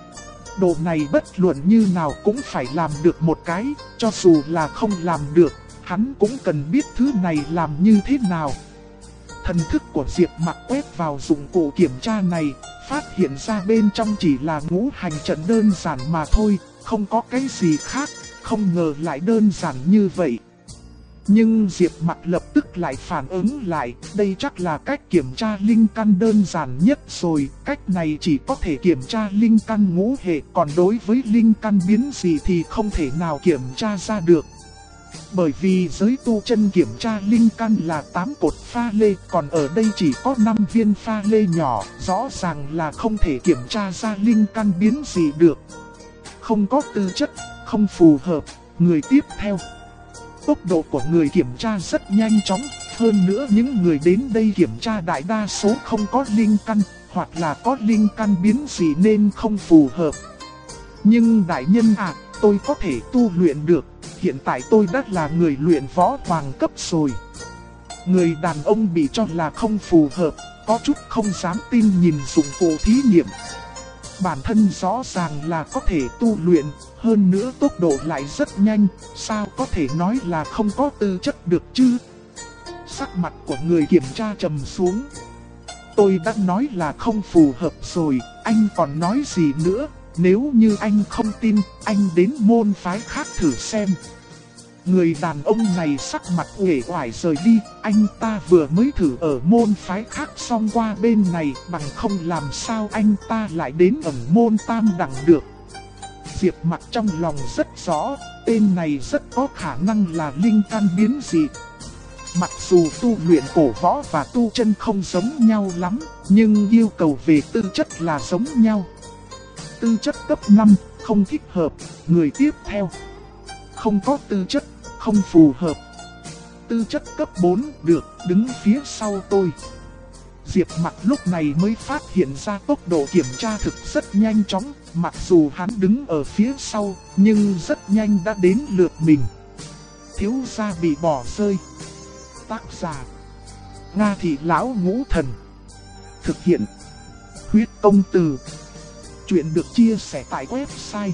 Đồ này bất luận như nào cũng phải làm được một cái, cho dù là không làm được, hắn cũng cần biết thứ này làm như thế nào. Thần thức của Diệp Mặc quét vào dụng cụ kiểm tra này, phát hiện ra bên trong chỉ là ngũ hành trận đơn giản mà thôi, không có cái gì khác, không ngờ lại đơn giản như vậy. Nhưng Diệp Mặc lập tức lại phản ứng lại, đây chắc là cách kiểm tra linh căn đơn giản nhất rồi, cách này chỉ có thể kiểm tra linh căn ngũ hệ, còn đối với linh căn biến dị thì không thể nào kiểm tra ra được. Bởi vì giới tu chân kiểm tra linh căn là 8 cột pha lê, còn ở đây chỉ có 5 viên pha lê nhỏ, rõ ràng là không thể kiểm tra ra linh căn biến dị được. Không có tư chất, không phù hợp. Người tiếp theo. Tốc độ của người kiểm tra rất nhanh chóng, hơn nữa những người đến đây kiểm tra đại đa số không có linh căn, hoặc là có linh căn biến dị nên không phù hợp. Nhưng đại nhân à, tôi có thể tu luyện được, hiện tại tôi đã là người luyện võ hoàng cấp rồi. Người đàn ông bị cho là không phù hợp, có chút không dám tin nhìn dụng cụ thí nghiệm. Bản thân rõ ràng là có thể tu luyện, hơn nữa tốc độ lại rất nhanh, sao có thể nói là không có tư chất được chứ? Sắc mặt của người kiểm tra trầm xuống. Tôi đã nói là không phù hợp rồi, anh còn nói gì nữa? Nếu như anh không tin, anh đến môn phái khác thử xem. Người đàn ông này sắc mặt uể oải rời đi, anh ta vừa mới thử ở môn phái khác xong qua bên này, bằng không làm sao anh ta lại đến ẩn môn tam đẳng được. Diệp Mặc trong lòng rất rõ, tên này rất có khả năng là linh căn biến dị. Mặc dù tu luyện cổ võ và tu chân không giống nhau lắm, nhưng yêu cầu về tư chất là giống nhau. Tư chất cấp 5, không thích hợp, người tiếp theo. Không có tư chất, không phù hợp. Tư chất cấp 4, được, đứng phía sau tôi. Diệp Mặc lúc này mới phát hiện ra tốc độ kiểm tra thực rất nhanh chóng, mặc dù hắn đứng ở phía sau, nhưng rất nhanh đã đến lượt mình. Thiếu gia bị bỏ rơi. Tác giả: Nga Thị Lão Ngũ Thần. Thực hiện: Huyết Công Từ. Chuyện được chia sẻ tại website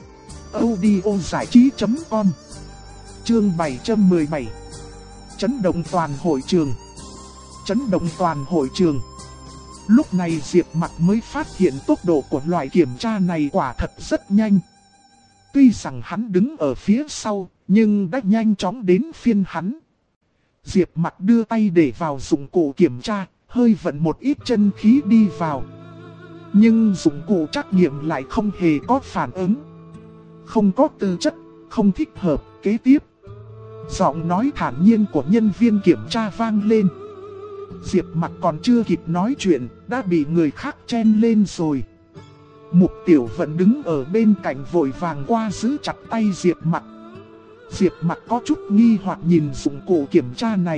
audiozảichí.com. Chương 717. Chấn động toàn hội trường. Chấn động toàn hội trường. Lúc này Diệp Mặc mới phát hiện tốc độ của loại kiểm tra này quả thật rất nhanh. Tuy rằng hắn đứng ở phía sau, nhưng đã nhanh chóng đến phiên hắn. Diệp Mặc đưa tay để vào dụng cụ kiểm tra, hơi vận một ít chân khí đi vào. Nhưng dụng cụ trắc nghiệm lại không hề có phản ứng. Không có tư chất, không thích hợp, kế tiếp. Giọng nói thản nhiên của nhân viên kiểm tra vang lên. Diệp Mặc còn chưa kịp nói chuyện, đã bị người khác chen lên rồi. Mục Tiểu Vận đứng ở bên cạnh vội vàng qua giữ chặt tay Diệp Mặc. Diệp Mặc có chút nghi hoặc nhìn dụng cụ kiểm tra này.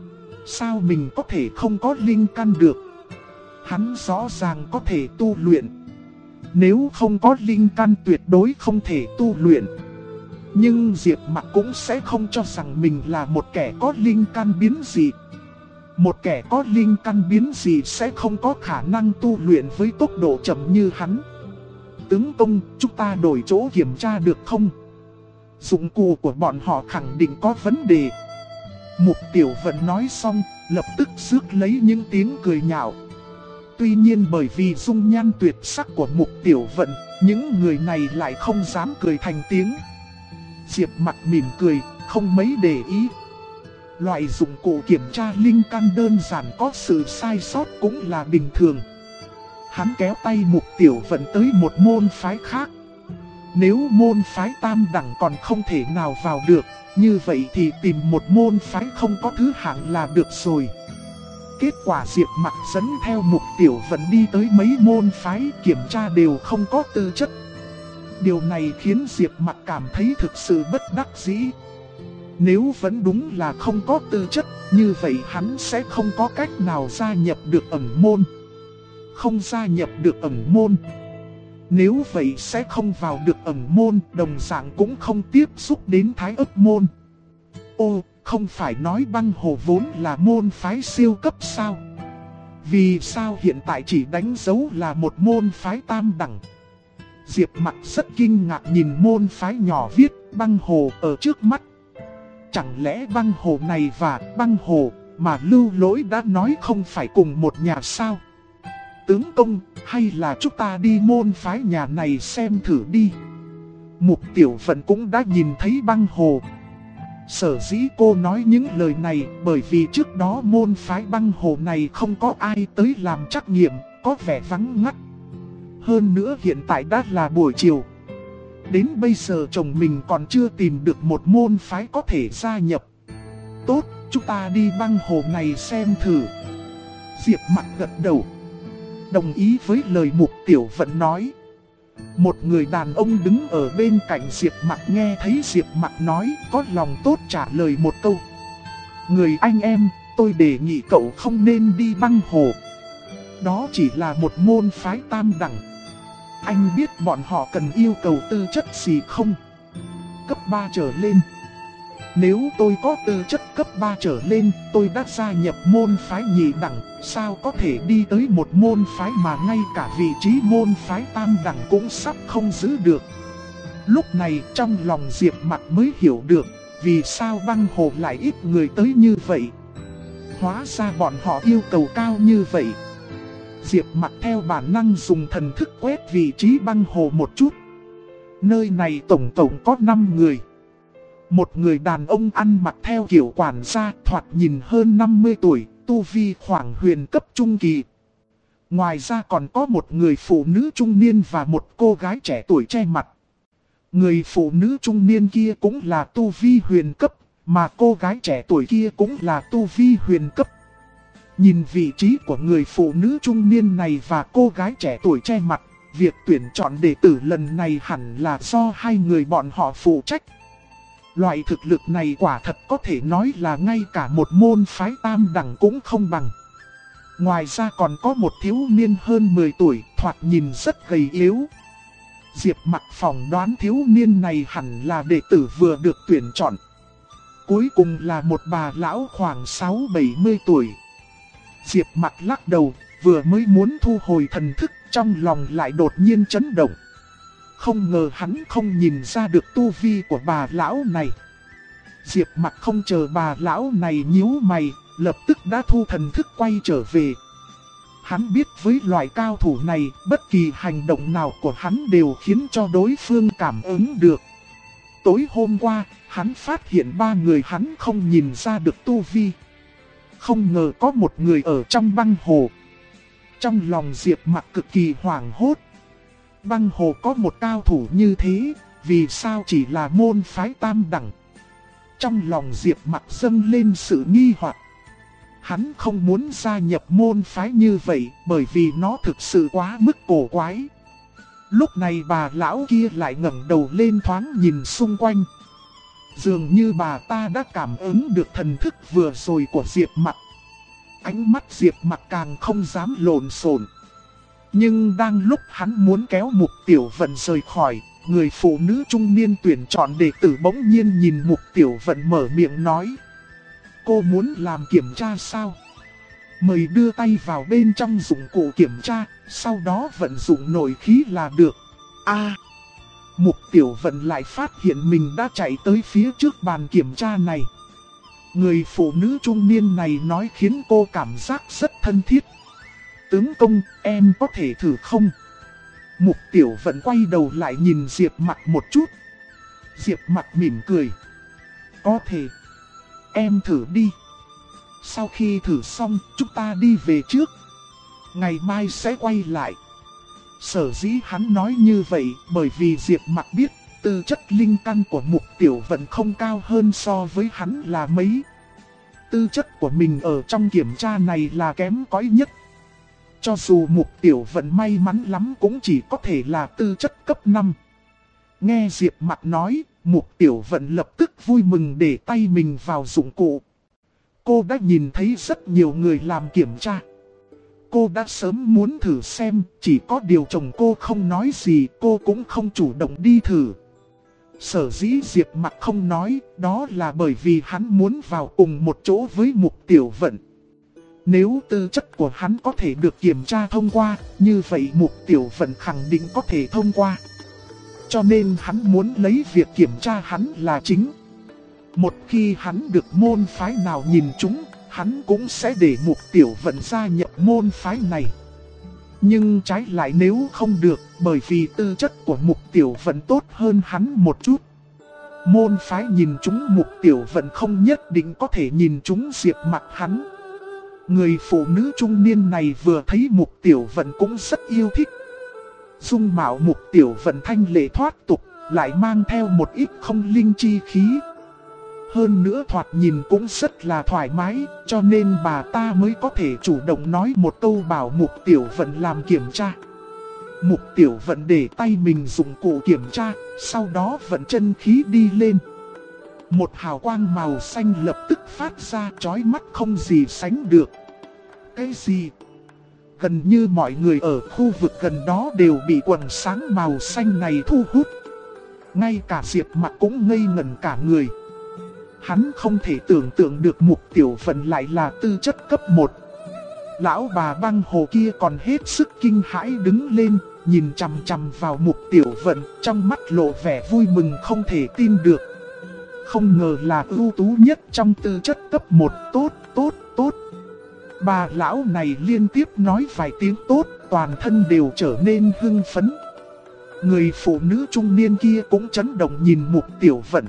Sao mình có thể không có linh căn được? Hắn rõ ràng có thể tu luyện. Nếu không có linh căn tuyệt đối không thể tu luyện. Nhưng Diệp Mặc cũng sẽ không cho rằng mình là một kẻ có linh căn biến dị. Một kẻ có linh căn biến dị sẽ không có khả năng tu luyện với tốc độ chậm như hắn. Tướng công, chúng ta đổi chỗ kiểm tra được không? Dụng cụ của bọn họ khẳng định có vấn đề. Mục Tiểu Vận nói xong, lập tức rước lấy những tiếng cười nhạo. Tuy nhiên bởi vì dung nhan tuyệt sắc của Mục Tiểu Vận, những người này lại không dám cười thành tiếng. Diệp Mặc mỉm cười, không mấy để ý. Loại dụng cụ kiểm tra linh căn đơn giản có sự sai sót cũng là bình thường. Hắn kéo tay Mục Tiểu Vận tới một môn phái khác. Nếu môn phái tam đẳng còn không thể nào vào được, như vậy thì tìm một môn phái không có thứ hạng là được rồi. Kết quả Diệp Mặc dẫn theo Mục Tiểu Vận đi tới mấy môn phái kiểm tra đều không có tư chất. Điều này khiến Diệp Mặc cảm thấy thực sự bất đắc dĩ. Nếu vẫn đúng là không có tư chất, như vậy hắn sẽ không có cách nào gia nhập được ẩn môn. Không gia nhập được ẩn môn. Nếu vậy sẽ không vào được ẩn môn, đồng dạng cũng không tiếp xúc đến Thái Ức môn. Ô, không phải nói Băng Hồ vốn là môn phái siêu cấp sao? Vì sao hiện tại chỉ đánh dấu là một môn phái tam đẳng? Diệp Mặc rất kinh ngạc nhìn môn phái nhỏ viết Băng Hồ ở trước mắt. Chẳng lẽ Băng Hồ này và Băng Hồ mà Lưu Lỗi đã nói không phải cùng một nhà sao? Tướng công, hay là chúng ta đi môn phái nhà này xem thử đi. Mục Tiểu Vận cũng đã nhìn thấy Băng Hồ. Sở dĩ cô nói những lời này bởi vì trước đó môn phái Băng Hồ này không có ai tới làm trắc nghiệm, có vẻ vắng ngắt. Hơn nữa hiện tại đã là buổi chiều. Đến bây giờ chồng mình còn chưa tìm được một môn phái có thể gia nhập. Tốt, chúng ta đi Băng Hồ này xem thử. Diệp Mặc gật đầu, đồng ý với lời Mục Tiểu Vận nói. Một người đàn ông đứng ở bên cạnh Diệp Mặc nghe thấy Diệp Mặc nói, có lòng tốt trả lời một câu. Người anh em, tôi đề nghị cậu không nên đi Băng Hồ. Đó chỉ là một môn phái tam đẳng. Anh biết bọn họ cần yêu cầu tư chất gì không? Cấp 3 trở lên. Nếu tôi có tư chất cấp 3 trở lên, tôi đã gia nhập môn phái nhị đẳng, sao có thể đi tới một môn phái mà ngay cả vị trí môn phái tam đẳng cũng sắp không giữ được. Lúc này trong lòng Diệp Mặc mới hiểu được, vì sao Băng Hồ lại ít người tới như vậy. hóa ra bọn họ yêu cầu cao như vậy. Diệp Mặc theo bản năng dùng thần thức quét vị trí băng hồ một chút. Nơi này tổng cộng có 5 người. Một người đàn ông ăn mặc theo kiểu quản gia, thoạt nhìn hơn 50 tuổi, tu vi khoảng huyền cấp trung kỳ. Ngoài ra còn có một người phụ nữ trung niên và một cô gái trẻ tuổi che mặt. Người phụ nữ trung niên kia cũng là tu vi huyền cấp, mà cô gái trẻ tuổi kia cũng là tu vi huyền cấp. Nhìn vị trí của người phụ nữ trung niên này và cô gái trẻ tuổi che mặt, việc tuyển chọn đệ tử lần này hẳn là do hai người bọn họ phụ trách. Loại thực lực này quả thật có thể nói là ngay cả một môn phái tam đẳng cũng không bằng. Ngoài ra còn có một thiếu niên hơn 10 tuổi, thoạt nhìn rất gầy yếu. Diệp Mặc phỏng đoán thiếu niên này hẳn là đệ tử vừa được tuyển chọn. Cuối cùng là một bà lão khoảng 60-70 tuổi. Diệp Mặc lắc đầu, vừa mới muốn thu hồi thần thức, trong lòng lại đột nhiên chấn động. Không ngờ hắn không nhìn ra được tu vi của bà lão này. Diệp Mặc không chờ bà lão này nhíu mày, lập tức đã thu thần thức quay trở về. Hắn biết với loại cao thủ này, bất kỳ hành động nào của hắn đều khiến cho đối phương cảm ứng được. Tối hôm qua, hắn phát hiện 3 người hắn không nhìn ra được tu vi. Không ngờ có một người ở trong băng hồ. Trong lòng Diệp Mặc cực kỳ hoảng hốt. Băng hồ có một cao thủ như thế, vì sao chỉ là môn phái tam đẳng? Trong lòng Diệp Mặc dâng lên sự nghi hoặc. Hắn không muốn gia nhập môn phái như vậy bởi vì nó thực sự quá mức cổ quái. Lúc này bà lão kia lại ngẩng đầu lên thoáng nhìn xung quanh. Dường như bà ta đã cảm ứng được thần thức vừa rồi của Diệp Mặc. Ánh mắt Diệp Mặc càng không dám lộn xộn. Nhưng đang lúc hắn muốn kéo Mục Tiểu Vận rời khỏi, người phụ nữ trung niên tuyển chọn đệ tử bỗng nhiên nhìn Mục Tiểu Vận mở miệng nói. Cô muốn làm kiểm tra sao? Mời đưa tay vào bên trong dụng cụ kiểm tra, sau đó vận dụng nội khí là được. Mục Tiểu Vận lại phát hiện mình đã chạy tới phía trước bàn kiểm tra này. Người phụ nữ trung niên này nói khiến cô cảm giác rất thân thiết. Tướng công, em có thể thử không? Mục Tiểu Vận quay đầu lại nhìn Diệp Mặc một chút. Diệp Mặc mỉm cười. Có thể. Em thử đi. Sau khi thử xong, chúng ta đi về trước. Ngày mai sẽ quay lại. Sở dĩ hắn nói như vậy bởi vì Diệp Mặc biết tư chất linh căn của Mục Tiểu Vận không cao hơn so với hắn là mấy. Tư chất của mình ở trong kiểm tra này là kém cỏi nhất. Cho dù Mục Tiểu Vận may mắn lắm cũng chỉ có thể là tư chất cấp 5. Nghe Diệp Mặc nói, Mục Tiểu Vận lập tức vui mừng để tay mình vào dụng cụ. Cô đã nhìn thấy rất nhiều người làm kiểm tra. Cô đã sớm muốn thử xem, chỉ có điều chồng cô không nói gì, cô cũng không chủ động đi thử. Sở dĩ Diệp Mặc không nói, đó là bởi vì hắn muốn vào cùng một chỗ với Mục Tiểu Vận. Nếu tư chất của hắn có thể được kiểm tra thông qua, như vậy Mục Tiểu Vận khẳng định có thể thông qua. Cho nên hắn muốn lấy việc kiểm tra hắn là chính. Một khi hắn được môn phái nào nhìn trúng, hắn cũng sẽ để Mục Tiểu Vận gia nhập môn phái này. Nhưng trái lại nếu không được, bởi vì tư chất của Mục Tiểu Vận tốt hơn hắn một chút, môn phái nhìn trúng Mục Tiểu Vận không nhất định có thể nhìn trúng Diệp Mặc hắn. Người phụ nữ trung niên này vừa thấy Mục Tiểu Vận cũng rất yêu thích. Dung mạo Mục Tiểu Vận thanh lệ thoát tục, lại mang theo một ít không linh chi khí. Hơn nữa thoạt nhìn cũng rất là thoải mái, cho nên bà ta mới có thể chủ động nói một câu bảo Mục Tiểu Vận làm kiểm tra. Mục Tiểu Vận để tay mình dụng cụ kiểm tra, sau đó vận chân khí đi lên. Một hào quang màu xanh lập tức phát ra chói mắt không gì sánh được. Cái gì? Gần như mọi người ở khu vực gần đó đều bị quầng sáng màu xanh này thu hút. Ngay cả Diệp Mặc cũng ngây ngẩn cả người. Hắn không thể tưởng tượng được Mục Tiểu Vận lại là tư chất cấp 1. Lão bà băng hồ kia còn hết sức kinh hãi đứng lên, nhìn chằm chằm vào Mục Tiểu Vận, trong mắt lộ vẻ vui mừng không thể tin được. Không ngờ là ưu tú nhất trong tư chất cấp 1, tốt. Bà lão này liên tiếp nói vài tiếng tốt, toàn thân đều trở nên hưng phấn. Người phụ nữ trung niên kia cũng chấn động nhìn Mục Tiểu Vận.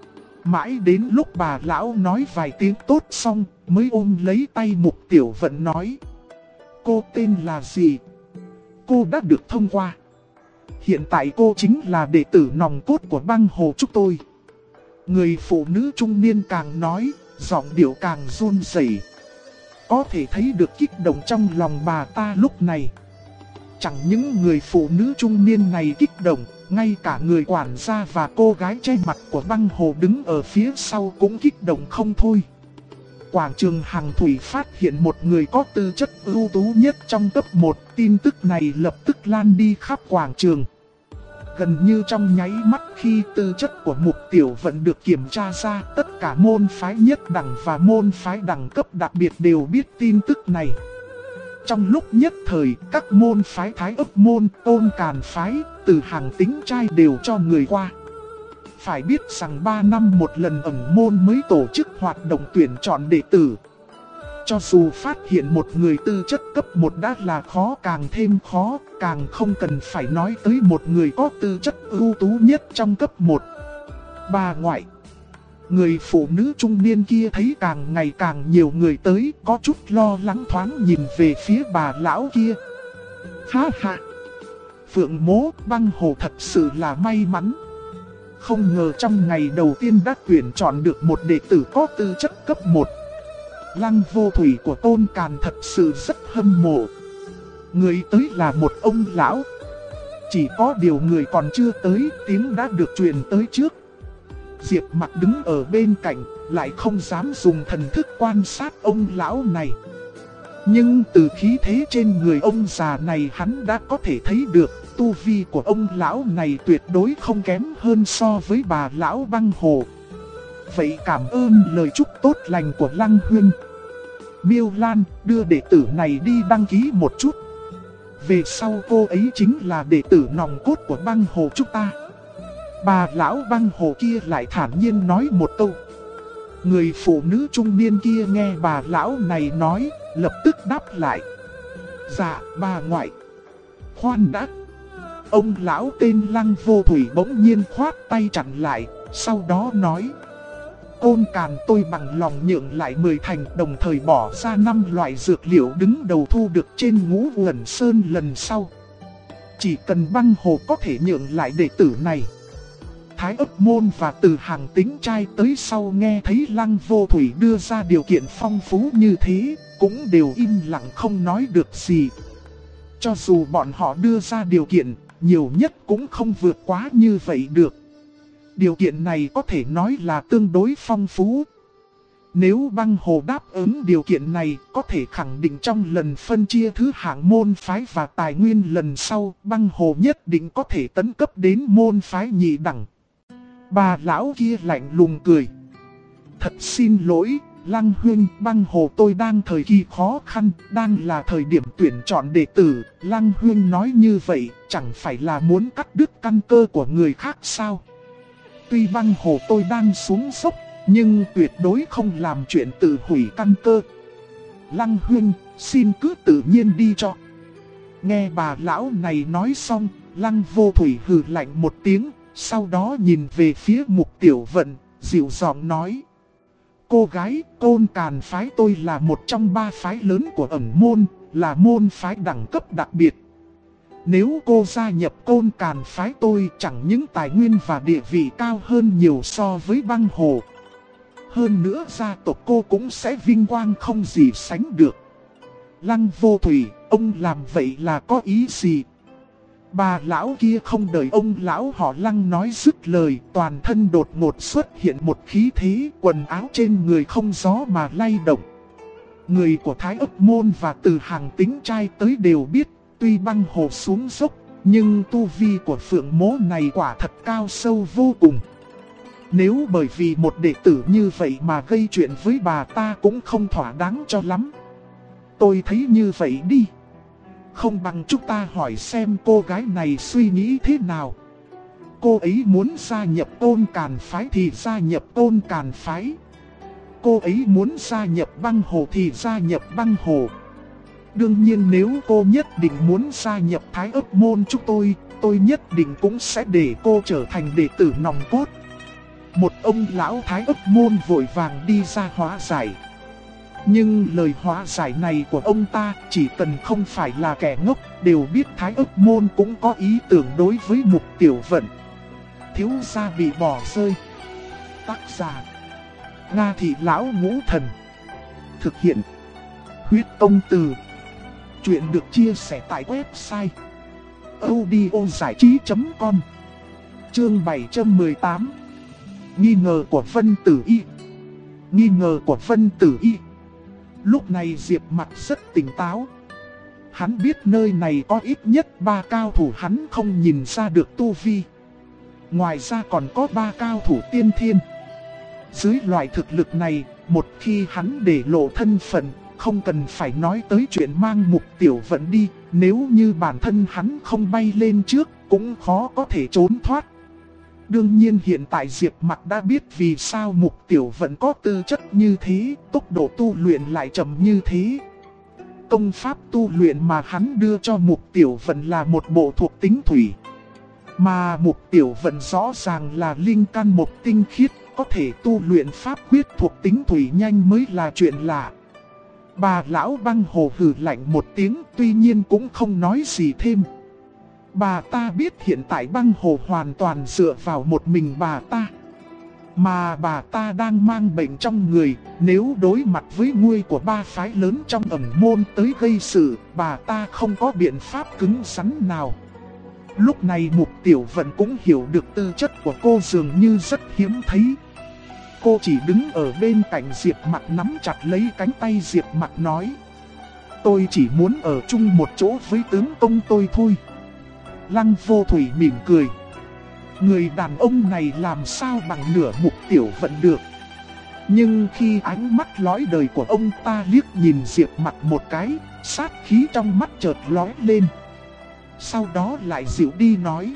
Mãi đến lúc bà lão nói vài tiếng tốt xong, mới ôm lấy tay Mục Tiểu Vận nói: cô tên là gì? Cô đã được thông qua. Hiện tại cô chính là đệ tử nòng cốt của băng hồ chúng tôi. Người phụ nữ trung niên càng nói, giọng điệu càng run rẩy. Có thể thấy được kích động trong lòng bà ta lúc này. Chẳng những người phụ nữ trung niên này kích động, ngay cả người quản gia và cô gái che mặt của băng hồ đứng ở phía sau cũng kích động không thôi. Quảng trường Hàng Thủy phát hiện một người có tư chất ưu tú nhất trong cấp 1, tin tức này lập tức lan đi khắp quảng trường. Gần như trong nháy mắt khi tư chất của Mục Tiểu Vận được kiểm tra ra, tất cả môn phái nhất đẳng và môn phái đẳng cấp đặc biệt đều biết tin tức này. Trong lúc nhất thời, các môn phái Thái Ấp môn, Tôn Càn phái, từ Hàng Tính trai đều cho người qua. Phải biết rằng 3 năm một lần ẩn môn mới tổ chức hoạt động tuyển chọn đệ tử. Cho dù phát hiện một người tư chất cấp 1 đã là khó càng thêm khó, càng không cần phải nói tới một người có tư chất ưu tú nhất trong cấp 1. Bà ngoại, người phụ nữ trung niên kia thấy càng ngày càng nhiều người tới, có chút lo lắng thoáng nhìn về phía bà lão kia. Ha ha! Phượng Mố, băng hồ thật sự là may mắn. Không ngờ trong ngày đầu tiên đã tuyển chọn được một đệ tử có tư chất cấp 1. Lăng Vô Thủy của Tôn Càn thật sự rất hâm mộ. Người tới là một ông lão. Chỉ có điều người còn chưa tới, tiếng đã được truyền tới trước. Diệp Mặc đứng ở bên cạnh, lại không dám dùng thần thức quan sát ông lão này. Nhưng từ khí thế trên người ông già này hắn đã có thể thấy được, tu vi của ông lão này tuyệt đối không kém hơn so với bà lão băng hồ. Vậy cảm ơn lời chúc tốt lành của Lăng Huynh. Miêu Lan, đưa đệ tử này đi đăng ký một chút. Về sau cô ấy chính là đệ tử nòng cốt của băng hồ chúng ta. Bà lão băng hồ kia lại thản nhiên nói một câu. Người phụ nữ trung niên kia nghe bà lão này nói, lập tức đáp lại. Dạ, bà ngoại. Khoan đã. Ông lão tên Lăng Vô Thủy bỗng nhiên khoát tay chặn lại, sau đó nói. Côn Càn tôi bằng lòng nhượng lại 10 thành, đồng thời bỏ ra 5 loại dược liệu đứng đầu thu được trên Ngũ Uẩn Sơn lần sau. Chỉ cần băng hồ có thể nhượng lại đệ tử này. Thái Ấp môn và từ Hàng Tính trai tới sau nghe thấy Lăng Vô Thủy đưa ra điều kiện phong phú như thế, cũng đều im lặng không nói được gì. Cho dù bọn họ đưa ra điều kiện, nhiều nhất cũng không vượt quá như vậy được. Điều kiện này có thể nói là tương đối phong phú. Nếu băng hồ đáp ứng điều kiện này, có thể khẳng định trong lần phân chia thứ hạng môn phái và tài nguyên lần sau, băng hồ nhất định có thể tấn cấp đến môn phái nhị đẳng. Bà lão kia lạnh lùng cười. Thật xin lỗi, Lăng Huynh, băng hồ tôi đang thời kỳ khó khăn, đang là thời điểm tuyển chọn đệ tử. Lăng Huynh nói như vậy, chẳng phải là muốn cắt đứt căn cơ của người khác sao? Tuy băng hồ tôi đang xuống dốc, nhưng tuyệt đối không làm chuyện tự hủy căn cơ. Lăng Huynh, xin cứ tự nhiên đi cho. Nghe bà lão này nói xong, Lăng Vô Thủy hừ lạnh một tiếng, sau đó nhìn về phía Mục Tiểu Vận, dịu giọng nói. Cô gái, Côn Càn phái tôi là một trong 3 phái lớn của ẩn môn, là môn phái đẳng cấp đặc biệt. Nếu cô gia nhập Côn Càn phái tôi, chẳng những tài nguyên và địa vị cao hơn nhiều so với băng hồ. Hơn nữa gia tộc cô cũng sẽ vinh quang không gì sánh được. Lăng Vô Thủy, ông làm vậy là có ý gì? Bà lão kia không đợi ông lão họ Lăng nói dứt lời, toàn thân đột ngột xuất hiện một khí thế, quần áo trên người không gió mà lay động. Người của Thái Ấp môn và từ Hàng Tính trai tới đều biết, tuy băng hồ xuống dốc, nhưng tu vi của Phượng Mố này quả thật cao sâu vô cùng. Nếu bởi vì một đệ tử như vậy mà gây chuyện với bà ta cũng không thỏa đáng cho lắm. Tôi thấy như vậy đi. Không bằng chúng ta hỏi xem cô gái này suy nghĩ thế nào. Cô ấy muốn gia nhập Tôn Càn phái thì gia nhập Tôn Càn phái. cô ấy muốn gia nhập băng hồ thì gia nhập băng hồ. Đương nhiên nếu cô nhất định muốn gia nhập Thái Ức môn chúng tôi nhất định cũng sẽ để cô trở thành đệ tử nòng cốt. Một ông lão Thái Ức môn vội vàng đi ra hóa giải. Nhưng lời hóa giải này của ông ta chỉ cần không phải là kẻ ngốc đều biết Thái Ức môn cũng có ý tưởng đối với Mục Tiểu Vận. Thiếu gia bị bỏ rơi. Tác giả Nga Thị Lão Ngũ Thần. Thực hiện Huyết Công Từ. Chuyện được chia sẻ tại website audiozảichí.com. Chương 718. Nghi ngờ của Vân Tử Y. Nghi ngờ của Vân Tử Y. Lúc này Diệp Mặc rất tỉnh táo. Hắn biết nơi này có ít nhất 3 cao thủ hắn không nhìn ra được tu vi. Ngoài ra còn có 3 cao thủ tiên thiên. Dưới loại thực lực này, một khi hắn để lộ thân phận, không cần phải nói tới chuyện mang Mục Tiểu Vận đi. Nếu như bản thân hắn không bay lên trước, cũng khó có thể trốn thoát. Đương nhiên hiện tại Diệp Mặc đã biết vì sao Mục Tiểu Vận có tư chất như thế, tốc độ tu luyện lại chậm như thế. Công pháp tu luyện mà hắn đưa cho Mục Tiểu Vận là một bộ thuộc tính thủy. Mà Mục Tiểu Vận rõ ràng là linh căn một tinh khiết, có thể tu luyện pháp quyết thuộc tính thủy nhanh mới là chuyện lạ. Bà lão băng hồ hừ lạnh một tiếng, tuy nhiên cũng không nói gì thêm. Bà ta biết hiện tại băng hồ hoàn toàn dựa vào một mình bà ta. Mà bà ta đang mang bệnh trong người, nếu đối mặt với nguy của 3 phái lớn trong ẩn môn tới gây sự, bà ta không có biện pháp cứng rắn nào. Lúc này Mục Tiểu Vận cũng hiểu được tư chất của cô dường như rất hiếm thấy. Cô chỉ đứng ở bên cạnh Diệp Mặc nắm chặt lấy cánh tay Diệp Mặc nói: tôi chỉ muốn ở chung một chỗ với tướng công tôi thôi. Lăng Vô Thủy mỉm cười. Người đàn ông này làm sao bằng nửa Mục Tiểu Vận được. Nhưng khi ánh mắt lói đời của ông ta liếc nhìn Diệp Mặc một cái, sát khí trong mắt chợt lói lên. Sau đó lại dịu đi nói: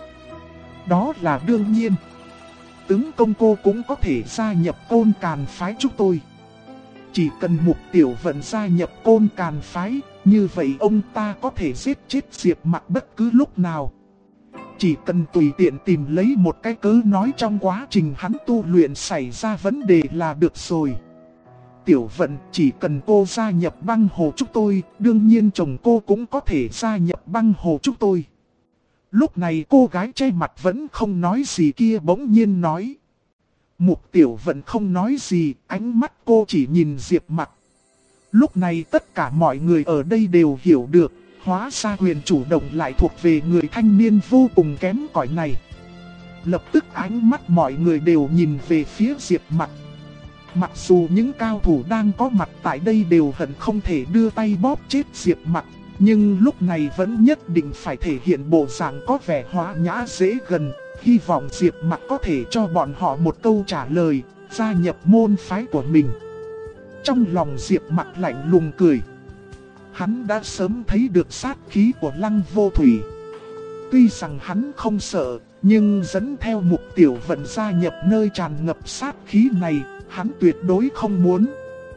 đó là đương nhiên. Tướng công cô cũng có thể gia nhập Côn Càn phái chúng tôi. Chỉ cần Mục Tiểu Vận gia nhập Côn Càn phái, như vậy ông ta có thể giết chết Diệp Mặc bất cứ lúc nào. Chỉ cần tùy tiện tìm lấy một cái cớ nói trong quá trình hắn tu luyện xảy ra vấn đề là được rồi. Tiểu Vận, chỉ cần cô gia nhập băng hồ chúng tôi, đương nhiên chồng cô cũng có thể gia nhập băng hồ chúng tôi. Lúc này cô gái che mặt vẫn không nói gì kia bỗng nhiên nói. Mục Tiểu Vận không nói gì, ánh mắt cô chỉ nhìn Diệp Mặc. Lúc này tất cả mọi người ở đây đều hiểu được, hóa ra quyền chủ động lại thuộc về người thanh niên vô cùng kém cỏi này. Lập tức ánh mắt mọi người đều nhìn về phía Diệp Mặc. Mặc dù những cao thủ đang có mặt tại đây đều hận không thể đưa tay bóp chết Diệp Mặc, nhưng lúc này vẫn nhất định phải thể hiện bộ dạng có vẻ hóa nhã dễ gần, hy vọng Diệp Mặc có thể cho bọn họ một câu trả lời, gia nhập môn phái của mình. Trong lòng Diệp Mặc lạnh lùng cười. Hắn đã sớm thấy được sát khí của Lăng Vô Thủy. Tuy rằng hắn không sợ, nhưng dẫn theo Mục Tiểu Vận gia nhập nơi tràn ngập sát khí này, hắn tuyệt đối không muốn.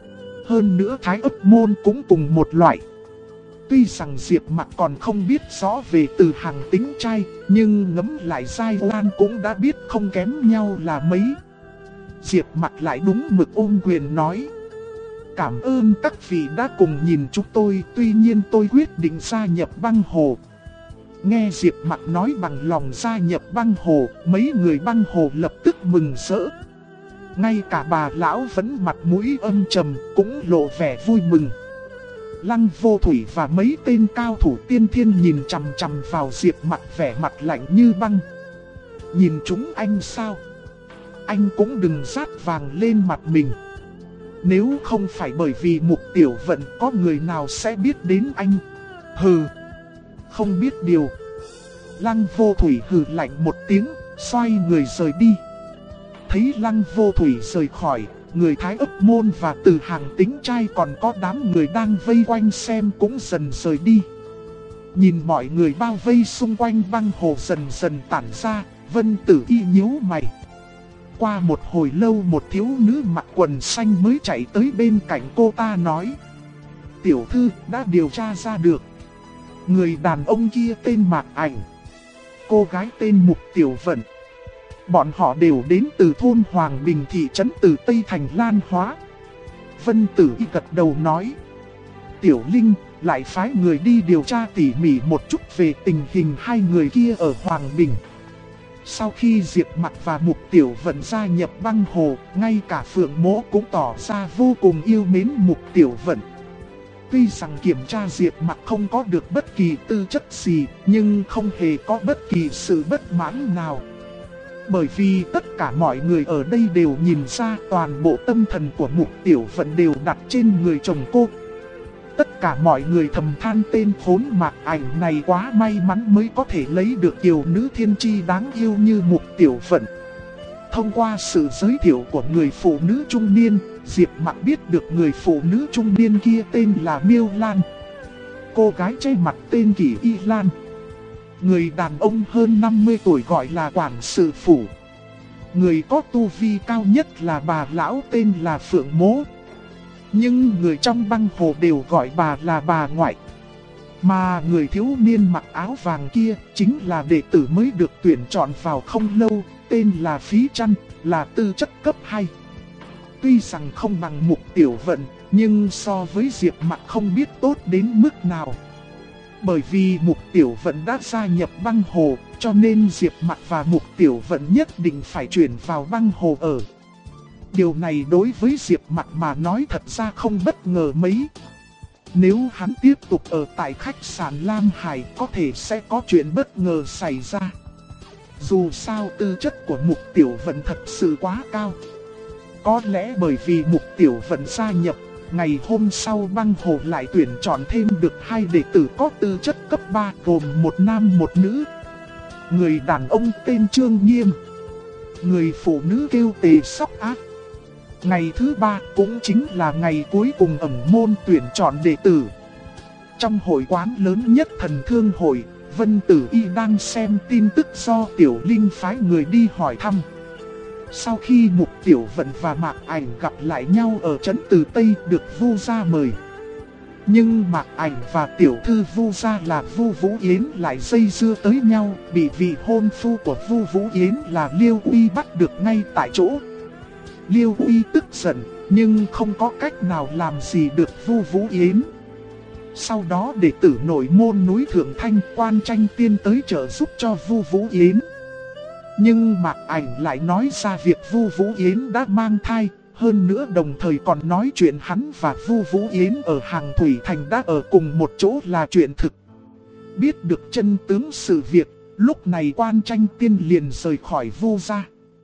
Hơn nữa Thái Ức môn cũng cùng một loại. Tuy rằng Diệp Mặc còn không biết rõ về Từ Hàng tính trai, nhưng ngẫm lại giai oan cũng đã biết không kém nhau là mấy. Diệp Mặc lại đúng mực ôm quyền nói: cảm ơn các vị đã cùng nhìn chúng tôi, tuy nhiên tôi quyết định gia nhập băng hồ. Nghe Diệp Mặc nói bằng lòng gia nhập băng hồ, mấy người băng hồ lập tức mừng rỡ. Ngay cả bà lão vẫn mặt mũi âm trầm cũng lộ vẻ vui mừng. Lăng Vô Thủy và mấy tên cao thủ tiên thiên nhìn chằm chằm vào Diệp Mặc vẻ mặt lạnh như băng. Nhìn chúng anh sao? Anh cũng đừng rát vàng lên mặt mình. Nếu không phải bởi vì Mục Tiểu Vận, có người nào sẽ biết đến anh? Hừ, không biết điều. Lăng Vô Thủy hừ lạnh một tiếng, xoay người rời đi. Thấy Lăng Vô Thủy rời khỏi, người Thái Ức môn và Từ Hàng tính trai còn có đám người đang vây quanh xem cũng dần rời đi. Nhìn mọi người bao vây xung quanh băng hồ dần dần tản ra, Vân Tử Y nhíu mày. qua một hồi lâu một thiếu nữ mặc quần xanh mới chạy tới bên cạnh cô ta nói: tiểu thư đã điều tra ra được. Người đàn ông kia tên Mạc Ảnh, cô gái tên Mục Tiểu Vận. Bọn họ đều đến từ thôn Hoàng Bình thị trấn từ Tây Thành Lan Hóa. Vân Tử Y gật đầu nói: Tiểu Linh lại phái người đi điều tra tỉ mỉ một chút về tình hình hai người kia ở Hoàng Bình. Sau khi Diệp Mặc và Mục Tiểu Vận gia nhập băng hồ, ngay cả Phượng Mỗ cũng tỏ ra vô cùng yêu mến Mục Tiểu Vận. Tuy rằng kiểm tra Diệp Mặc không có được bất kỳ tư chất gì, nhưng không hề có bất kỳ sự bất mãn nào. Bởi vì tất cả mọi người ở đây đều nhìn ra toàn bộ tâm thần của Mục Tiểu Vận đều đặt trên người chồng cô. Tất cả mọi người thầm than tên khốn Mạc Ảnh này quá may mắn mới có thể lấy được kiều nữ thiên chi đáng yêu như Mục Tiểu Vận. Thông qua sự giới thiệu của người phụ nữ trung niên, Diệp Mặc biết được người phụ nữ trung niên kia tên là Miêu Lan. Cô gái che mặt tên Kỷ Y Lan. Người đàn ông hơn 50 tuổi gọi là quản sự phủ. Người có tu vi cao nhất là bà lão tên là Phượng Mỗ. Nhưng người trong băng hồ đều gọi bà là bà ngoại. Mà người thiếu niên mặc áo vàng kia chính là đệ tử mới được tuyển chọn vào không lâu, tên là Phí Trăn, là tư chất cấp 2. Tuy rằng không bằng Mục Tiểu Vận, nhưng so với Diệp Mặc không biết tốt đến mức nào. Bởi vì Mục Tiểu Vận đã gia nhập băng hồ, cho nên Diệp Mặc và Mục Tiểu Vận nhất định phải chuyển vào băng hồ ở. Điều này đối với Diệp Mặc mà nói thật ra không bất ngờ mấy. Nếu hắn tiếp tục ở tại khách sạn Lam Hải có thể sẽ có chuyện bất ngờ xảy ra. Dù sao tư chất của Mục Tiểu Vận thật sự quá cao. Có lẽ bởi vì Mục Tiểu Vận gia nhập, ngày hôm sau băng hồ lại tuyển chọn thêm được 2 đệ tử có tư chất cấp 3 gồm một nam một nữ. Người đàn ông tên Trương Nghiêm, người phụ nữ kêu Tề Sóc Ác. Ngày thứ 3 cũng chính là ngày cuối cùng ẩm môn tuyển chọn đệ tử. Trong hội quán lớn nhất Thần Thương Hội, Vân Tử Y đang xem tin tức do Tiểu Linh phái người đi hỏi thăm. Sau khi Mục Tiểu Vận và Mạc Ảnh gặp lại nhau ở trấn Từ Tây được Vu gia mời. Nhưng Mạc Ảnh và tiểu thư Vu gia là Vu Vũ Yến lại dây dưa tới nhau, bị vị hôn phu của Vu Vũ Yến là Liêu Uy bắt được ngay tại chỗ. Liêu Uy tức giận, nhưng không có cách nào làm gì được Vu Vũ Yến. Sau đó đệ tử nội môn núi Thượng Thanh Quan Tranh Tiên tới trợ giúp cho Vu Vũ Yến. Nhưng Mạc Ảnh lại nói ra việc Vu Vũ Yến đã mang thai, hơn nữa đồng thời còn nói chuyện hắn và Vu Vũ Yến ở Hàng Thủy Thành đã ở cùng một chỗ là chuyện thực. Biết được chân tướng sự việc, lúc này Quan Tranh Tiên liền rời khỏi Vu gia.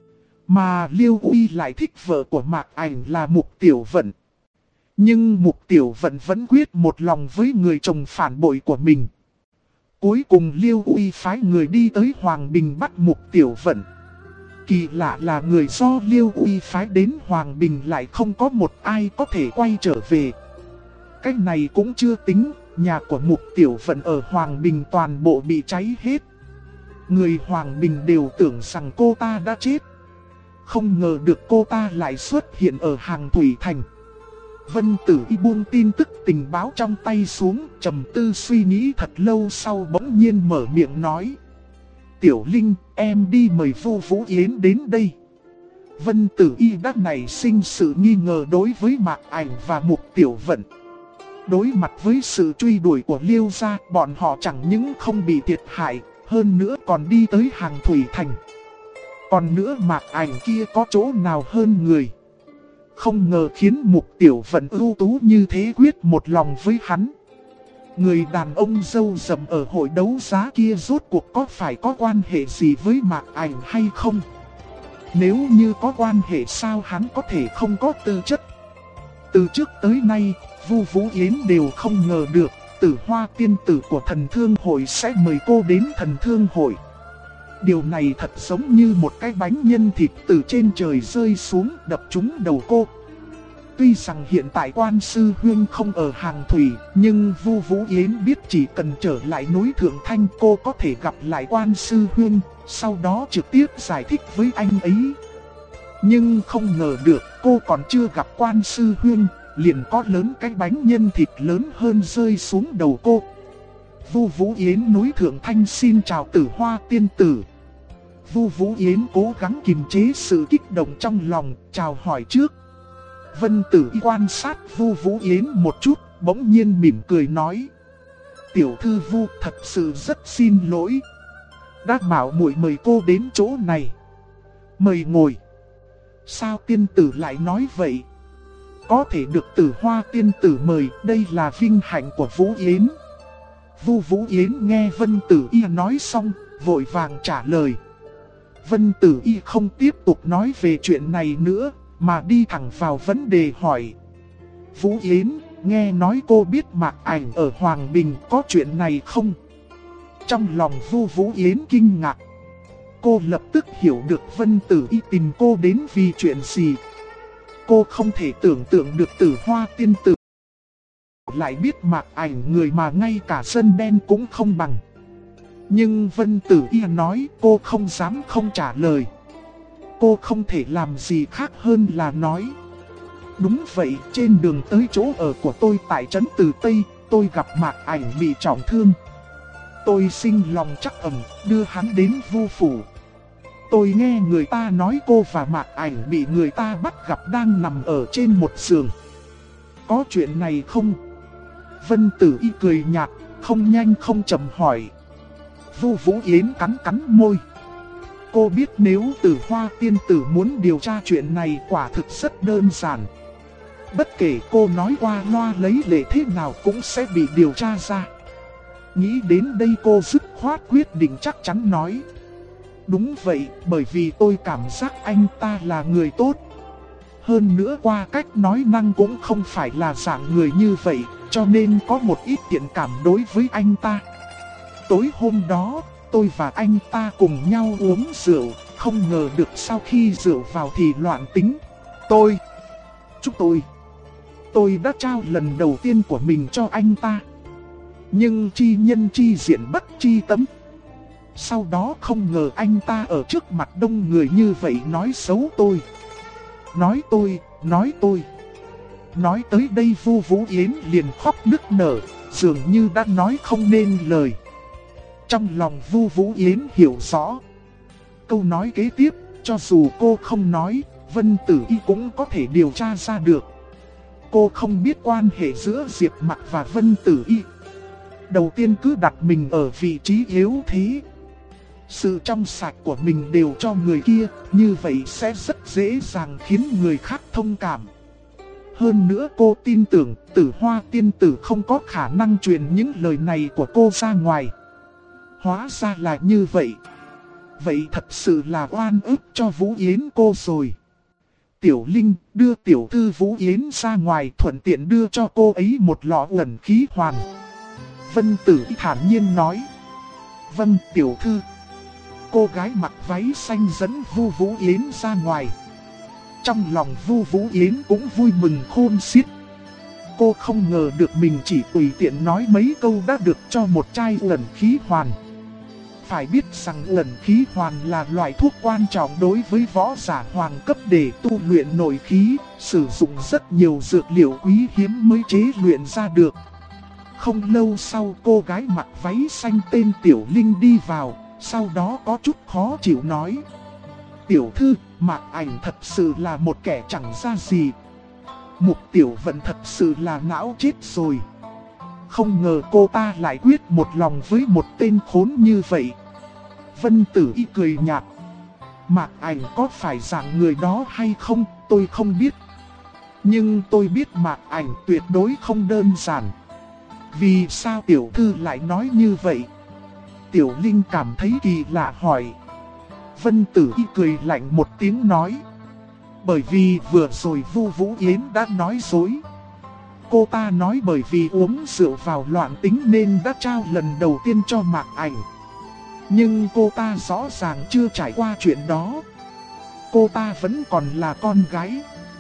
Mà Liêu Uy lại thích vợ của Mạc Ảnh là Mục Tiểu Vận. Nhưng Mục Tiểu Vận vẫn quyết một lòng với người chồng phản bội của mình. Cuối cùng Liêu Uy phái người đi tới Hoàng Bình bắt Mục Tiểu Vận. Kỳ lạ là người do Liêu Uy phái đến Hoàng Bình lại không có một ai có thể quay trở về. Cách này cũng chưa tính, nhà của Mục Tiểu Vận ở Hoàng Bình toàn bộ bị cháy hết. Người Hoàng Bình đều tưởng rằng cô ta đã chết. Không ngờ được cô ta lại xuất hiện ở Hàng Thủy Thành. Vân Tử Y buông tin tức tình báo trong tay xuống, trầm tư suy nghĩ thật lâu sau bỗng nhiên mở miệng nói: Tiểu Linh, em đi mời Vu Vũ Yến đến đây. Vân Tử Y đã nảy sinh sự nghi ngờ đối với Mạc Ảnh và Mục Tiểu Vận. Đối mặt với sự truy đuổi của Liêu gia, bọn họ chẳng những không bị thiệt hại, hơn nữa còn đi tới Hàng Thủy Thành. Còn nữa Mạc Ảnh kia có chỗ nào hơn người. Không ngờ khiến Mục Tiểu Vận ưu tú như thế quyết một lòng với hắn. Người đàn ông râu rậm ở hội đấu giá kia rốt cuộc có phải có quan hệ gì với Mạc Ảnh hay không? Nếu như có quan hệ sao hắn có thể không có tư chất? Từ trước tới nay, Vu Vũ Yến đều không ngờ được Tử Hoa tiên tử của Thần Thương Hội sẽ mời cô đến Thần Thương Hội. Điều này thật giống như một cái bánh nhân thịt từ trên trời rơi xuống đập trúng đầu cô. Tuy rằng hiện tại Quan Sư Huyên không ở Hàng Thủy, nhưng Vu Vũ Yến biết chỉ cần trở lại núi Thượng Thanh cô có thể gặp lại Quan Sư Huyên, sau đó trực tiếp giải thích với anh ấy. Nhưng không ngờ được cô còn chưa gặp Quan sư huynh, liền có lớn cái bánh nhân thịt lớn hơn rơi xuống đầu cô. Vu Vũ Yến núi Thượng Thanh xin chào Tử Hoa tiên tử. Vu Vũ Yến cố gắng kiềm chế sự kích động trong lòng, chào hỏi trước. Vân Tử Y quan sát Vu Vũ Yến một chút, bỗng nhiên mỉm cười nói: Tiểu thư Vu, thật sự rất xin lỗi, đã bảo muội mời cô đến chỗ này. Mời ngồi. Sao tiên tử lại nói vậy? Có thể được Tử Hoa tiên tử mời, đây là vinh hạnh của Vũ Yến. Vu Vũ Yến nghe Vân Tử Y nói xong, vội vàng trả lời. Vân Tử Y không tiếp tục nói về chuyện này nữa, mà đi thẳng vào vấn đề hỏi. Vũ Yến, nghe nói cô biết Mạc Ảnh ở Hoàng Bình, có chuyện này không? Trong lòng Vu Vũ Yến kinh ngạc. Cô lập tức hiểu được Vân Tử Y tìm cô đến vì chuyện gì. Cô không thể tưởng tượng được Tử Hoa tiên tử lại biết Mạc Ảnh, người mà ngay cả dân đen cũng không bằng. Nhưng Vân Tử Y nói cô không dám không trả lời. Cô không thể làm gì khác hơn là nói: Đúng vậy, trên đường tới chỗ ở của tôi tại trấn Từ Tây, tôi gặp Mạc Ảnh bị trọng thương. Tôi sinh lòng trắc ẩn, đưa hắn đến Vu phủ. Tôi nghe người ta nói cô và Mạc Ảnh bị người ta bắt gặp đang nằm ở trên một giường. Có chuyện này không? Vân Tử Y cười nhạt, không nhanh không chậm hỏi. Vu Vũ Yến cắn cắn môi. Cô biết nếu Tử Hoa tiên tử muốn điều tra chuyện này quả thực rất đơn giản. Bất kể cô nói qua loa lấy lệ thế nào cũng sẽ bị điều tra ra. Nghĩ đến đây cô dứt khoát quyết định chắc chắn nói: Đúng vậy, bởi vì tôi cảm giác anh ta là người tốt. Hơn nữa qua cách nói năng cũng không phải là dạng người như vậy, cho nên có một ít thiện cảm đối với anh ta. Tối hôm đó, tôi và anh ta cùng nhau uống rượu, không ngờ được sau khi rượu vào thì loạn tính. Tôi đã trao lần đầu tiên của mình cho anh ta. Nhưng chi nhân chi diện bất chi tâm. Sau đó không ngờ anh ta ở trước mặt đông người như vậy nói xấu tôi. Nói tới đây Vu Vũ Yến liền khóc nức nở, dường như đã nói không nên lời. Trong lòng Vu Vũ Yến hiểu rõ. Câu nói kế tiếp, cho dù cô không nói, Vân Tử Y cũng có thể điều tra ra được. Cô không biết quan hệ giữa Diệp Mặc và Vân Tử Y. Đầu tiên cứ đặt mình ở vị trí yếu thế. Sự trong sạch của mình đều cho người kia, như vậy sẽ rất dễ dàng khiến người khác thông cảm. Hơn nữa cô tin tưởng Tử Hoa tiên tử không có khả năng truyền những lời này của cô ra ngoài. Hóa ra là như vậy. Vậy thật sự là oan ức cho Vũ Yến cô rồi. Tiểu Linh, đưa tiểu thư Vũ Yến ra ngoài, thuận tiện đưa cho cô ấy một lọ ẩn khí hoàn. Vân Tử Y thản nhiên nói. Vâng tiểu thư. Cô gái mặc váy xanh dẫn Vu Vũ Yến ra ngoài. Trong lòng Vu Vũ Yến cũng vui mừng khôn xiết. Cô không ngờ được mình chỉ tùy tiện nói mấy câu đã được cho một chai ẩn khí hoàn. Phải biết rằng ẩn khí hoàn là loại thuốc quan trọng đối với võ giả hoàng cấp để tu luyện nội khí, sử dụng rất nhiều dược liệu quý hiếm mới chế luyện ra được. Không lâu sau cô gái mặc váy xanh tên Tiểu Linh đi vào, sau đó có chút khó chịu nói. Tiểu thư, Mạc Ảnh thật sự là một kẻ chẳng ra gì. Mục Tiểu Vận thật sự là não chết rồi. Không ngờ cô ta lại quyết một lòng với một tên khốn như vậy. Vân Tử Y cười nhạt. Mạc Ảnh có phải dạng người đó hay không, tôi không biết. Nhưng tôi biết Mạc Ảnh tuyệt đối không đơn giản. Vì sao tiểu thư lại nói như vậy? Tiểu Linh cảm thấy kỳ lạ hỏi. Vân Tử Y cười lạnh một tiếng nói. Bởi vì vừa rồi Vu Vũ Yến đã nói dối. Cô ta nói bởi vì uống rượu vào loạn tính nên đã trao lần đầu tiên cho Mạc Ảnh. Nhưng cô ta rõ ràng chưa trải qua chuyện đó. Cô ta vẫn còn là con gái.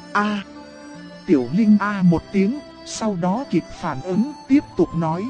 Tiểu Linh một tiếng, sau đó kịp phản ứng tiếp tục nói.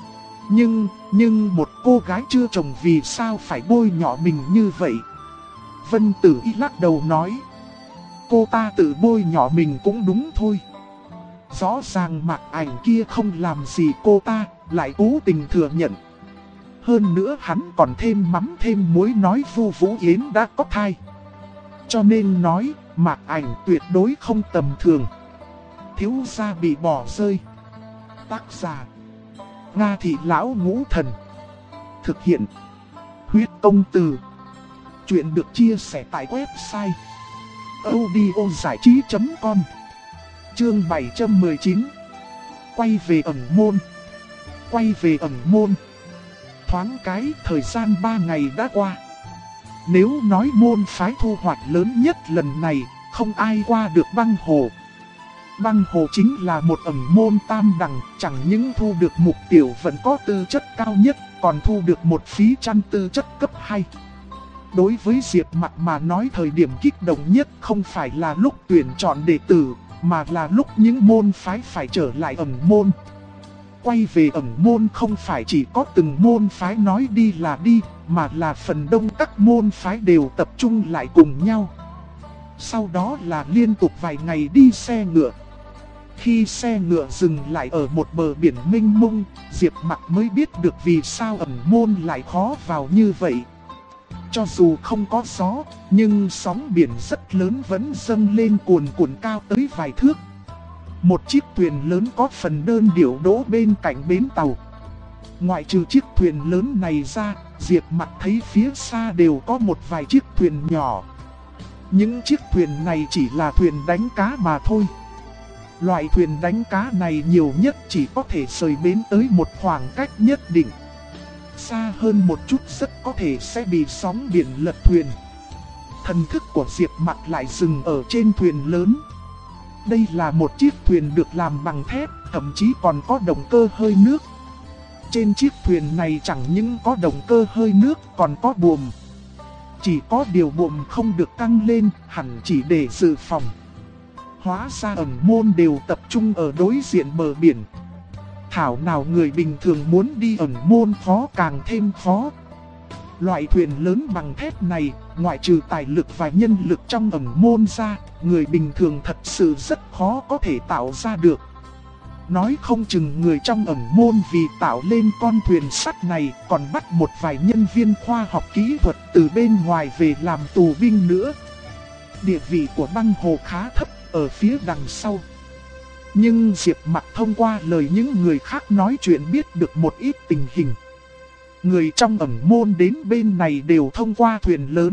Nhưng một cô gái chưa chồng vì sao phải bôi nhọ mình như vậy? Vân Tử Y lắc đầu nói. cô ta tự bôi nhỏ mình cũng đúng thôi. Rõ ràng Mạc Ảnh kia không làm gì cô ta, lại cố tình thừa nhận. Hơn nữa hắn còn thêm mắm thêm muối nói Vu Vũ Yến đã có thai. Cho nên nói, Mạc Ảnh tuyệt đối không tầm thường. Thiếu gia bị bỏ rơi. Tác giả: Nga Thị Lão Ngũ Thần. Thực hiện: Huyết Công Từ. Chuyện được chia sẻ tại website audiozảichí.com. Chương 719. Quay về ẩn môn. Quay về ẩn môn. Thoáng cái thời gian 3 ngày đã qua. Nếu nói môn phái thu hoạch lớn nhất lần này, không ai qua được Băng Hồ. Băng Hồ chính là một ẩn môn tam đẳng, chẳng những thu được mục tiểu vẫn có tư chất cao nhất, còn thu được một phí chăn tư chất cấp 2. Đối với Diệp Mặc mà nói, thời điểm kích động nhất không phải là lúc tuyển chọn đệ tử, mà là lúc những môn phái phải trở lại ẩn môn. Quay về ẩn môn không phải chỉ có từng môn phái nói đi là đi, mà là phần đông các môn phái đều tập trung lại cùng nhau. Sau đó là liên tục vài ngày đi xe ngựa. Khi xe ngựa dừng lại ở một bờ biển mênh mông, Diệp Mặc mới biết được vì sao ẩn môn lại khó vào như vậy. Cho dù không có gió, nhưng sóng biển rất lớn vẫn dâng lên cuồn cuộn cao tới vài thước. Một chiếc thuyền lớn có phần đơn điệu đỗ bên cạnh bến tàu. Ngoại trừ chiếc thuyền lớn này ra, Diệp Mặc thấy phía xa đều có một vài chiếc thuyền nhỏ. Những chiếc thuyền này chỉ là thuyền đánh cá mà thôi. Loại thuyền đánh cá này nhiều nhất chỉ có thể rời bến tới một khoảng cách nhất định. Xa hơn một chút rất có thể sẽ bị sóng biển lật thuyền. Thần thức của Diệp Mặc lại dừng ở trên thuyền lớn. Đây là một chiếc thuyền được làm bằng thép, thậm chí còn có động cơ hơi nước. Trên chiếc thuyền này chẳng những có động cơ hơi nước, còn có buồm. Chỉ có điều buồm không được căng lên, hẳn chỉ để dự phòng. Hóa ra ẩn môn đều tập trung ở đối diện bờ biển. Thảo nào người bình thường muốn đi ẩn môn khó càng thêm khó. Loại thuyền lớn bằng thép này, ngoại trừ tài lực và nhân lực trong ẩn môn ra, người bình thường thật sự rất khó có thể tạo ra được. Nói không chừng người trong ẩn môn vì tạo lên con thuyền sắt này còn bắt một vài nhân viên khoa học kỹ thuật từ bên ngoài về làm tù binh nữa. Địa vị của Băng Hồ khá thấp ở phía đằng sau. Nhưng Diệp Mặc thông qua lời những người khác nói chuyện biết được một ít tình hình. Người trong ẩn môn đến bên này đều thông qua thuyền lớn.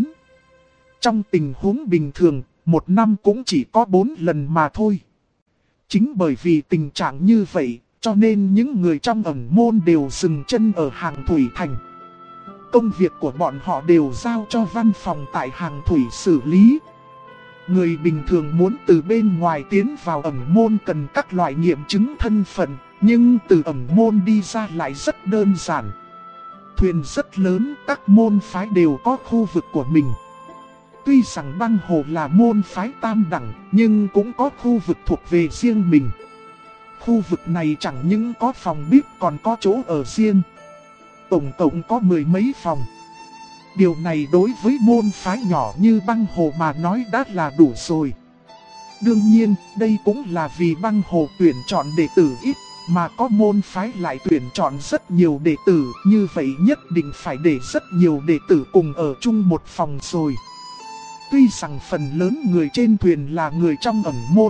Trong tình huống bình thường, một năm cũng chỉ có 4 lần mà thôi. Chính bởi vì tình trạng như vậy, cho nên những người trong ẩn môn đều dừng chân ở Hàng Thủy Thành. Công việc của bọn họ đều giao cho văn phòng tại Hàng Thủy xử lý. Người bình thường muốn từ bên ngoài tiến vào ẩn môn cần các loại nghiệm chứng thân phận, nhưng từ ẩn môn đi ra lại rất đơn giản. Thuyền rất lớn, các môn phái đều có khu vực của mình. Tuy rằng Băng Hồ là môn phái tam đẳng, nhưng cũng có khu vực thuộc về riêng mình. Khu vực này chẳng những có phòng bếp còn có chỗ ở riêng. Tổng cộng có 10 mấy phòng. Điều này đối với môn phái nhỏ như Băng Hồ mà nói đã là đủ rồi. Đương nhiên, đây cũng là vì Băng Hồ tuyển chọn đệ tử ít, mà có môn phái lại tuyển chọn rất nhiều đệ tử, như vậy nhất định phải để rất nhiều đệ tử cùng ở chung một phòng rồi. Tuy rằng phần lớn người trên thuyền là người trong ẩn môn,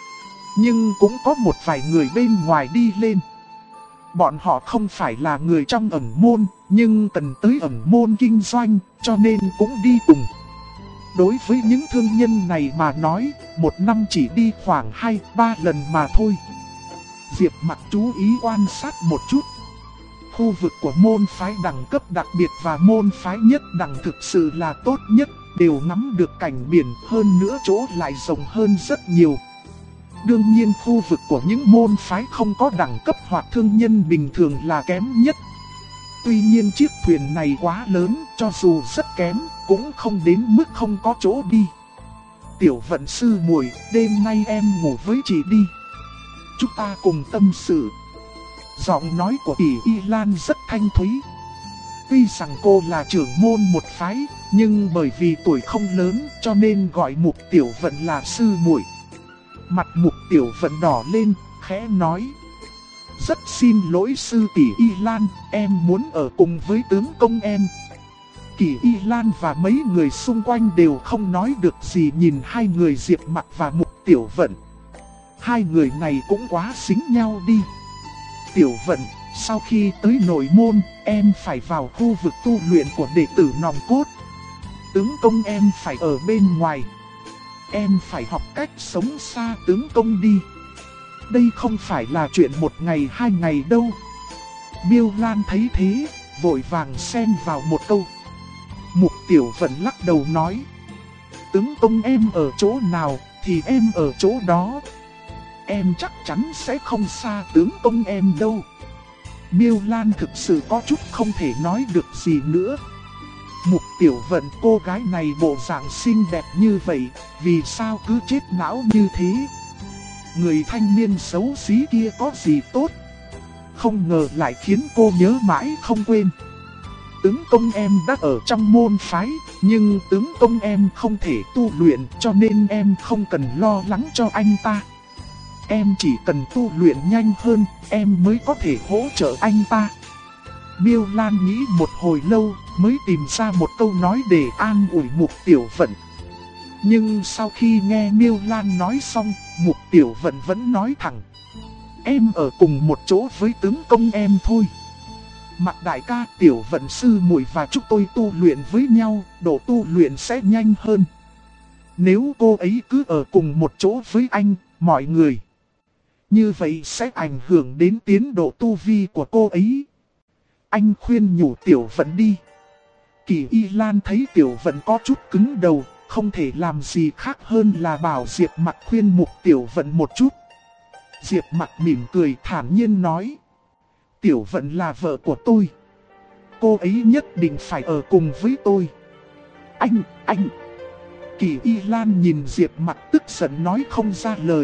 nhưng cũng có một vài người bên ngoài đi lên. Bọn họ không phải là người trong ẩn môn, nhưng cần tới ẩn môn kinh doanh, cho nên cũng đi cùng. Đối với những thương nhân này mà nói, một năm chỉ đi khoảng 2-3 lần mà thôi. Diệp Mặc chú ý quan sát một chút. Khu vực của môn phái đẳng cấp đặc biệt và môn phái nhất đẳng thực sự là tốt nhất, đều ngắm được cảnh biển, hơn nữa chỗ lại rộng hơn rất nhiều. Đương nhiên khu vực của những môn phái không có đẳng cấp hoặc thương nhân bình thường là kém nhất. Tuy nhiên chiếc thuyền này quá lớn, cho dù rất kém, cũng không đến mức không có chỗ đi. Tiểu vận sư muội, đêm nay em ngủ với chị đi. Chúng ta cùng tâm sự. Giọng nói của Tỷ Y Lan rất thanh thúy. Tuy rằng cô là trưởng môn một phái, nhưng bởi vì tuổi không lớn cho nên gọi Mục Tiểu Vận là sư muội. Mặt Mục Tiểu Vận đỏ lên, khẽ nói: rất xin lỗi sư tỷ Y Lan, em muốn ở cùng với tướng công em. Kỳ Y Lan và mấy người xung quanh đều không nói được gì nhìn hai người Diệp Mặc và Mục Tiểu Vận. Hai người này cũng quá xính nhau đi. Tiểu Vận, sau khi tới nội môn, em phải vào khu vực tu luyện của đệ tử nòng cốt. Tướng công em phải ở bên ngoài. Em phải học cách sống xa tướng công đi. Đây không phải là chuyện một ngày hai ngày đâu. Miêu Lan thấy thế, vội vàng xen vào một câu. Mục Tiểu Vận lắc đầu nói: tướng công em ở chỗ nào thì em ở chỗ đó. Em chắc chắn sẽ không xa tướng công em đâu. Miêu Lan thực sự có chút không thể nói được gì nữa. Mục Tiểu Vận, cô gái này bộ dạng xinh đẹp như vậy, vì sao cứ chết não như thế? Người thanh niên xấu xí kia có gì tốt? Không ngờ lại khiến cô nhớ mãi không quên. Tướng công em đã ở trong môn phái, nhưng tướng công em không thể tu luyện cho nên em không cần lo lắng cho anh ta. Em chỉ cần tu luyện nhanh hơn, em mới có thể hỗ trợ anh ta. Miêu Lan nghĩ một hồi lâu, mới tìm ra một câu nói để an ủi Mục Tiểu Vận. Nhưng sau khi nghe Miêu Lan nói xong, Mục Tiểu Vận vẫn nói thẳng: em ở cùng một chỗ với tướng công em thôi. Mặc đại ca, Tiểu Vận sư muội và chúng tôi tu luyện với nhau, độ tu luyện sẽ nhanh hơn. Nếu cô ấy cứ ở cùng một chỗ với anh, mọi người, như vậy sẽ ảnh hưởng đến tiến độ tu vi của cô ấy. Anh khuyên nhủ Tiểu Vận đi. Kỳ Y Lan thấy Tiểu Vận có chút cứng đầu, không thể làm gì khác hơn là bảo Diệp Mặc khuyên Mục Tiểu Vận một chút. Diệp Mặc mỉm cười thản nhiên nói: Tiểu Vận là vợ của tôi. Cô ấy nhất định phải ở cùng với tôi. Anh. Kỳ Y Lan nhìn Diệp Mặc tức giận nói không ra lời.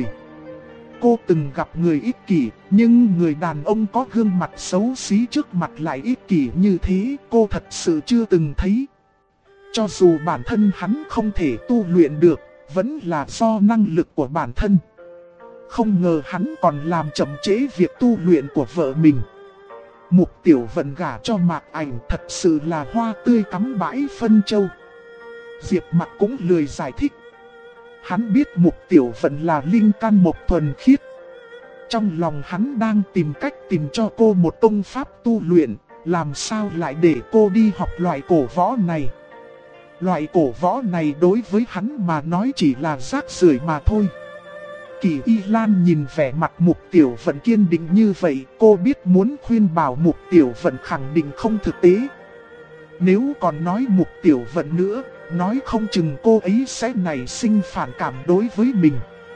Cô từng gặp người ích kỷ, nhưng người đàn ông có gương mặt xấu xí trước mặt lại ích kỷ như thế, cô thật sự chưa từng thấy. Cho dù bản thân hắn không thể tu luyện được, vẫn là do năng lực của bản thân. Không ngờ hắn còn làm chậm trễ việc tu luyện của vợ mình. Mục Tiểu Vận gả cho Mạc Ảnh thật sự là hoa tươi cắm bãi phân châu. Diệp Mặc cũng lười giải thích. Hắn biết Mục Tiểu Vận là linh căn mộc thuần khiết. Trong lòng hắn đang tìm cách tìm cho cô một công pháp tu luyện, làm sao lại để cô đi học loại cổ võ này. Loại cổ võ này đối với hắn mà nói chỉ là rác rưởi mà thôi. Kỳ Y Lan nhìn vẻ mặt Mục Tiểu Vận kiên định như vậy, cô biết muốn khuyên bảo Mục Tiểu Vận khẳng định không thực tế. Nếu còn nói Mục Tiểu Vận nữa, nói không chừng cô ấy sẽ nảy sinh phản cảm đối với mình.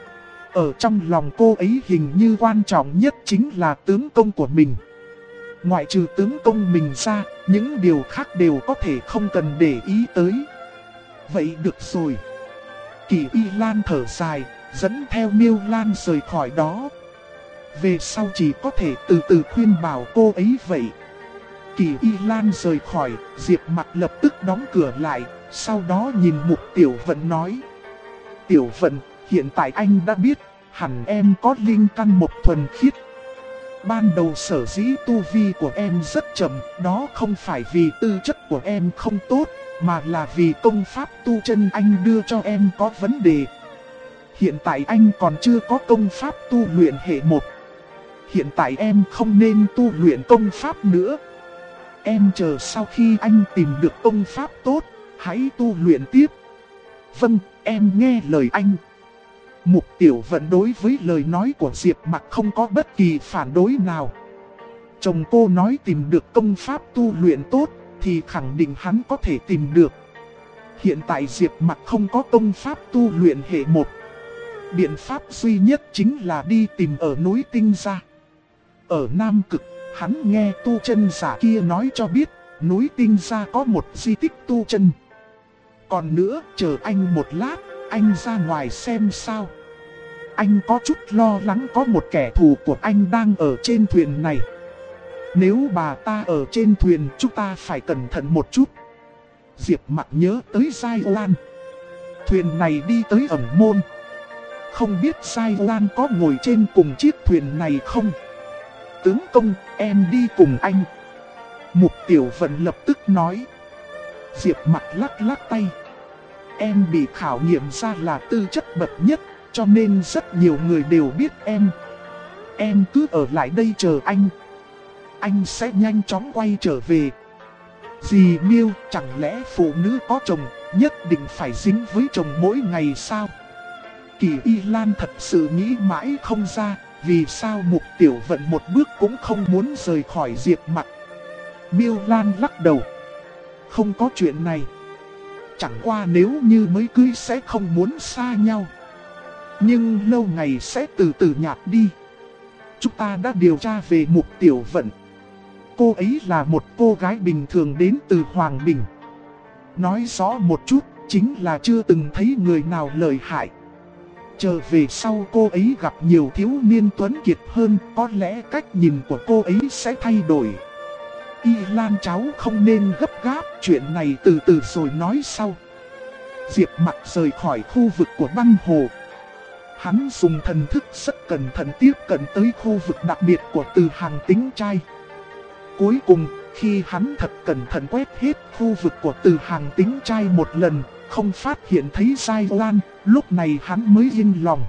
Ở trong lòng cô ấy hình như quan trọng nhất chính là tướng công của mình. Ngoại trừ tướng công mình ra, những điều khác đều có thể không cần để ý tới. Vậy được rồi. Kỳ Y Lan thở dài, dẫn theo Miêu Lan rời khỏi đó. Về sau chỉ có thể từ từ khuyên bảo cô ấy vậy. Kỳ Y Lan rời khỏi, Diệp Mặc lập tức đóng cửa lại, sau đó nhìn Mục Tiểu Vận nói: Tiểu Vận, hiện tại anh đã biết, hẳn em có linh căn mộc thuần khiết. Ban đầu sở dĩ tu vi của em rất chậm, đó không phải vì tư chất của em không tốt, mà là vì công pháp tu chân anh đưa cho em có vấn đề. Hiện tại anh còn chưa có công pháp tu luyện hệ 1. Hiện tại em không nên tu luyện công pháp nữa. Em chờ sau khi anh tìm được công pháp tốt, hãy tu luyện tiếp. Vâng, em nghe lời anh. Mục Tiểu Vận đối với lời nói của Diệp Mặc không có bất kỳ phản đối nào. Chồng cô nói tìm được công pháp tu luyện tốt, thì khẳng định hắn có thể tìm được. Hiện tại Diệp Mặc không có công pháp tu luyện hệ 1. Biện pháp duy nhất chính là đi tìm ở núi Tinh Gia. Ở Nam Cực, hắn nghe tu chân giả kia nói cho biết, núi Tinh Gia có một di tích tu chân. Còn nữa, chờ anh một lát, anh ra ngoài xem sao. Anh có chút lo lắng có một kẻ thù của anh đang ở trên thuyền này. Nếu bà ta ở trên thuyền chúng ta phải cẩn thận một chút. Diệp Mặc nhớ tới Giai Oan. Thuyền này đi tới ẩn môn. Không biết Giai Oan có ngồi trên cùng chiếc thuyền này không? Tướng công, em đi cùng anh. Mục Tiểu Vận lập tức nói. Diệp Mặc lắc lắc tay. Em bị khảo nghiệm ra là tư chất bậc nhất, cho nên rất nhiều người đều biết em. Em cứ ở lại đây chờ anh. Anh sẽ nhanh chóng quay trở về. Dì Miêu, chẳng lẽ phụ nữ có chồng nhất định phải dính với chồng mỗi ngày sao? Kỳ Y Lan thật sự nghĩ mãi không ra, vì sao Mục Tiểu Vận một bước cũng không muốn rời khỏi Diệp Mặc. Miêu Lan lắc đầu. Không có chuyện này. Chẳng qua nếu như mới cưới sẽ không muốn xa nhau. Nhưng lâu ngày sẽ từ từ nhạt đi. Chúng ta đã điều tra về Mục Tiểu Vận. Cô ấy là một cô gái bình thường đến từ Hoàng Bình. Nói rõ một chút, chính là chưa từng thấy người nào lợi hại. Trở về sau cô ấy gặp nhiều thiếu niên tuấn kiệt hơn, có lẽ cách nhìn của cô ấy sẽ thay đổi. Y Lan cháu không nên gấp gáp, chuyện này từ từ rồi nói sau. Diệp Mặc rời khỏi khu vực của băng hồ. Hắn dùng thần thức rất cẩn thận tiếp cận tới khu vực đặc biệt của Từ Hàng Tính Trai. Cuối cùng, khi hắn thật cẩn thận quét hết khu vực của Từ Hàng Tính Trai một lần, không phát hiện thấy Giai Oan, lúc này hắn mới yên lòng.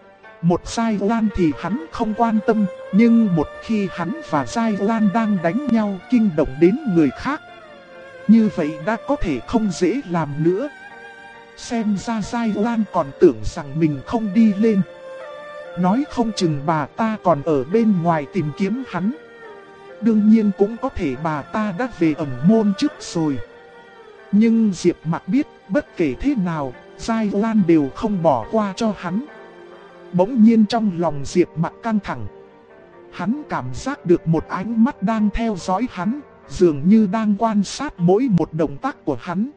Một Giai Oan thì hắn không quan tâm, nhưng một khi hắn và Giai Oan đang đánh nhau kinh động đến người khác, như vậy đã có thể không dễ làm nữa. Xem ra Giai Oan còn tưởng rằng mình không đi lên. Nói không chừng bà ta còn ở bên ngoài tìm kiếm hắn. Đương nhiên cũng có thể bà ta đã về ẩn môn trước rồi. Nhưng Diệp Mặc biết, bất kể thế nào, Giai Oan đều không bỏ qua cho hắn. Bỗng nhiên trong lòng Diệp Mặc căng thẳng. Hắn cảm giác được một ánh mắt đang theo dõi hắn, dường như đang quan sát mỗi một động tác của hắn.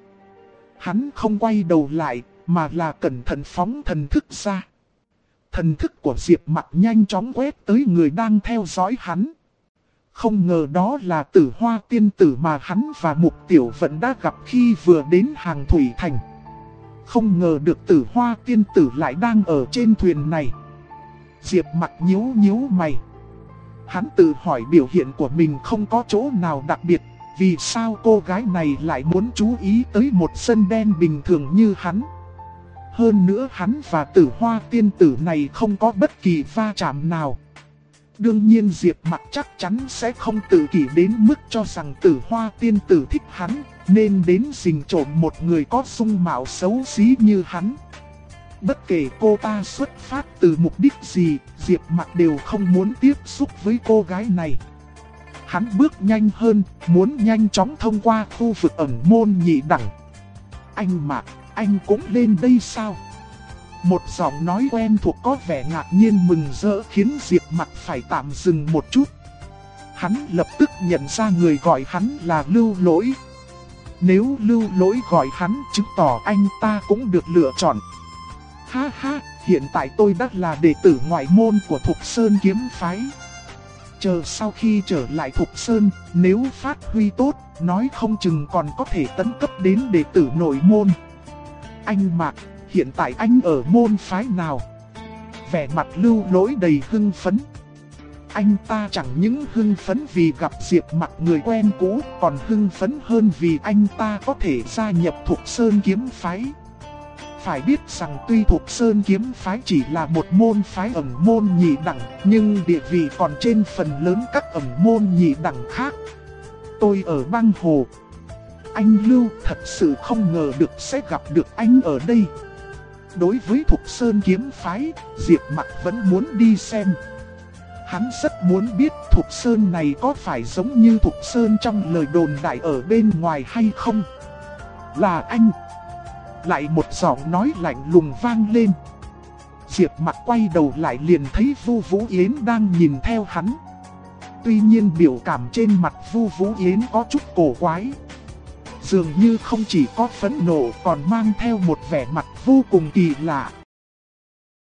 Hắn không quay đầu lại, mà là cẩn thận phóng thần thức ra. Thần thức của Diệp Mặc nhanh chóng quét tới người đang theo dõi hắn. Không ngờ đó là Tử Hoa tiên tử mà hắn và Mục Tiểu Vận đã gặp khi vừa đến Hàng Thủy Thành. Không ngờ được Tử Hoa tiên tử lại đang ở trên thuyền này. Diệp Mặc nhíu nhíu mày. Hắn tự hỏi biểu hiện của mình không có chỗ nào đặc biệt. Vì sao cô gái này lại muốn chú ý tới một dân đen bình thường như hắn? Hơn nữa hắn và Tử Hoa tiên tử này không có bất kỳ va chạm nào. Đương nhiên Diệp Mặc chắc chắn sẽ không tự kỷ đến mức cho rằng Tử Hoa tiên tử thích hắn, nên đến rình trộm một người có dung mạo xấu xí như hắn. Bất kể cô ta xuất phát từ mục đích gì, Diệp Mặc đều không muốn tiếp xúc với cô gái này. Hắn bước nhanh hơn, muốn nhanh chóng thông qua khu vực ẩn môn nhị đẳng. Anh Mạc, anh cũng lên đây sao? Một giọng nói quen thuộc có vẻ ngạc nhiên mừng rỡ khiến Diệp Mặc phải tạm dừng một chút. Hắn lập tức nhận ra người gọi hắn là Lưu Lỗi. Nếu Lưu Lỗi gọi hắn chứng tỏ anh ta cũng được lựa chọn. Ha ha, hiện tại tôi đã là đệ tử ngoại môn của Thục Sơn kiếm phái. Chờ sau khi trở lại Thục Sơn, nếu phát huy tốt, nói không chừng còn có thể tấn cấp đến đệ tử nội môn. Anh Mạc, hiện tại anh ở môn phái nào? Vẻ mặt Lưu Lỗi đầy hưng phấn. Anh ta chẳng những hưng phấn vì gặp Diệp Mặc người quen cũ, còn hưng phấn hơn vì anh ta có thể gia nhập Thục Sơn kiếm phái. Phải biết rằng tuy Thục Sơn kiếm phái chỉ là một môn phái ẩn môn nhị đẳng, nhưng địa vị còn trên phần lớn các ẩn môn nhị đẳng khác. Tôi ở băng hồ. Anh Lưu thật sự không ngờ được sẽ gặp được anh ở đây. Đối với Thục Sơn kiếm phái, Diệp Mặc vẫn muốn đi xem. Hắn rất muốn biết Thục Sơn này có phải giống như Thục Sơn trong lời đồn đại ở bên ngoài hay không. Là anh. Lại một giọng nói lạnh lùng vang lên. Diệp Mặc quay đầu lại liền thấy Vu Vũ Yến đang nhìn theo hắn. Tuy nhiên biểu cảm trên mặt Vu Vũ Yến có chút cổ quái. Dường như không chỉ có phẫn nộ còn mang theo một vẻ mặt vô cùng kỳ lạ.